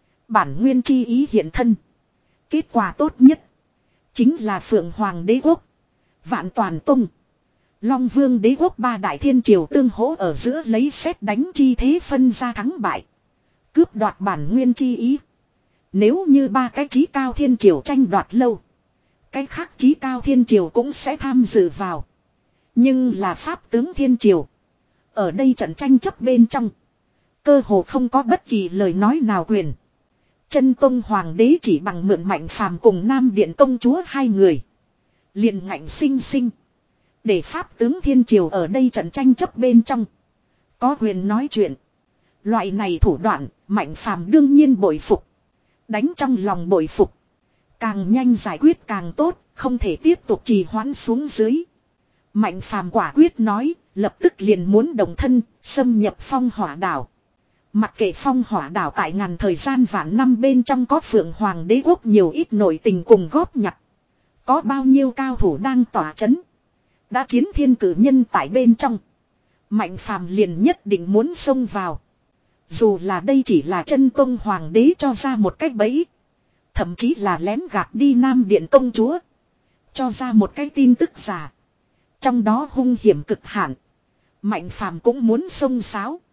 Bản nguyên chi ý hiện thân. Kết quả tốt nhất. Chính là Phượng Hoàng đế quốc. Vạn Toàn Tông. Long Vương đế quốc ba đại thiên triều tương hỗ ở giữa lấy xét đánh chi thế phân ra thắng bại. Cướp đoạt bản nguyên chi ý. Nếu như ba cái chí cao thiên triều tranh đoạt lâu. Cái khác chí cao thiên triều cũng sẽ tham dự vào. Nhưng là pháp tướng thiên triều. Ở đây trận tranh chấp bên trong. Cơ hồ không có bất kỳ lời nói nào quyền. Chân tông hoàng đế chỉ bằng mượn Mạnh phàm cùng Nam Điện công chúa hai người. Liền ngạnh sinh sinh. Để pháp tướng thiên triều ở đây trận tranh chấp bên trong. Có quyền nói chuyện. Loại này thủ đoạn, Mạnh Phàm đương nhiên bội phục. Đánh trong lòng bội phục. Càng nhanh giải quyết càng tốt, không thể tiếp tục trì hoãn xuống dưới. Mạnh Phàm quả quyết nói, lập tức liền muốn đồng thân, xâm nhập phong hỏa đảo. Mặc kệ phong hỏa đảo tại ngàn thời gian vạn năm bên trong có Phượng Hoàng đế quốc nhiều ít nội tình cùng góp nhặt. Có bao nhiêu cao thủ đang tỏa chấn. Đã chiến thiên cử nhân tại bên trong. Mạnh Phàm liền nhất định muốn xông vào. Dù là đây chỉ là chân tông hoàng đế cho ra một cách bẫy. Thậm chí là lén gạt đi Nam Điện công chúa. Cho ra một cái tin tức giả. Trong đó hung hiểm cực hạn. Mạnh Phàm cũng muốn xông xáo.